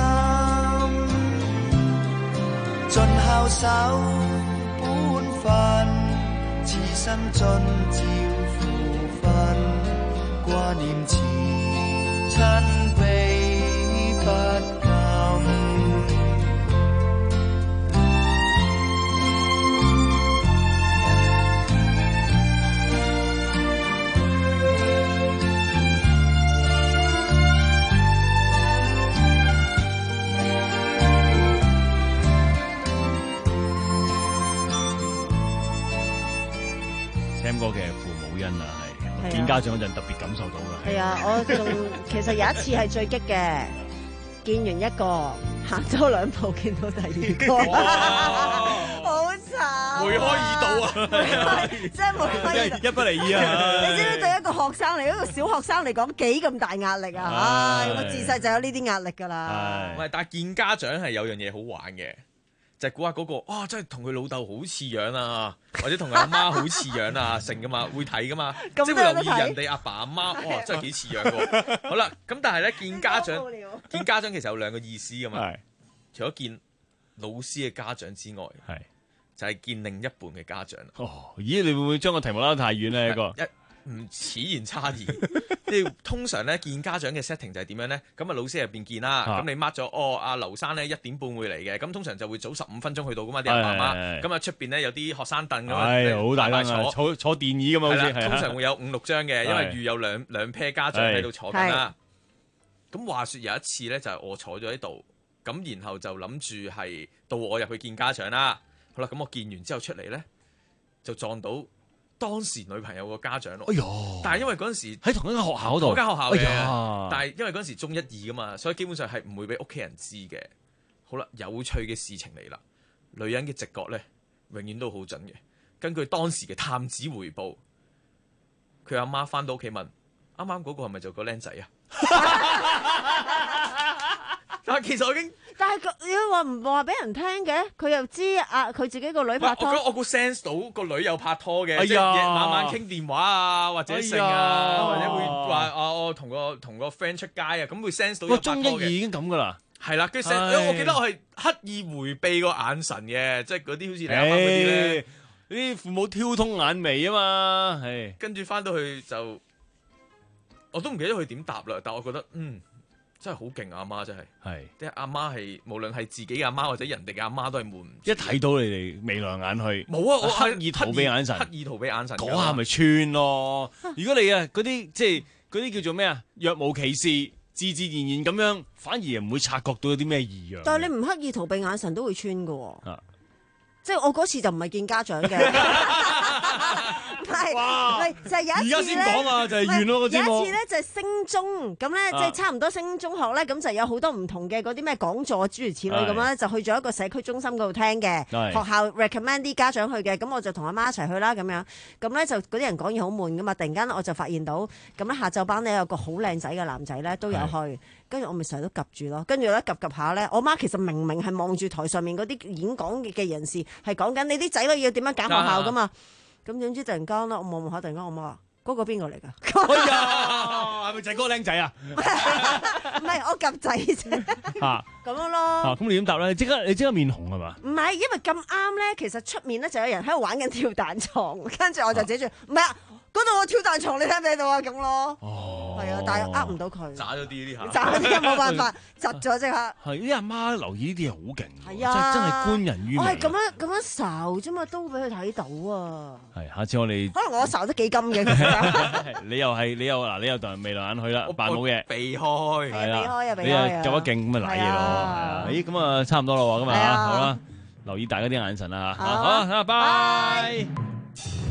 盡孝守本分，此生盡照父分，掛念慈親悲不禁。 歌嘅父母恩啊，係見家長嗰陣特別感受到嘅。 係啊，我仲其實有一次係最激嘅，見完一個行多兩步見到第二個，好慘， 梅開二度啊！ 真係梅開二度， 一不離二啊！ 你知唔知對一個學生嚟，一個小學生嚟講幾咁大壓力啊？唉，我自細就有呢啲壓力㗎啦。 唔係，但係見家長係有樣嘢好玩嘅。就係估下嗰個，哇！真係同佢老豆好似樣啊，或者同佢阿媽好似樣啊，成噶嘛，會睇噶嘛，即係會留意人哋阿爸阿媽，哇！真係幾似樣喎。好啦，咁但係咧見家長，見家長其實有兩個意思噶嘛，除咗見老師嘅家長之外，係就係見另一半嘅家長。 哦，咦？你會唔會將個題目拉得太遠咧？一個唔此言差矣，即係通常咧見家長嘅 setting 就係點樣咧？咁啊老師入邊見啦，咁、啊、你 mark 咗哦，阿劉生咧一點半會嚟嘅，咁通常就會早十五分鐘去到噶嘛啲阿爸媽，咁啊出邊咧有啲學生凳咁樣， 好大凳坐坐坐電椅咁嘛，好似通常會有五六張嘅，因為預有兩兩 pair 家長喺度坐緊啦。咁話說有一次咧，就係、是、我坐咗喺度，咁然後就諗住係到我入去見家長啦。好啦，咁我見完之後出嚟咧，就撞到當時女朋友個家長咯， 哎呀！ 但係因為嗰陣時喺同一間學校度， 同一間學校嘅， 哎呀！ 但係因為嗰陣時中一二噶嘛，所以基本上係唔會俾屋企人知嘅。好啦，有趣嘅事情嚟啦，女人嘅直覺咧，永遠都好準嘅。根據當時嘅探子回報，佢阿媽翻到屋企問：啱啱嗰個係咪就個僆仔啊？但係其實我已經， 但係你話唔話俾人聽嘅，佢又知啊，佢自己個女拍拖。 我我估 sense 到個女有拍拖嘅， 哎、 即係晚晚傾電話啊，或者剩啊， 哎、 或者會話啊，我同個同個 friend 出街啊，咁會 sense 到有拍拖嘅。 中一二已經咁噶啦， 係啦，跟住 sense，我記得我係刻意迴避個眼神嘅，即係嗰啲好似你啱啱嗰啲咧， 啲父母挑通眼眉啊嘛，係。 跟住翻到去就，我都唔記得佢點答啦，但我覺得嗯。 真係好勁啊！阿媽真係， 係啲阿媽係無論係自己嘅阿媽或者人哋嘅阿媽都係瞞唔住。 一睇到你哋眉來眼去， 冇啊！我刻意逃避眼神， 刻意逃避眼神， 嗰下咪串咯。如果你啊嗰啲即係嗰啲叫做咩啊，若無其事。自自然然咁樣，反而唔會察覺到有啲咩異樣。 但係你唔刻意逃避眼神都會穿㗎喎。 啊， 即係我嗰次就唔係見家長嘅，唔係，唔係就係有一次咧。而家先講啊，就係完咯個節目。有一次咧就係升中，咁咧即係差唔多升中學咧，咁就有好多唔同嘅嗰啲咩講座諸如此類咁樣，就去咗一個社區中心嗰度聽嘅。學校 recommend 啲家長去嘅，咁我就同阿媽一齊去啦咁樣。咁咧就嗰啲人講嘢好悶噶嘛，突然間我就發現到，咁咧下晝班咧有個好靚仔嘅男仔咧都有去。跟住我咪成日都及住咯，跟住咧及及下咧，我媽其實明明係望住台上面嗰啲演講嘅人士，係講緊你啲仔女要點樣揀學校噶嘛。咁點知突然間咧，我望望下，突然間我媽話：嗰個邊個嚟㗎？ 哎呀，係咪就係嗰個僆仔啊？ 唔係，我及仔啫。 嚇咁樣咯。 啊，咁你點答咧？你即刻你即刻面紅係嘛？ 唔係，因為咁啱咧，其實出面咧就有人喺度玩緊跳彈床，跟住我就指住，唔係啊。嗰度我跳彈床，你睇唔睇到啊？咁咯，係啊，但係呃唔到佢， 渣咗啲呢下， 渣咗啲冇辦法，窒咗即刻。 係啲阿媽留意呢啲嘢好勁， 係啊， 真係觀人於明。 我係咁樣咁樣睄啫嘛，都俾佢睇到啊。 係，下次我哋可能我睄得幾金嘅。 你又係你又嗱，你又同人眉來眼去啦，扮冇嘢， 避開， 係啊，避開啊，避開你啊夠得勁咁咪賴嘢咯。咦，咁啊差唔多啦喎，咁啊好啦，留意大家啲眼神啦嚇，好啊，拜拜。